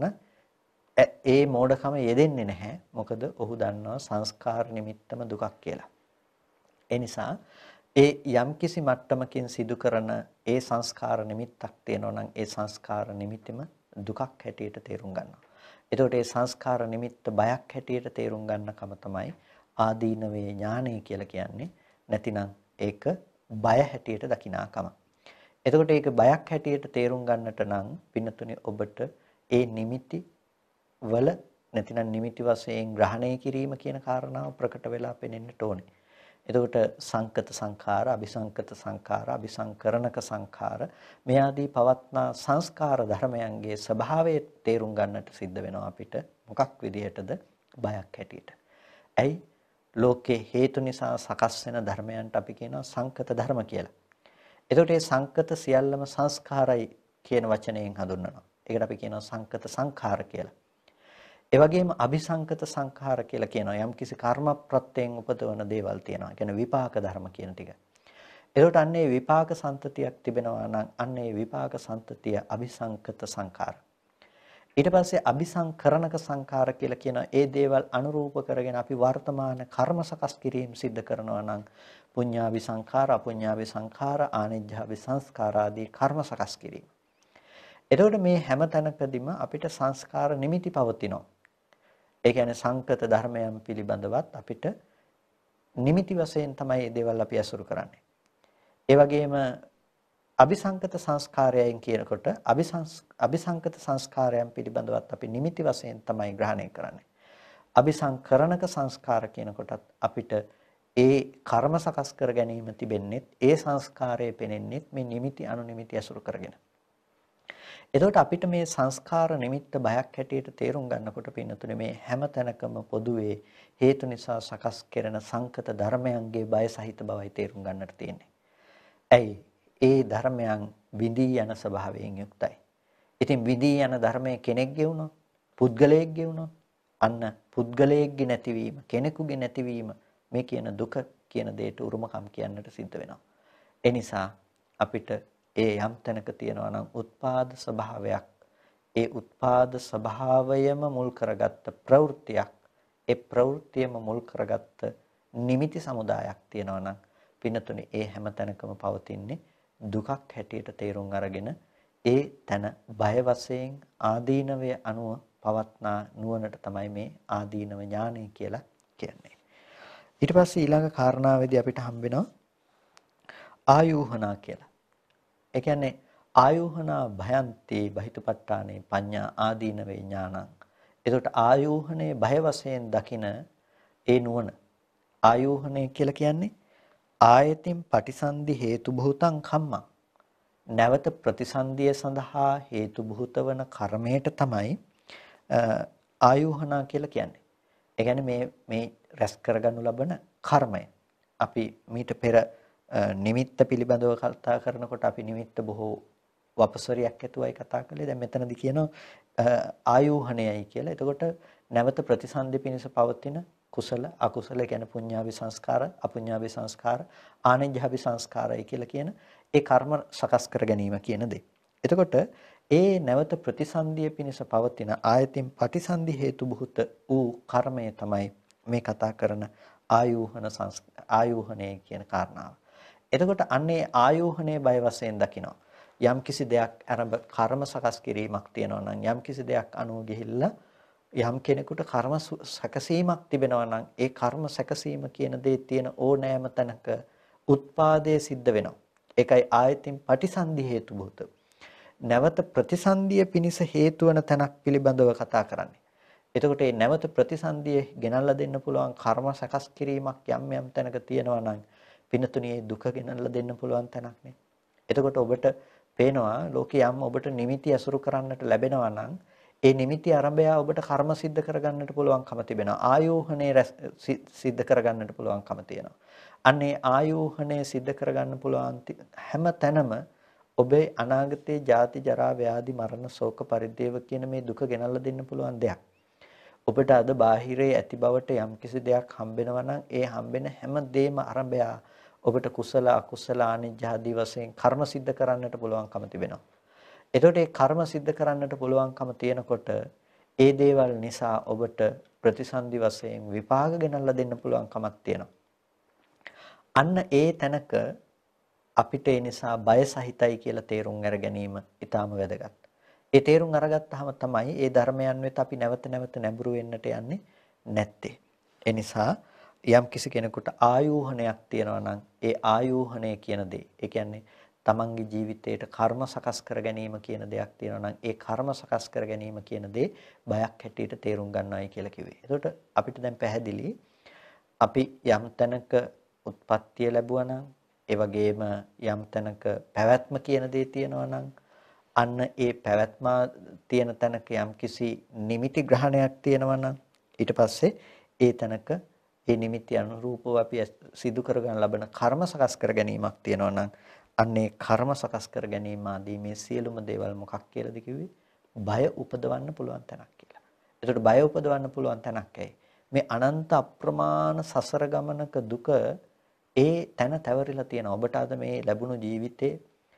ඒ මෝඩකම යෙදෙන්නේ නැහැ. මොකද ඔහු දන්නවා සංස්කාර නිමිත්තම දුකක් කියලා. ඒ නිසා ඒ යම්කිසි මට්ටමකින් සිදු කරන ඒ සංස්කාර නිමිත්තක් තියෙනවා නම් ඒ සංස්කාර නිමිතිම දුකක් හැටියට තේරුම් ගන්නවා. එතකොට ඒ සංස්කාර නිමිත්ත බයක් හැටියට තේරුම් ගන්නකම තමයි ආදීනවේ ඥානය කියලා කියන්නේ. නැතිනම් ඒක බය හැටියට දකිනාකම. එතකොට ඒක බයක් හැටියට තේරුම් ගන්නට නම් පින්නතුනේ ඔබට ඒ නිමිති වල නැතිනම් නිමිති වශයෙන් ග්‍රහණය කිරීම කියන කාරණාව ප්‍රකට වෙලා පෙනෙන්නට ඕනේ. එතකොට සංකත සංඛාර, අபிසංකත සංඛාර, අபிසංකරණක සංඛාර මේ ආදී පවත්නා සංස්කාර ධර්මයන්ගේ ස්වභාවය තේරුම් ගන්නට සිද්ධ වෙනවා අපිට. මොකක් විදිහටද? බයක් හැටියට. ඇයි? ලෝකේ හේතු නිසා සකස් වෙන ධර්මයන්ට අපි කියනවා සංකත ධර්ම කියලා. එතකොට මේ සංකත සියල්ලම සංස්කාරයි කියන වචනයෙන් හඳුන්වනවා. ඒකට අපි කියනවා සංකත සංඛාර කියලා. ඒ වගේම අபிසංකත සංඛාර කියලා කියනවා. යම් කිසි කර්ම ප්‍රත්‍යයෙන් උපදවන දේවල් තියෙනවා. කියන්නේ විපාක ධර්ම කියන ටික. එතකොට අන්නේ විපාක සම්තතියක් තිබෙනවා නම් අන්නේ විපාක සම්තතිය අபிසංකත සංඛාර. ඊට පස්සේ අபிසංකරණක සංඛාර කියලා කියන ඒ දේවල් අනුරූප කරගෙන අපි වර්තමාන කර්ම සකස් කිරීම සිද්ධ කරනවා නම් පුඤ්ඤාවි සංඛාර, අපුඤ්ඤාවි සංඛාර, ආනිජ්ජාවි සංස්කාර ආදී කර්ම සකස් කිරීම. එතකොට මේ හැම තැනකදීම අපිට සංස්කාර නිමිති පවතිනවා. ඒ කියන්නේ සංකත ධර්මයන් පිළිබඳවත් අපිට නිමිති වශයෙන් තමයි මේ දේවල් අපි අසුරු කරන්නේ. ඒ වගේම අபிසංකත සංස්කාරයන් කියනකොට අபிසංකත සංස්කාරයන් පිළිබඳවත් අපි නිමිති වශයෙන් තමයි ග්‍රහණය කරන්නේ. අபிසංකරණක සංස්කාර කියනකොටත් අපිට ඒ කර්ම සකස් කර ගැනීම තිබෙන්නේ ඒ සංස්කාරයේ පෙනෙන්නේ මේ නිමිති අනුනිමිති අසුරු කරගෙන. එතකොට අපිට මේ සංස්කාර නිමිත්ත බයක් හැටියට තේරුම් ගන්නකොට පින්නතුනේ මේ හැම තැනකම පොදුවේ හේතු නිසා සකස් කෙරෙන සංකත ධර්මයන්ගේ බය සහිත බවයි තේරුම් ගන්නට තියෙන්නේ. ඇයි? ඒ ධර්මයන් විඳී යන ස්වභාවයෙන් යුක්තයි. ඉතින් විඳී යන ධර්මයේ කෙනෙක්ගේ වුණොත්, පුද්ගලයෙක්ගේ වුණොත් අන්න පුද්ගලයෙක්ගේ නැතිවීම, කෙනෙකුගේ නැතිවීම මේ කියන දුක කියන දෙයට උරුමකම් කියන්නට සිද්ධ වෙනවා. ඒ නිසා අපිට ඒ යම් තැනක තියෙනවා නම් උත්පාද ස්වභාවයක්, ඒ උත්පාද ස්වභාවයම මුල් කරගත්ත ප්‍රවෘත්තියක්, ඒ ප්‍රවෘත්තියම මුල් කරගත්ත නිමිති සමුදායක් තියෙනවා නම් පින්නතුනේ ඒ හැම තැනකම පවතින්නේ දුකක් හැටියට තේරුම් අරගෙන ඒ තැන බය වශයෙන් ආදීනවය අනුව පවත්නා නුවණට තමයි මේ ආදීනව ඥානය කියලා කියන්නේ. ඊට පස්සේ ඊළඟ කාරණාවේදී අපිට හම්බ වෙනවා ආයෝහනා කියලා. ඒ කියන්නේ ආයෝහනා භයන්ති බහිතුපට්ඨානේ පඤ්ඤා ආදීනවේ ඥානං. එතකොට ආයෝහණය බය වශයෙන් දකින ඒ නුවණ ආයෝහණය කියලා කියන්නේ ආයතින් පටිසන්ධි හේතු භූතං කම්මං. නැවත ප්‍රතිසන්දිය සඳහා හේතු භූත වන කර්මයට තමයි ආයෝහණා කියලා කියන්නේ. ඒ කියන්නේ මේ මේ රැස් කරගනු ලබන කර්මය. අපි මීට පෙර නිමිත්ත පිළිබඳව කතා කරනකොට අපි නිමිත්ත බොහෝ වපසරියක් ඇතුවයි කතා කළේ. දැන් මෙතනදී කියනවා ආයෝහණයයි කියලා. එතකොට නැවත ප්‍රතිසන්දි පිණිස පවතින කුසල අකුසල කියන්නේ පුඤ්ඤාභි සංස්කාර අපුඤ්ඤාභි සංස්කාර ආනෙජ්ජාභි සංස්කාරයි කියලා කියන ඒ කර්ම සකස් කර ගැනීම කියන දේ. එතකොට ඒ නැවත ප්‍රතිසන්දිය පිණිස පවතින ආයතින් පටිසන්ධි හේතු භූත වූ කර්මය තමයි මේ කතා කරන ආයෝහන ආයෝහණය කියන කාරණාව. එතකොට අන්නේ ආයෝහණයේ බය වශයෙන් දකිනවා. යම් කිසි දෙයක් අරඹ කර්ම සකස් කිරීමක් තියෙනවා නම් යම් කිසි දෙයක් අනුව ගිහිල්ලා යම් කෙනෙකුට කර්ම සැකසීමක් තිබෙනවා නම් ඒ කර්ම සැකසීම කියන දේ තියෙන ඕනෑම තැනක උත්පාදයේ සිද්ධ වෙනවා. ඒකයි ආයතින් පටිසන්ධි හේතු භූත. නැවත ප්‍රතිසන්දිය පිණිස හේතු වන තැනක් පිළිබඳව කතා කරන්නේ. එතකොට මේ නැවත ප්‍රතිසන්දිය ගෙනල්ලා දෙන්න පුළුවන් කර්ම සකස් කිරීමක් යම් යම් තැනක තියෙනවා නම් පිනතුණියේ දුක ගෙනල්ලා දෙන්න පුළුවන් තැනක් නේ. එතකොට ඔබට පේනවා ලෝකේ යම් ඔබට නිමිති අසුරු කරන්නට ලැබෙනවා නම් ඒ නිමිති ආරම්භය ඔබට කර්ම સિદ્ધ කරගන්නට පුළුවන්කම තිබෙනවා. ආයෝහණය સિદ્ધ කරගන්නට පුළුවන්කම තියෙනවා. අන්නේ ආයෝහණය સિદ્ધ කරගන්න පුළුවන් හැම තැනම ඔබේ අනාගතයේ ජාති ජරා ව්‍යාධි මරණ ශෝක පරිදේව කියන මේ දුක ගෙනල්ලා දෙන්න පුළුවන් දෙයක්. ඔබට අද බාහිරේ ඇති බවට යම්කිසි දෙයක් හම්බෙනවා නම් ඒ හම්බෙන හැම දෙයක්ම ආරම්භය ඔබට කුසල අකුසල ආනිජ්ජාදී වශයෙන් කර්ම સિદ્ધ කරන්නට පුළුවන්කම තිබෙනවා. එතකොට මේ කර්ම સિદ્ધ කරන්නට පුළුවන්කම තියෙනකොට ඒ දේවල් නිසා ඔබට ප්‍රතිසන්දි වශයෙන් විපාක ගෙනල්ලා දෙන්න පුළුවන්කමක් තියෙනවා. අන්න ඒ තැනක අපිට ඒ නිසා බය සහිතයි කියලා තේරුම් අර ගැනීම ඊටාම වැදගත්. ඒ තේරුම් අරගත්තාම තමයි ඒ ධර්මයන් වෙත අපි නැවත නැවත නැඹුරු වෙන්නට යන්නේ නැත්තේ. ඒ නිසා යම් කිසි කෙනෙකුට ආයෝහණයක් තියෙනවා නම් ඒ ආයෝහණය කියන දේ, ඒ කියන්නේ තමන්ගේ ජීවිතයට කර්ම සකස් කර ගැනීම කියන දෙයක් තියෙනවා නම් ඒ කර්ම සකස් කර ගැනීම කියන දේ බයක් හැටියට තේරුම් ගන්නවයි කියලා කිව්වේ. එතකොට අපිට දැන් පැහැදිලි අපි යම් තැනක උත්පත්තිය ලැබුවා නම් ඒ වගේම යම් තැනක පැවැත්ම කියන දේ තියෙනවා නම් අන්න ඒ පැවැත්ම තියෙන තැනක යම් කිසි නිමිති ග්‍රහණයක් තියෙනවා නම් ඊට පස්සේ ඒ තැනක ඒ නිමිති අනුරූපව අපි සිදු කරගන්න ලබන කර්ම සකස් කර ගැනීමක් තියෙනවා නම් අන්නේ කර්ම සකස් කර ගැනීම ආදී මේ සියලුම දේවල් මොකක් කියලාද කිව්වේ? බය උපදවන්න පුළුවන් තැනක් කියලා. ඒකට බය උපදවන්න පුළුවන් තැනක් ඇයි? මේ අනන්ත අප්‍රමාණ සසර ගමනක දුක ඒ තැන තැවරිලා තියෙනවා. ඔබට අද මේ ලැබුණු ජීවිතේ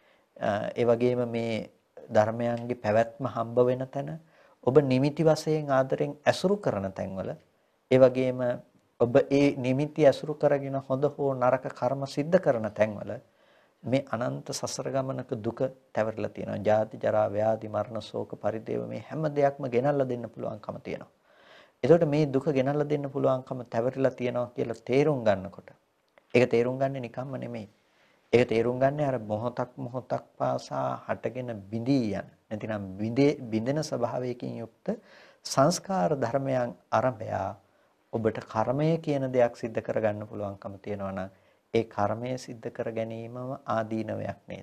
ඒ වගේම මේ ධර්මයන්ගේ පැවැත්ම හම්බ වෙන තැන ඔබ නිමිති වශයෙන් ආදරෙන් ඇසුරු කරන තැන්වල ඒ වගේම ඔබ ඒ නිමිති ඇසුරු කරගෙන හොඳ හෝ නරක කර්ම સિદ્ધ කරන තැන්වල මේ අනන්ත සසර ගමනක දුක තැවරිලා තියෙනවා. ජාති ජරා ව්‍යාධි මරණ ශෝක පරිදේව මේ හැම දෙයක්ම ගෙනල්ලා දෙන්න පුළුවන්කම තියෙනවා. ඒකට මේ දුක ගෙනල්ලා දෙන්න පුළුවන්කම තැවරිලා තියෙනවා කියලා තේරුම් ගන්නකොට ඒක තේරුම් ගන්න නිකම්ම නෙමෙයි. ඒක තේරුම් ගන්න අර මොහොතක් මොහොතක් පාසා හටගෙන බිඳී යන නැතිනම් බිඳේ බිඳෙන ස්වභාවයකින් යුක්ත සංස්කාර ධර්මයන් අරඹය ඔබට කර්මය කියන දෙයක් सिद्ध කරගන්න පුළුවන්කම තියෙනවා නම් ඒ කර්මය સિદ્ધ කර ගැනීමම ආදීනවයක් නේද?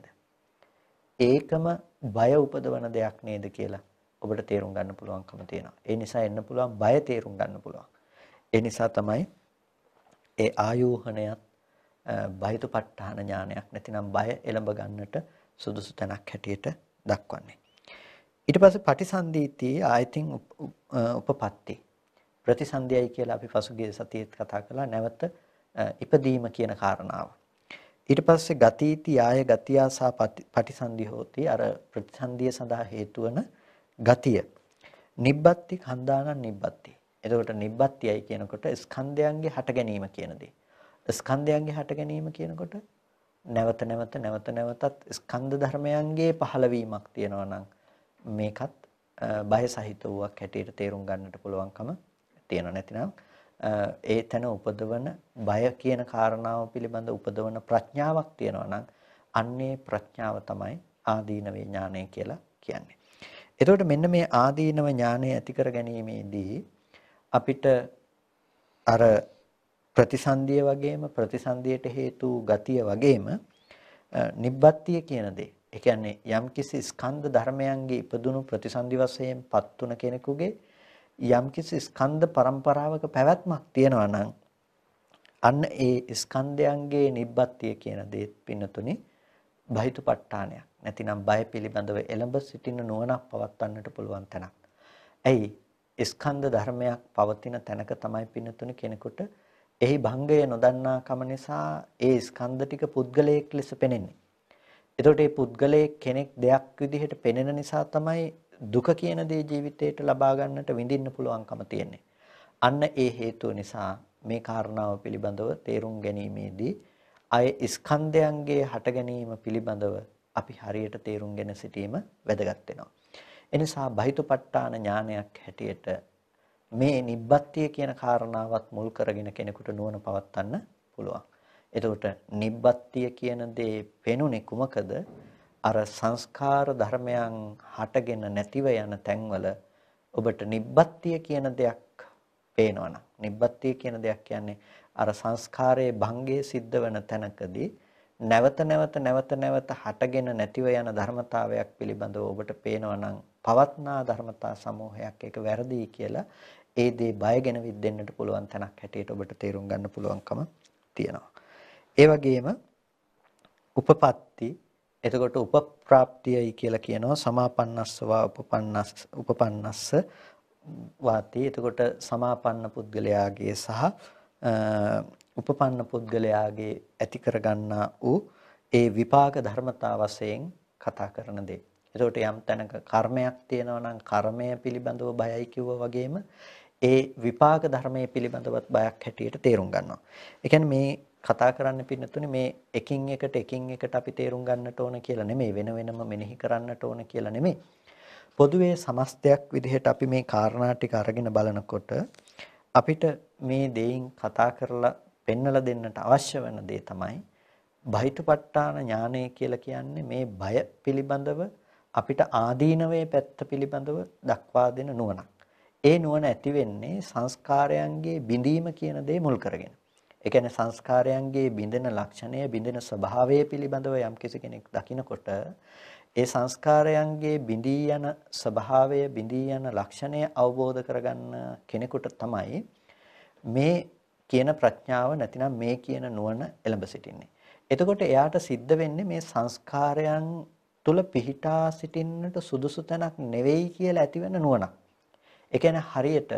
ඒකම බය උපදවන දෙයක් නේද කියලා ඔබට තේරුම් ගන්න පුළුවන්කම තියෙනවා. ඒ නිසා එන්න පුළුවන් බය තේරුම් ගන්න පුළුවන්. ඒ නිසා තමයි ඒ ආයෝහණයත් බයිතුපත්ඨාන ඥානයක් නැතිනම් බය එළඹ ගන්නට සුදුසු තැනක් හැටියට දක්වන්නේ. ඊට පස්සේ පටිසන්ධීති ආයතින් උපපත්ති ප්‍රතිසන්ධියයි කියලා අපි පසුගිය සතියේත් කතා කළා නැවත ඉපදීම කියන කාරණාව. ඊට පස්සේ ගතිීති ආය ගතියාසා පටිසන්ධි හෝති අර ප්‍රතිසන්ධිය සඳහා හේතු වන ගතිය. නිබ්බත්ති කන්දානං නිබ්බත්ති. එතකොට නිබ්බත්තියයි කියනකොට ස්කන්ධයන්ගේ හට ගැනීම කියන දේ. ස්කන්ධයන්ගේ හට ගැනීම කියනකොට නැවත නැවත නැවත නැවතත් ස්කන්ධ ධර්මයන්ගේ පහළවීමක් තියෙනවා නම් මේකත් බය සහිත වූවක් හැටියට තේරුම් ගන්නට පුළුවන්කම තියෙනවා. නැතිනම් ඒ තැන උපදවන බය කියන කාරණාව පිළිබඳ උපදවන ප්‍රඥාවක් තියෙනවා නම් අන්නේ ප්‍රඥාව තමයි ආදීනවේ ඥානය කියලා කියන්නේ. එතකොට මෙන්න මේ ආදීනව ඥානය ඇති කර ගැනීමේදී අපිට අර ප්‍රතිසන්දිය වගේම ප්‍රතිසන්දියට හේතු ගතිය වගේම නිබ්බත්තිය කියන දේ. ඒ කියන්නේ යම්කිසි ස්කන්ධ ධර්මයන්ගේ ඉපදුණු ප්‍රතිසන්දි වශයෙන් පත් තුන කෙනෙකුගේ යම්කිසි ස්කන්ධ පරම්පරාවක පැවැත්මක් තියෙනවා නම් අන්න ඒ ස්කන්ධයන්ගේ නිබ්බත්තිය කියන දේත් පින්නතුනි බහිතුපට්ඨානයක්. නැතිනම් බය පිළිබඳව එළඹ සිටින නුවණක් පවත්වන්නට පුළුවන් තැනක්. ඇයි? ස්කන්ධ ධර්මයක් පවතින තැනක තමයි පින්නතුනි කෙනෙකුට එහි භංගය නොදන්නා කම නිසා ඒ ස්කන්ධ ටික පුද්ගලයෙක් ලෙස පෙනෙන්නේ. එතකොට මේ පුද්ගලයෙක් කෙනෙක් දෙයක් විදිහට පෙනෙන නිසා තමයි දුක කියන දේ ජීවිතේට ලබා ගන්නට විඳින්න පුළුවන්කම තියෙන්නේ. අන්න ඒ හේතුව නිසා මේ කාරණාව පිළිබඳව තේරුම් ගැනීමේදී අය ස්කන්ධයන්ගේ හට ගැනීම පිළිබඳව අපි හරියට තේරුම්ගෙන සිටීම වැදගත් වෙනවා. එනිසා බහිතුපට්ඨාන ඥානයක් හැටියට මේ නිබ්බත්තිය කියන කාරණාවත් මුල් කරගෙන කෙනෙකුට නුවණ පවත්වන්න පුළුවන්. එතකොට නිබ්බත්තිය කියන දේ පෙනුනේ කුමකද? අර සංස්කාර ධර්මයන් හටගෙන නැතිව යන තැන්වල ඔබට නිබ්බත්තිය කියන දෙයක් පේනවනම් නිබ්බත්තිය කියන දෙයක් කියන්නේ අර සංස්කාරයේ භංගයේ සිද්ධ වෙන තැනකදී නැවත නැවත නැවත නැවත හටගෙන නැතිව යන ධර්මතාවයක් පිළිබඳව ඔබට පේනවනම් පවත්නා ධර්මතා සමූහයක් ඒක වැරදි කියලා ඒ දේ බයගෙන විද්දෙන්නට පුළුවන් තැනක් හැටියට ඔබට තේරුම් ගන්න පුළුවන්කම තියෙනවා. ඒ වගේම උපපත්ති එතකොට උපප්‍රාප්තියයි කියලා කියනවා සමාපන්නස්සවා උපපන්නස් උපපන්නස්ස වාති. එතකොට සමාපන්න පුද්ගලයාගේ සහ උපපන්න පුද්ගලයාගේ ඇති කරගන්නා වූ ඒ විපාක ධර්මතා වශයෙන් කතා කරන දේ. එතකොට යම් තැනක කර්මයක් තියෙනවා නම් කර්මය පිළිබඳව බයයි කිව්වා වගේම ඒ විපාක ධර්මයේ පිළිබඳවත් බයක් හැටියට තේරුම් ගන්නවා. ඒ කියන්නේ මේ කතා කරන්න පින්නතුනේ මේ එකින් එකට එකින් එකට අපි තේරුම් ගන්නට ඕන කියලා නෙමෙයි වෙන වෙනම මෙනෙහි කරන්නට ඕන කියලා නෙමෙයි. පොදුවේ සමස්තයක් විදිහට අපි මේ කාරණා ටික අරගෙන බලනකොට අපිට මේ දෙයින් කතා කරලා පෙන්වලා දෙන්නට අවශ්‍ය වෙන දේ තමයි බහිතුපට්ඨාන ඥානය කියලා කියන්නේ මේ බය පිළිබඳව අපිට ආදීනවේ පැත්ත පිළිබඳව දක්වා දෙන නුවණක්. ඒ නුවණ ඇති වෙන්නේ සංස්කාරයන්ගේ බිඳීම කියන දේ මුල් කරගෙන. ඒ කියන්නේ සංස්කාරයන්ගේ බිඳෙන ලක්ෂණය බිඳෙන ස්වභාවය පිළිබඳව යම්කිසි කෙනෙක් දකිනකොට ඒ සංස්කාරයන්ගේ බිඳී යන ස්වභාවය බිඳී යන ලක්ෂණය අවබෝධ කරගන්න කෙනෙකුට තමයි මේ කියන ප්‍රඥාව නැතිනම් මේ කියන නුවණ එළඹ සිටින්නේ. එතකොට එයාට සිද්ධ වෙන්නේ මේ සංස්කාරයන් තුල පිහිටා සිටින්නට සුදුසු තැනක් නෙවෙයි කියලා ඇතිවෙන නුවණක්. ඒ කියන්නේ හරියට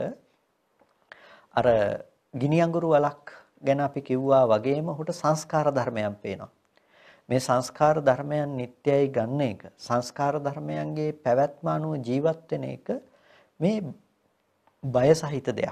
අර ගිනි අඟුරු වලක් ගැන අපි කිව්වා වගේම ඔහුට සංස්කාර ධර්මයන් පේනවා. මේ සංස්කාර ධර්මයන් නිට්ටයයි ගන්න එක සංස්කාර ධර්මයන්ගේ පැවැත්ම අනුව ජීවත් වෙන එක මේ බය සහිත දෙයක්.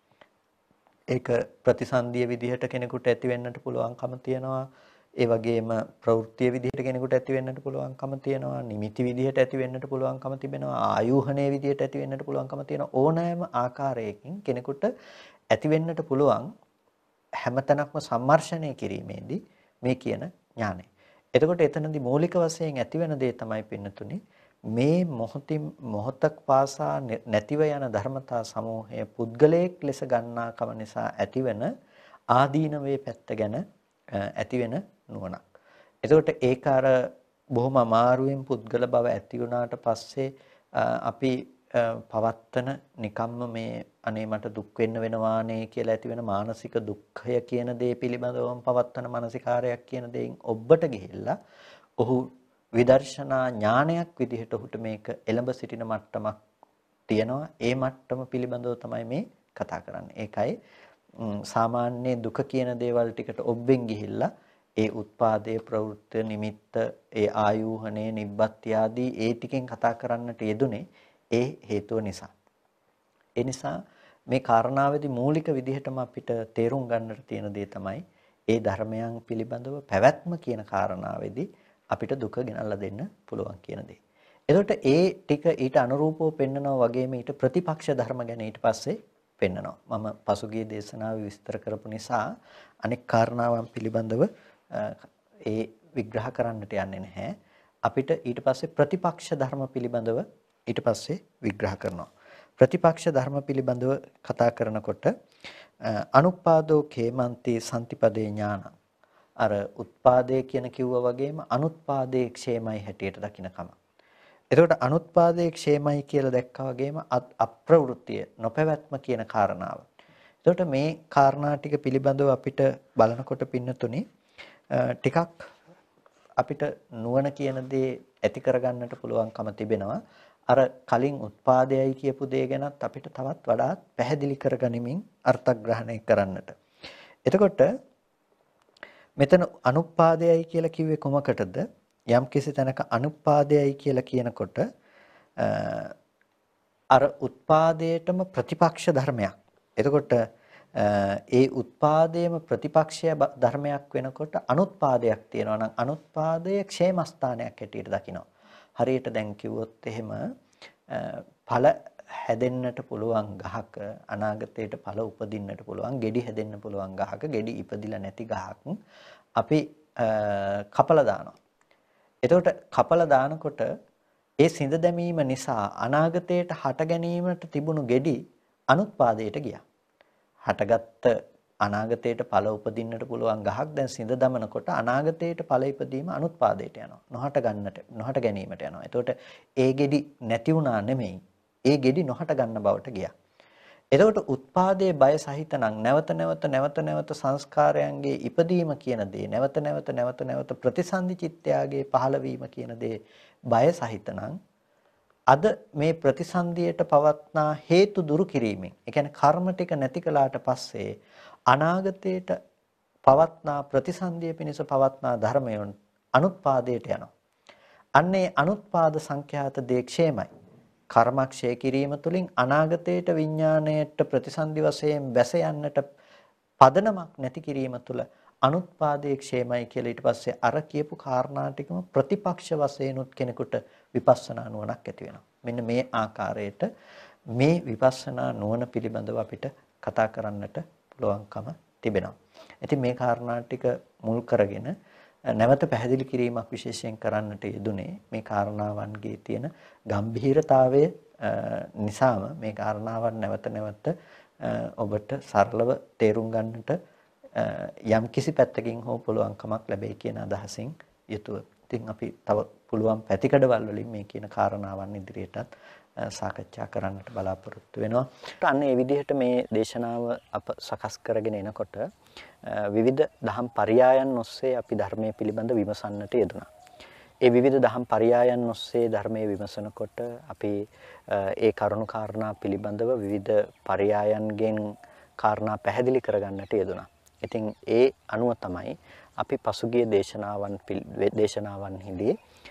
ඒක ප්‍රතිසන්දිය විදිහට කෙනෙකුට ඇති වෙන්නට පුළුවන්කම තියෙනවා. ඒ වගේම ප්‍රවෘත්ති විදිහට කෙනෙකුට ඇති වෙන්නට පුළුවන්කම තියෙනවා. නිමිති විදිහට ඇති වෙන්නට පුළුවන්කම තිබෙනවා. ආයෝහණයේ විදිහට ඇති වෙන්නට පුළුවන්කම තියෙනවා. ඕනෑම ආකාරයකින් කෙනෙකුට ඇති වෙන්නට පුළුවන් හැමතැනක්ම සම්මර්ෂණය කිරීමේදී මේ කියන ඥානය. එතකොට එතනදී මූලික වශයෙන් ඇති වෙන දේ තමයි පින්නතුනි මේ මොහොතින් මොහොතක් පාසා නැතිව යන ධර්මතා සමූහය පුද්ගලයෙක් ලෙස ගන්නාකම නිසා ඇතිවෙන ආදීනවේ පැත්ත ගැන ඇතිවෙන නුවණක්. එතකොට ඒක අර බොහොම අමාරුවෙන් පුද්ගල බව ඇති වුණාට පස්සේ අපි පවත්තන නිකම්ම මේ අනේ මට දුක් වෙන්න වෙනවානේ කියලා ඇතිවෙන මානසික දුක්ඛය කියන දේ පිළිබඳවම පවත්තන මානසිකාරයක් කියන දෙයින් ඔබට ගිහිල්ලා ඔහු විදර්ශනා ඥානයක් විදිහට ඔහුට මේක එළඹ සිටින මට්ටමක් තියෙනවා. ඒ මට්ටම පිළිබඳව තමයි මේ කතා කරන්නේ. ඒකයි සාමාන්‍ය දුක කියන දේවල් ටිකට ඔබෙන් ගිහිල්ලා ඒ උත්පාදයේ ප්‍රවෘත්ති නිමිත්ත ඒ ආයෝහණේ නිබ්බත්ති ආදී ඒ ටිකෙන් කතා කරන්නට යෙදුනේ ඒ හේතුව නිසා. ඒ නිසා මේ කාරණාවේදී මූලික විදිහටම අපිට තේරුම් ගන්නට තියෙන දේ තමයි ඒ ධර්මයන් පිළිබඳව පැවැත්ම කියන කාරණාවේදී අපිට දුක ගෙනල්ලා දෙන්න පුළුවන් කියන දේ. එතකොට ඒ ටික ඊට අනුරූපව පෙන්නනවා වගේම ඊට ප්‍රතිපක්ෂ ධර්ම ගැන ඊට පස්සේ පෙන්නනවා. මම පසුගිය දේශනාවේ විස්තර කරපු නිසා අනෙක් කාරණාවන් පිළිබඳව ඒ විග්‍රහ කරන්නට යන්නේ නැහැ. අපිට ඊට පස්සේ ප්‍රතිපක්ෂ ධර්ම පිළිබඳව ඊට පස්සේ විග්‍රහ කරනවා. ප්‍රතිපක්ෂ ධර්ම පිළිබඳව කතා කරනකොට අනුපාදෝ කේමන්ති සම්තිපදේ ඥාන. අර උත්පාදේ කියන කිව්වා වගේම අනුත්පාදේ ക്ഷേමයි හැටියට දකින්නකම. එතකොට අනුත්පාදේ ക്ഷേමයි කියලා දැක්කා වගේම අප්‍රවෘත්තිය නොපැවැත්ම කියන කාරණාව. එතකොට මේ කාරණා ටික පිළිබඳව අපිට බලනකොට පින්නතුනි ටිකක් අපිට නුවණ කියන දේ ඇති කරගන්නට පුළුවන්කම තිබෙනවා. අර කලින් උත්පාදයයි කියපු දේ ගැනත් අපිට තවත් වඩාත් පැහැදිලි කරගනිමින් අර්ථග්‍රහණය කරන්නට. එතකොට මෙතන අනුපාදයයි කියලා කිව්වේ කොමකටද? යම් කිසි තැනක අනුපාදයයි කියලා කියනකොට අර උත්පාදයටම ප්‍රතිපක්ෂ ධර්මයක්. එතකොට ඒ උත්පාදයේම ප්‍රතිපක්ෂය ධර්මයක් වෙනකොට අනුත්පාදයක් තියෙනවා නම් අනුත්පාදයේ ക്ഷേමස්ථානයක් හැටියට දකිනවා. හරියට දැන් කිව්වොත් එහෙම ඵල හැදෙන්නට පුළුවන් ගහක අනාගතයට ඵල උපදින්නට පුළුවන් ගෙඩි හැදෙන්න පුළුවන් ගහක ගෙඩි ඉපදිලා නැති ගහක් අපි කපලා දානවා. එතකොට කපලා දානකොට ඒ සිඳ දැමීම නිසා අනාගතයට හට ගැනීමට තිබුණු ගෙඩි අනුත්පාදයට ගියා. හටගත්ත අනාගතයට ඵල උපදින්නට පුළුවන් ගහක් දැන් සිඳ දමනකොට අනාගතයට ඵල ඉපදීම අනුත්පාදයට යනවා. නොහට ගන්නට නොහට ගැනීමට යනවා. එතකොට ඒ ගෙඩි නැති වුණා නෙමෙයි. ඒ ගෙඩි නොහට ගන්න බවට ගියා. එතකොට උත්පාදයේ බය සහිත නම් නැවත නැවත නැවත නැවත සංස්කාරයන්ගේ ඉපදීම කියන දේ නැවත නැවත නැවත නැවත ප්‍රතිසන්දි චිත්තයාගේ පහළවීම කියන දේ බය සහිත නම් අද මේ ප්‍රතිසන්දියට පවත්නා හේතු දුරු කිරීමෙන් ඒ කියන්නේ කර්ම ටික නැති කළාට පස්සේ අනාගතයට පවත්නා ප්‍රතිසන්දිය පිණිස පවත්නා ධර්මයන් අනුත්පාදයට යනවා. අන්නේ අනුත්පාද සංඛ්‍යාත දේක්ෂේමයි. කර්මක්ෂය කිරීම තුළින් අනාගතයට විඥාණයට ප්‍රතිසන්දි වශයෙන් බැස යන්නට පදනමක් නැති කිරීම තුළ අනුත්පාදයේ ക്ഷേමයි කියලා ඊට පස්සේ අර කියපු කාරණා ටිකම ප්‍රතිපක්ෂ වශයෙන් උත් කෙනෙකුට විපස්සනා නුවණක් ඇති වෙනවා. මෙන්න මේ ආකාරයට මේ විපස්සනා නුවණ පිළිබඳව අපිට කතා කරන්නට පුළුවන්කම තිබෙනවා. ඉතින් මේ කාරණා ටික මුල් කරගෙන නැවත පැහැදිලි කිරීමක් විශේෂයෙන් කරන්නට යෙදුනේ මේ කාරණාවන්ගේ තියෙන ගැඹීරතාවය නිසාම මේ කාරණාවන් නැවත නැවත ඔබට සරලව තේරුම් ගන්නට යම් කිසි පැත්තකින් හෝ පුළුවන්කමක් ලැබෙයි කියන අදහසින් යුතුව. ඉතින් අපි තව පුළුවන් පැතිකඩවල් වලින් මේ කියන කාරණාවන් ඉදිරියටත් සාකච්ඡා කරන්නට බලාපොරොත්තු වෙනවා. අන්න ඒ විදිහට මේ දේශනාව අප සකස් කරගෙන එනකොට විවිධ දහම් පරයයන් ඔස්සේ අපි ධර්මයේ පිළිබඳ විමසන්නට යෙදුණා. ඒ විවිධ දහම් පරයයන් ඔස්සේ ධර්මයේ විමසනකොට අපි ඒ කරුණු කාරණා පිළිබඳව විවිධ පරයයන්ගෙන් කාරණා පැහැදිලි කරගන්නට යෙදුණා. ඉතින් ඒ අනුව තමයි අපි පසුගිය දේශනාවන් දේශනාවන්හිදී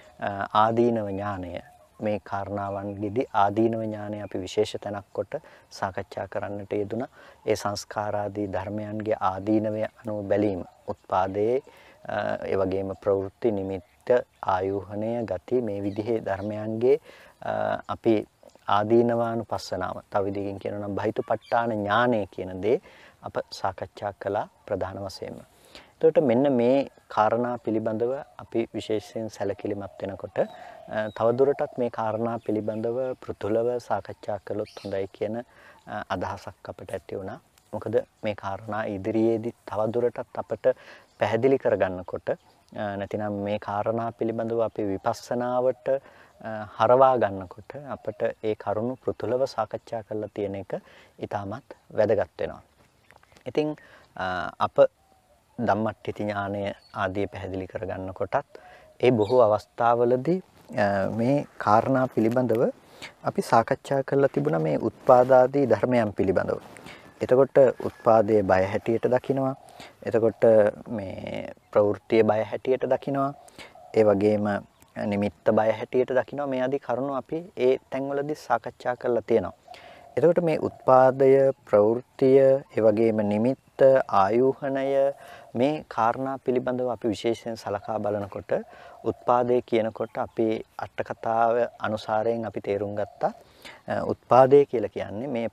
ආදීනව ඥානය මේ කාරණාවන්ගෙදී ආදීනව ඥානය අපි විශේෂ තැනක් කොට සාකච්ඡා කරන්නට යෙදුණා. ඒ සංස්කාරාදී ධර්මයන්ගේ ආදීනවය අනුව බැලීම උත්පාදයේ ඒ වගේම ප්‍රවෘත්ති නිමිත්ත ආයෝහණය ගති මේ විදිහේ ධර්මයන්ගේ අපි ආදීනවානුපස්සනාව තව විදිහකින් කියනවා නම් බහිතුපට්ඨාන ඥානය කියන දේ අප සාකච්ඡා කළා ප්‍රධාන වශයෙන්ම. එතකොට මෙන්න මේ කාරණා පිළිබඳව අපි විශේෂයෙන් සැලකිලිමත් වෙනකොට තවදුරටත් මේ කාරණා පිළිබඳව පෘතුලව සාකච්ඡා කළොත් හොඳයි කියන අදහසක් අපට ඇති වුණා. මොකද මේ කාරණා ඉදිරියේදී තවදුරටත් අපට පැහැදිලි කරගන්නකොට නැතිනම් මේ කාරණා පිළිබඳව අපි විපස්සනාවට හරවා ගන්නකොට අපට ඒ කරුණු පෘතුලව සාකච්ඡා කරලා තියෙන එක ඊටමත් වැදගත් වෙනවා. ඉතින් අප ධම්මට්ඨිති ඥානය ආදී පැහැදිලි කරගන්නකොටත් ඒ බොහෝ අවස්ථාවලදී මේ කාරණා පිළිබඳව අපි සාකච්ඡා කරලා තිබුණා මේ උත්පාදාදී ධර්මයන් පිළිබඳව. එතකොට උත්පාදයේ බය හැටියට දකිනවා. එතකොට මේ ප්‍රවෘත්තිය බය හැටියට දකිනවා. ඒ වගේම නිමිත්ත බය හැටියට දකිනවා. මේ ආදී කරුණු අපි ඒ තැන්වලදී සාකච්ඡා කරලා තියෙනවා. එතකොට මේ උත්පාදය ප්‍රවෘත්තිය ඒ වගේම නිමිත්ත ආයෝහණය මේ කාරණා පිළිබඳව අපි විශේෂයෙන් සලකා බලනකොට උත්පාදේ කියනකොට අපි අට කතාව අනුසාරයෙන් අපි තේරුම් ගත්තා උත්පාදේ කියලා කියන්නේ මේ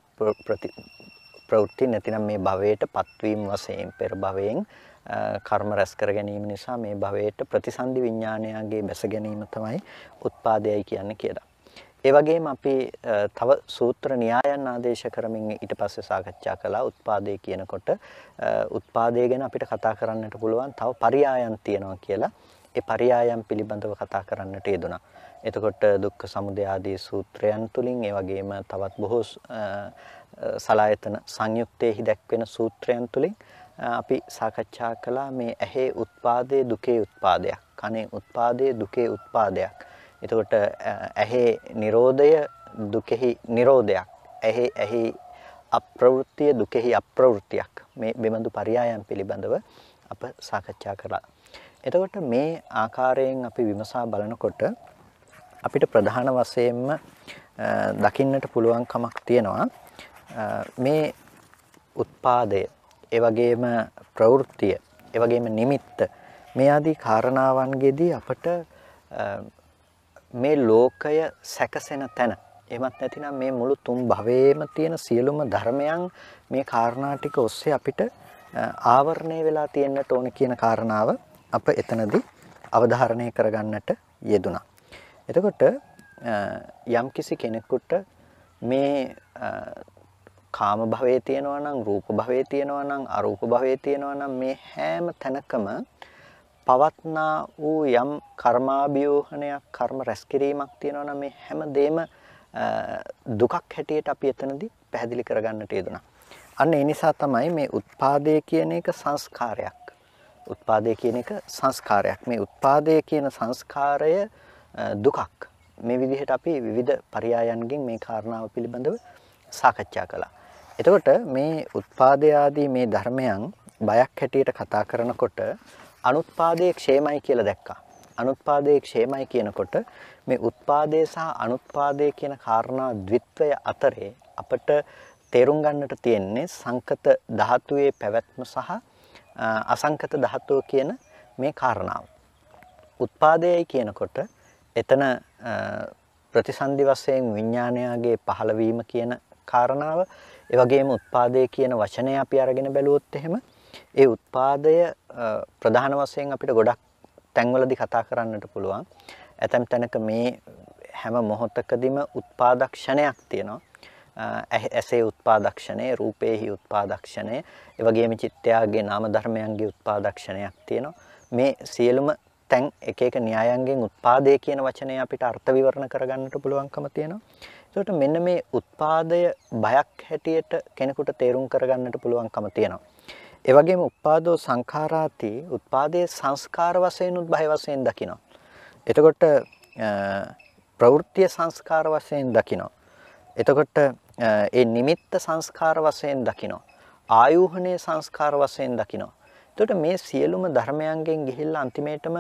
ප්‍රවෘත්ති නැතිනම් මේ භවයට පත්වීම වශයෙන් පෙර භවයෙන් කර්ම රැස් කර ගැනීම නිසා මේ භවයට ප්‍රතිසන්දි විඥානයගේ බැස ගැනීම තමයි උත්පාදයයි කියන්නේ කියලා. ඒ වගේම අපි තව සූත්‍ර න්‍යායන් ආදේශ කරමින් ඊට පස්සේ සාකච්ඡා කළා උත්පාදේ කියනකොට උත්පාදේ ගැන අපිට කතා කරන්නට පුළුවන් තව පරයයන් තියෙනවා කියලා. ඒ පරයයන් පිළිබඳව කතා කරන්නට යෙදුණා. එතකොට දුක්ඛ සමුදය ආදී සූත්‍රයන් තුලින් ඒ වගේම තවත් බොහෝ සලායතන සංයුක්තයේහි දැක්වෙන සූත්‍රයන් තුලින් අපි සාකච්ඡා කළා මේ ඇහි උත්පාදේ දුකේ උත්පාදයක්. කනේ උත්පාදේ දුකේ උත්පාදයක්. එතකොට ඇහි නිරෝධය දුකෙහි නිරෝධයක්. ඇහි ඇහි අප්‍රවෘත්තිය දුකෙහි අප්‍රවෘත්තියක්. මේ බෙබඳු පරයයන් පිළිබඳව අප සාකච්ඡා කළා. එතකොට මේ ආකාරයෙන් අපි විමසා බලනකොට අපිට ප්‍රධාන වශයෙන්ම දකින්නට පුළුවන්කමක් තියෙනවා මේ උත්පාදය, ඒ වගේම ප්‍රවෘත්තිය, ඒ වගේම නිමිත්ත මේ ආදී කාරණාවන්ගෙදී අපට මේ ලෝකය සැකසෙන තැන, එහෙමත් නැතිනම් මේ මුළු තුන් භවයේම තියෙන සියලුම ධර්මයන් මේ කාරණා ටික ඔස්සේ අපිට ආවරණය වෙලා තියෙන්නට ඕන කියන කාරණාව අප එතනදී අවධාරණය කරගන්නට යෙදුණා. එතකොට යම්කිසි කෙනෙකුට මේ කාම භවයේ තියෙනවා නම්, රූප භවයේ තියෙනවා නම්, අරූප භවයේ තියෙනවා නම් මේ හැම තැනකම පවත්නා වූ යම් කර්මාභියෝහණයක්, කර්ම රැස්කිරීමක් තියෙනවා නම් මේ හැම දෙම දුකක් හැටියට අපි එතනදී පැහැදිලි කරගන්නට යෙදුණා. අන්න ඒ නිසා තමයි මේ උත්පාදේ කියන එක සංස්කාරයක්. උත්පාදේ කියන එක සංස්කාරයක්. මේ උත්පාදේ කියන සංස්කාරය දුකක්. මේ විදිහට අපි විවිධ පරයයන්ගෙන් මේ කාරණාව පිළිබඳව සාකච්ඡා කළා. එතකොට මේ උත්පාදේ ආදී මේ ධර්මයන් බයක් හැටියට කතා කරනකොට අනුත්පාදයේ ക്ഷേමයි කියලා දැක්කා. අනුත්පාදයේ ക്ഷേමයි කියනකොට මේ උත්පාදේ සහ අනුත්පාදේ කියන කාරණා ද්විත්වය අතරේ අපට තේරුම් ගන්නට තියෙන්නේ සංකත ධාතුවේ පැවැත්ම සහ අසංකත ධාතුව කියන මේ කාරණාව. උත්පාදයයි කියනකොට එතන ප්‍රතිසන්දි වශයෙන් විඥානයගේ පහළවීම කියන කාරණාව, ඒ වගේම උත්පාදේ කියන වචනය අපි අරගෙන බැලුවොත් එහෙම ඒ උත්පාදය ප්‍රධාන වශයෙන් අපිට ගොඩක් තැන්වලදී කතා කරන්නට පුළුවන්. ඇතැම් තැනක මේ හැම මොහොතකදීම උත්පාදක්ෂණයක් තියෙනවා. ඇසේ උත්පාදක්ෂණය, රූපේහි උත්පාදක්ෂණය, ඒ වගේම චිත්තයාගේ නාම ධර්මයන්ගේ උත්පාදක්ෂණයක් තියෙනවා. මේ සියලුම තැන් එක එක න්‍යායන්ගෙන් උත්පාදේ කියන වචනය අපිට අර්ථ විවරණ කරගන්නට පුළුවන්කම තියෙනවා. ඒකට මෙන්න මේ උත්පාදය බයක් හැටියට කෙනෙකුට තේරුම් කරගන්නට පුළුවන්කම තියෙනවා. ඒ වගේම උපාදෝ සංඛාරාති උත්පාදයේ සංස්කාර වශයෙන් උත් බය වශයෙන් දකිනවා. එතකොට ප්‍රවෘත්ති සංස්කාර වශයෙන් දකිනවා. එතකොට ඒ නිමිත්ත සංස්කාර වශයෙන් දකිනවා. ආයෝහණේ සංස්කාර වශයෙන් දකිනවා. එතකොට මේ සියලුම ධර්මයන්ගෙන් ගිහිල්ලා අන්තිමේටම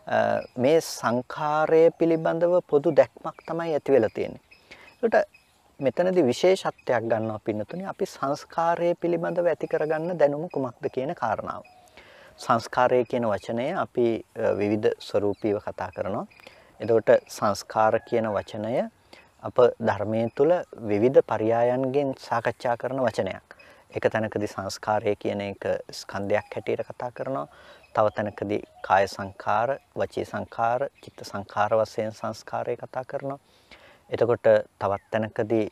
මේ සංඛාරය පිළිබඳව පොදු දැක්මක් තමයි ඇති වෙලා තියෙන්නේ. එතකොට මෙතනදී විශේෂත්වයක් ගන්නවා පින්නතුනේ අපි සංස්කාරය පිළිබඳව ඇති කරගන්න දැනුම කුමක්ද කියන කාරණාව. සංස්කාරය කියන වචනය අපි විවිධ ස්වරූපීව කතා කරනවා. එතකොට සංස්කාර කියන වචනය අප ධර්මයේ තුල විවිධ පරයයන්ගෙන් සාකච්ඡා කරන වචනයක්. එක තැනකදී සංස්කාරය කියන එක ස්කන්ධයක් හැටියට කතා කරනවා. තව තැනකදී කාය සංඛාර, වචී සංඛාර, චිත්ත සංඛාර වශයෙන් සංස්කාරය කතා කරනවා. එතකොට තවත් තැනකදී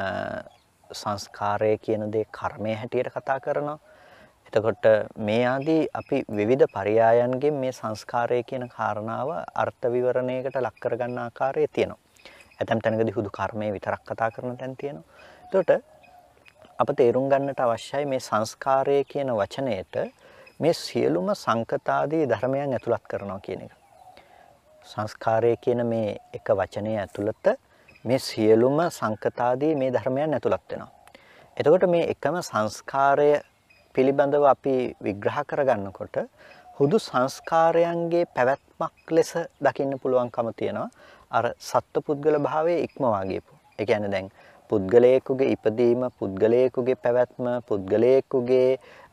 සංස්කාරය කියන දේ කර්මය හැටියට කතා කරනවා. එතකොට මේ ආදී අපි විවිධ පරයයන්ගෙන් මේ සංස්කාරය කියන කාරණාව අර්ථ විවරණයකට ලක් කරගන්න ආකාරය තියෙනවා. ඇතැම් තැනකදී හුදු කර්මය විතරක් කතා කරන තැන් තියෙනවා. එතකොට අප තේරුම් ගන්නට අවශ්‍යයි මේ සංස්කාරය කියන වචනයට මේ සියලුම සංකතාදී ධර්මයන් ඇතුළත් කරනවා කියන එක. සංස්කාරය කියන මේ එක වචනය ඇතුළත මේ සියලුම සංකතාදී මේ ධර්මයන් ඇතුළත් වෙනවා. එතකොට මේ එකම සංස්කාරය පිළිබඳව අපි විග්‍රහ කරගන්නකොට හුදු සංස්කාරයන්ගේ පැවැත්මක් ලෙස දකින්න පුළුවන්කම තියෙනවා. අර සත්පුද්ගල භාවයේ ඉක්මවා ගියපු. ඒ කියන්නේ දැන් පුද්ගලයෙකුගේ ඉපදීම, පුද්ගලයෙකුගේ පැවැත්ම, පුද්ගලයෙකුගේ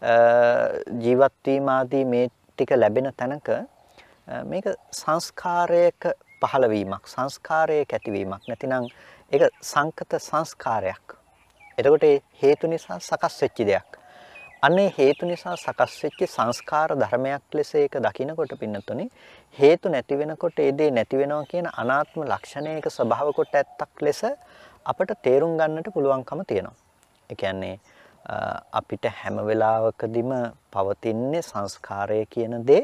ජීවත් වීම ආදී මේ ටික ලැබෙන තැනක මේක සංස්කාරයක පහළවීමක්, සංස්කාරයක ඇතිවීමක් නැතිනම් ඒක සංකත සංස්කාරයක්. එතකොට හේතු නිසා සකස් වෙච්ච දෙයක්. අනේ හේතු නිසා සකස් වෙච්ච සංස්කාර ධර්මයක් ලෙස ඒක දකිනකොට පින්නතුනේ හේතු නැති වෙනකොට ඒ දේ නැති වෙනවා කියන අනාත්ම ලක්ෂණයක ස්වභාව කොට ඇත්තක් ලෙස අපට තේරුම් ගන්නට පුළුවන්කම තියෙනවා. ඒ කියන්නේ අපිට හැම වෙලාවකදීම පවතින්නේ සංස්කාරය කියන දේ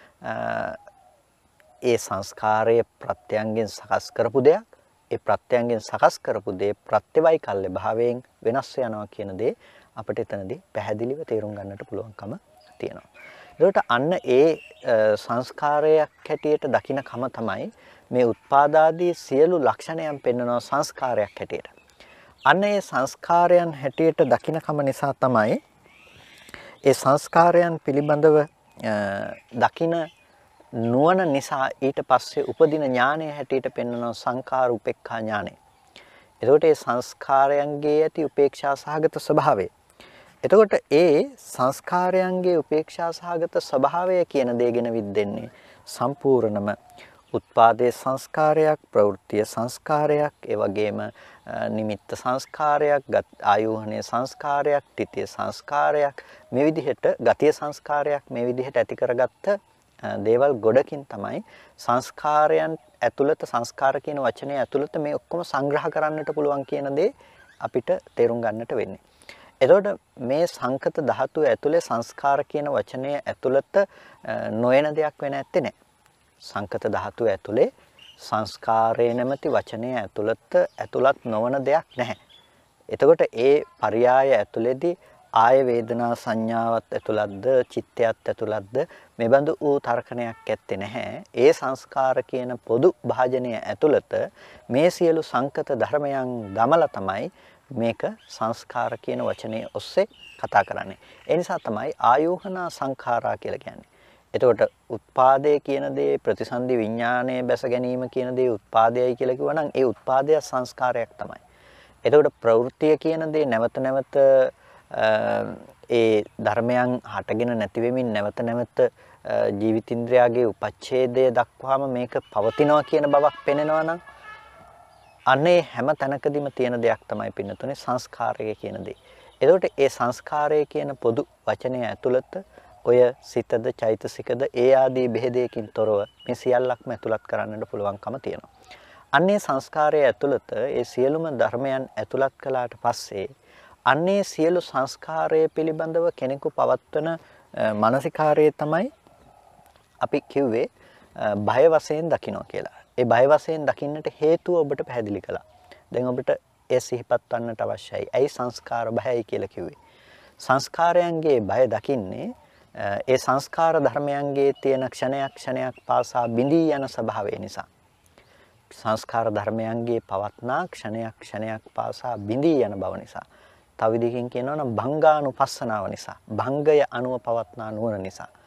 ඒ සංස්කාරයේ ප්‍රත්‍යයෙන් සකස් කරපු දෙයක්. ඒ ප්‍රත්‍යයෙන් සකස් කරපු දේ ප්‍රත්‍යවයිකල්ය භාවයෙන් වෙනස් වෙනවා කියන දේ අපිට එතනදී පැහැදිලිව තේරුම් ගන්නට පුළුවන්කම තියෙනවා. ඒකට අන්න ඒ සංස්කාරයක් හැටියට දකින්නකම තමයි මේ උත්පාදාදී සියලු ලක්ෂණයන් පෙන්වන සංස්කාරයක් හැටියට. අන්න ඒ සංස්කාරයන් හැටියට දකින්නකම නිසා තමයි ඒ සංස්කාරයන් පිළිබඳව දකින නුවණ නිසා ඊට පස්සේ උපදින ඥානය හැටියට පෙන්වන සංඛාර උපේක්ඛා ඥානය. එතකොට ඒ සංස්කාරයන්ගේ ඇති උපේක්ෂා සහගත ස්වභාවය. එතකොට ඒ සංස්කාරයන්ගේ උපේක්ෂා සහගත ස්වභාවය කියන දේ ගැන විද්දෙන්නේ සම්පූර්ණම උත්පාදේ සංස්කාරයක්, ප්‍රවෘත්ති සංස්කාරයක්, ඒ වගේම නිමිත්ත සංස්කාරයක්, ආයෝහණයේ සංස්කාරයක්, තිතිය සංස්කාරයක්, මේ විදිහට ගතිය සංස්කාරයක් මේ විදිහට ඇති කරගත්ත දේවල් ගොඩකින් තමයි සංස්කාරයන් ඇතුළත සංස්කාර කියන වචනේ ඇතුළත මේ ඔක්කොම සංග්‍රහ කරන්නට පුළුවන් කියන දේ අපිට තේරුම් ගන්නට වෙන්නේ. එතකොට මේ සංකත ධාතුව ඇතුලේ සංස්කාර කියන වචනය ඇතුළත නොයන දෙයක් වෙ නැත්තේ නෑ. සංකත ධාතුව ඇතුලේ සංස්කාරය නැමැති වචනය ඇතුළත ඇතුළත් නොවන දෙයක් නැහැ. එතකොට ඒ පරයය ඇතුලේදී ආය වේදනා සංඥාවත් ඇතුළත්ද චිත්තයත් ඇතුළත්ද මෙබඳු වූ තර්කණයක් ඇත්තේ නැහැ. ඒ සංස්කාර කියන පොදු භාජනය ඇතුළත මේ සියලු සංකත ධර්මයන් දමලා තමයි මේක සංස්කාර කියන වචනේ ඔස්සේ කතා කරන්නේ. ඒ නිසා තමයි ආයෝහනා සංඛාරා කියලා කියන්නේ. එතකොට උත්පාදේ කියන දේ ප්‍රතිසන්දි විඥානයේ බැස ගැනීම කියන දේ උත්පාදයයි කියලා කිව්වනම් ඒ උත්පාදය සංස්කාරයක් තමයි. එතකොට ප්‍රවෘත්තිය කියන දේ නැවත නැවත ඒ ධර්මයන් හටගෙන නැති වෙමින් නැවත නැවත ජීවිතින්ද්‍රයාගේ උපච්ඡේදය දක්වාම මේක පවතිනවා කියන බවක් පෙනෙනවා නම් අනේ හැම තැනකදීම තියෙන දෙයක් තමයි පින්නතුනේ සංස්කාරය කියන දේ. එතකොට ඒ සංස්කාරය කියන පොදු වචනය ඇතුළත ඔය සිතද චෛතසිකද ඒ ආදී බෙහෙදයකින් තොරව මේ සියල්ලක්ම ඇතුළත් කරන්නට පුළුවන්කම තියෙනවා. අන්නේ සංස්කාරය ඇතුළත ඒ සියලුම ධර්මයන් ඇතුළත් කළාට පස්සේ අන්නේ සියලු සංස්කාරය පිළිබඳව කෙනෙකු පවත්වන මානසිකාරය තමයි අපි කිව්වේ බය වශයෙන් දකින්න කියලා. ඒ බය වශයෙන් දකින්නට හේතුව ඔබට පැහැදිලි කළා. දැන් ඔබට ඒ සිහිපත් වන්නට අවශ්‍යයි. ඇයි සංස්කාර බයයි කියලා කිව්වේ? සංස්කාරයන්ගේ බය දකින්නේ ඒ සංස්කාර ධර්මයන්ගේ තියෙන ක්ෂණයක් ක්ෂණයක් පාසා බිඳී යන ස්වභාවය නිසා. සංස්කාර ධර්මයන්ගේ පවත්නා ක්ෂණයක් ක්ෂණයක් පාසා බිඳී යන බව නිසා. තව විදිහකින් කියනවා නම් භංගානුපස්සනාව නිසා, භංගය අනුව පවත්නා නුවණ නිසා.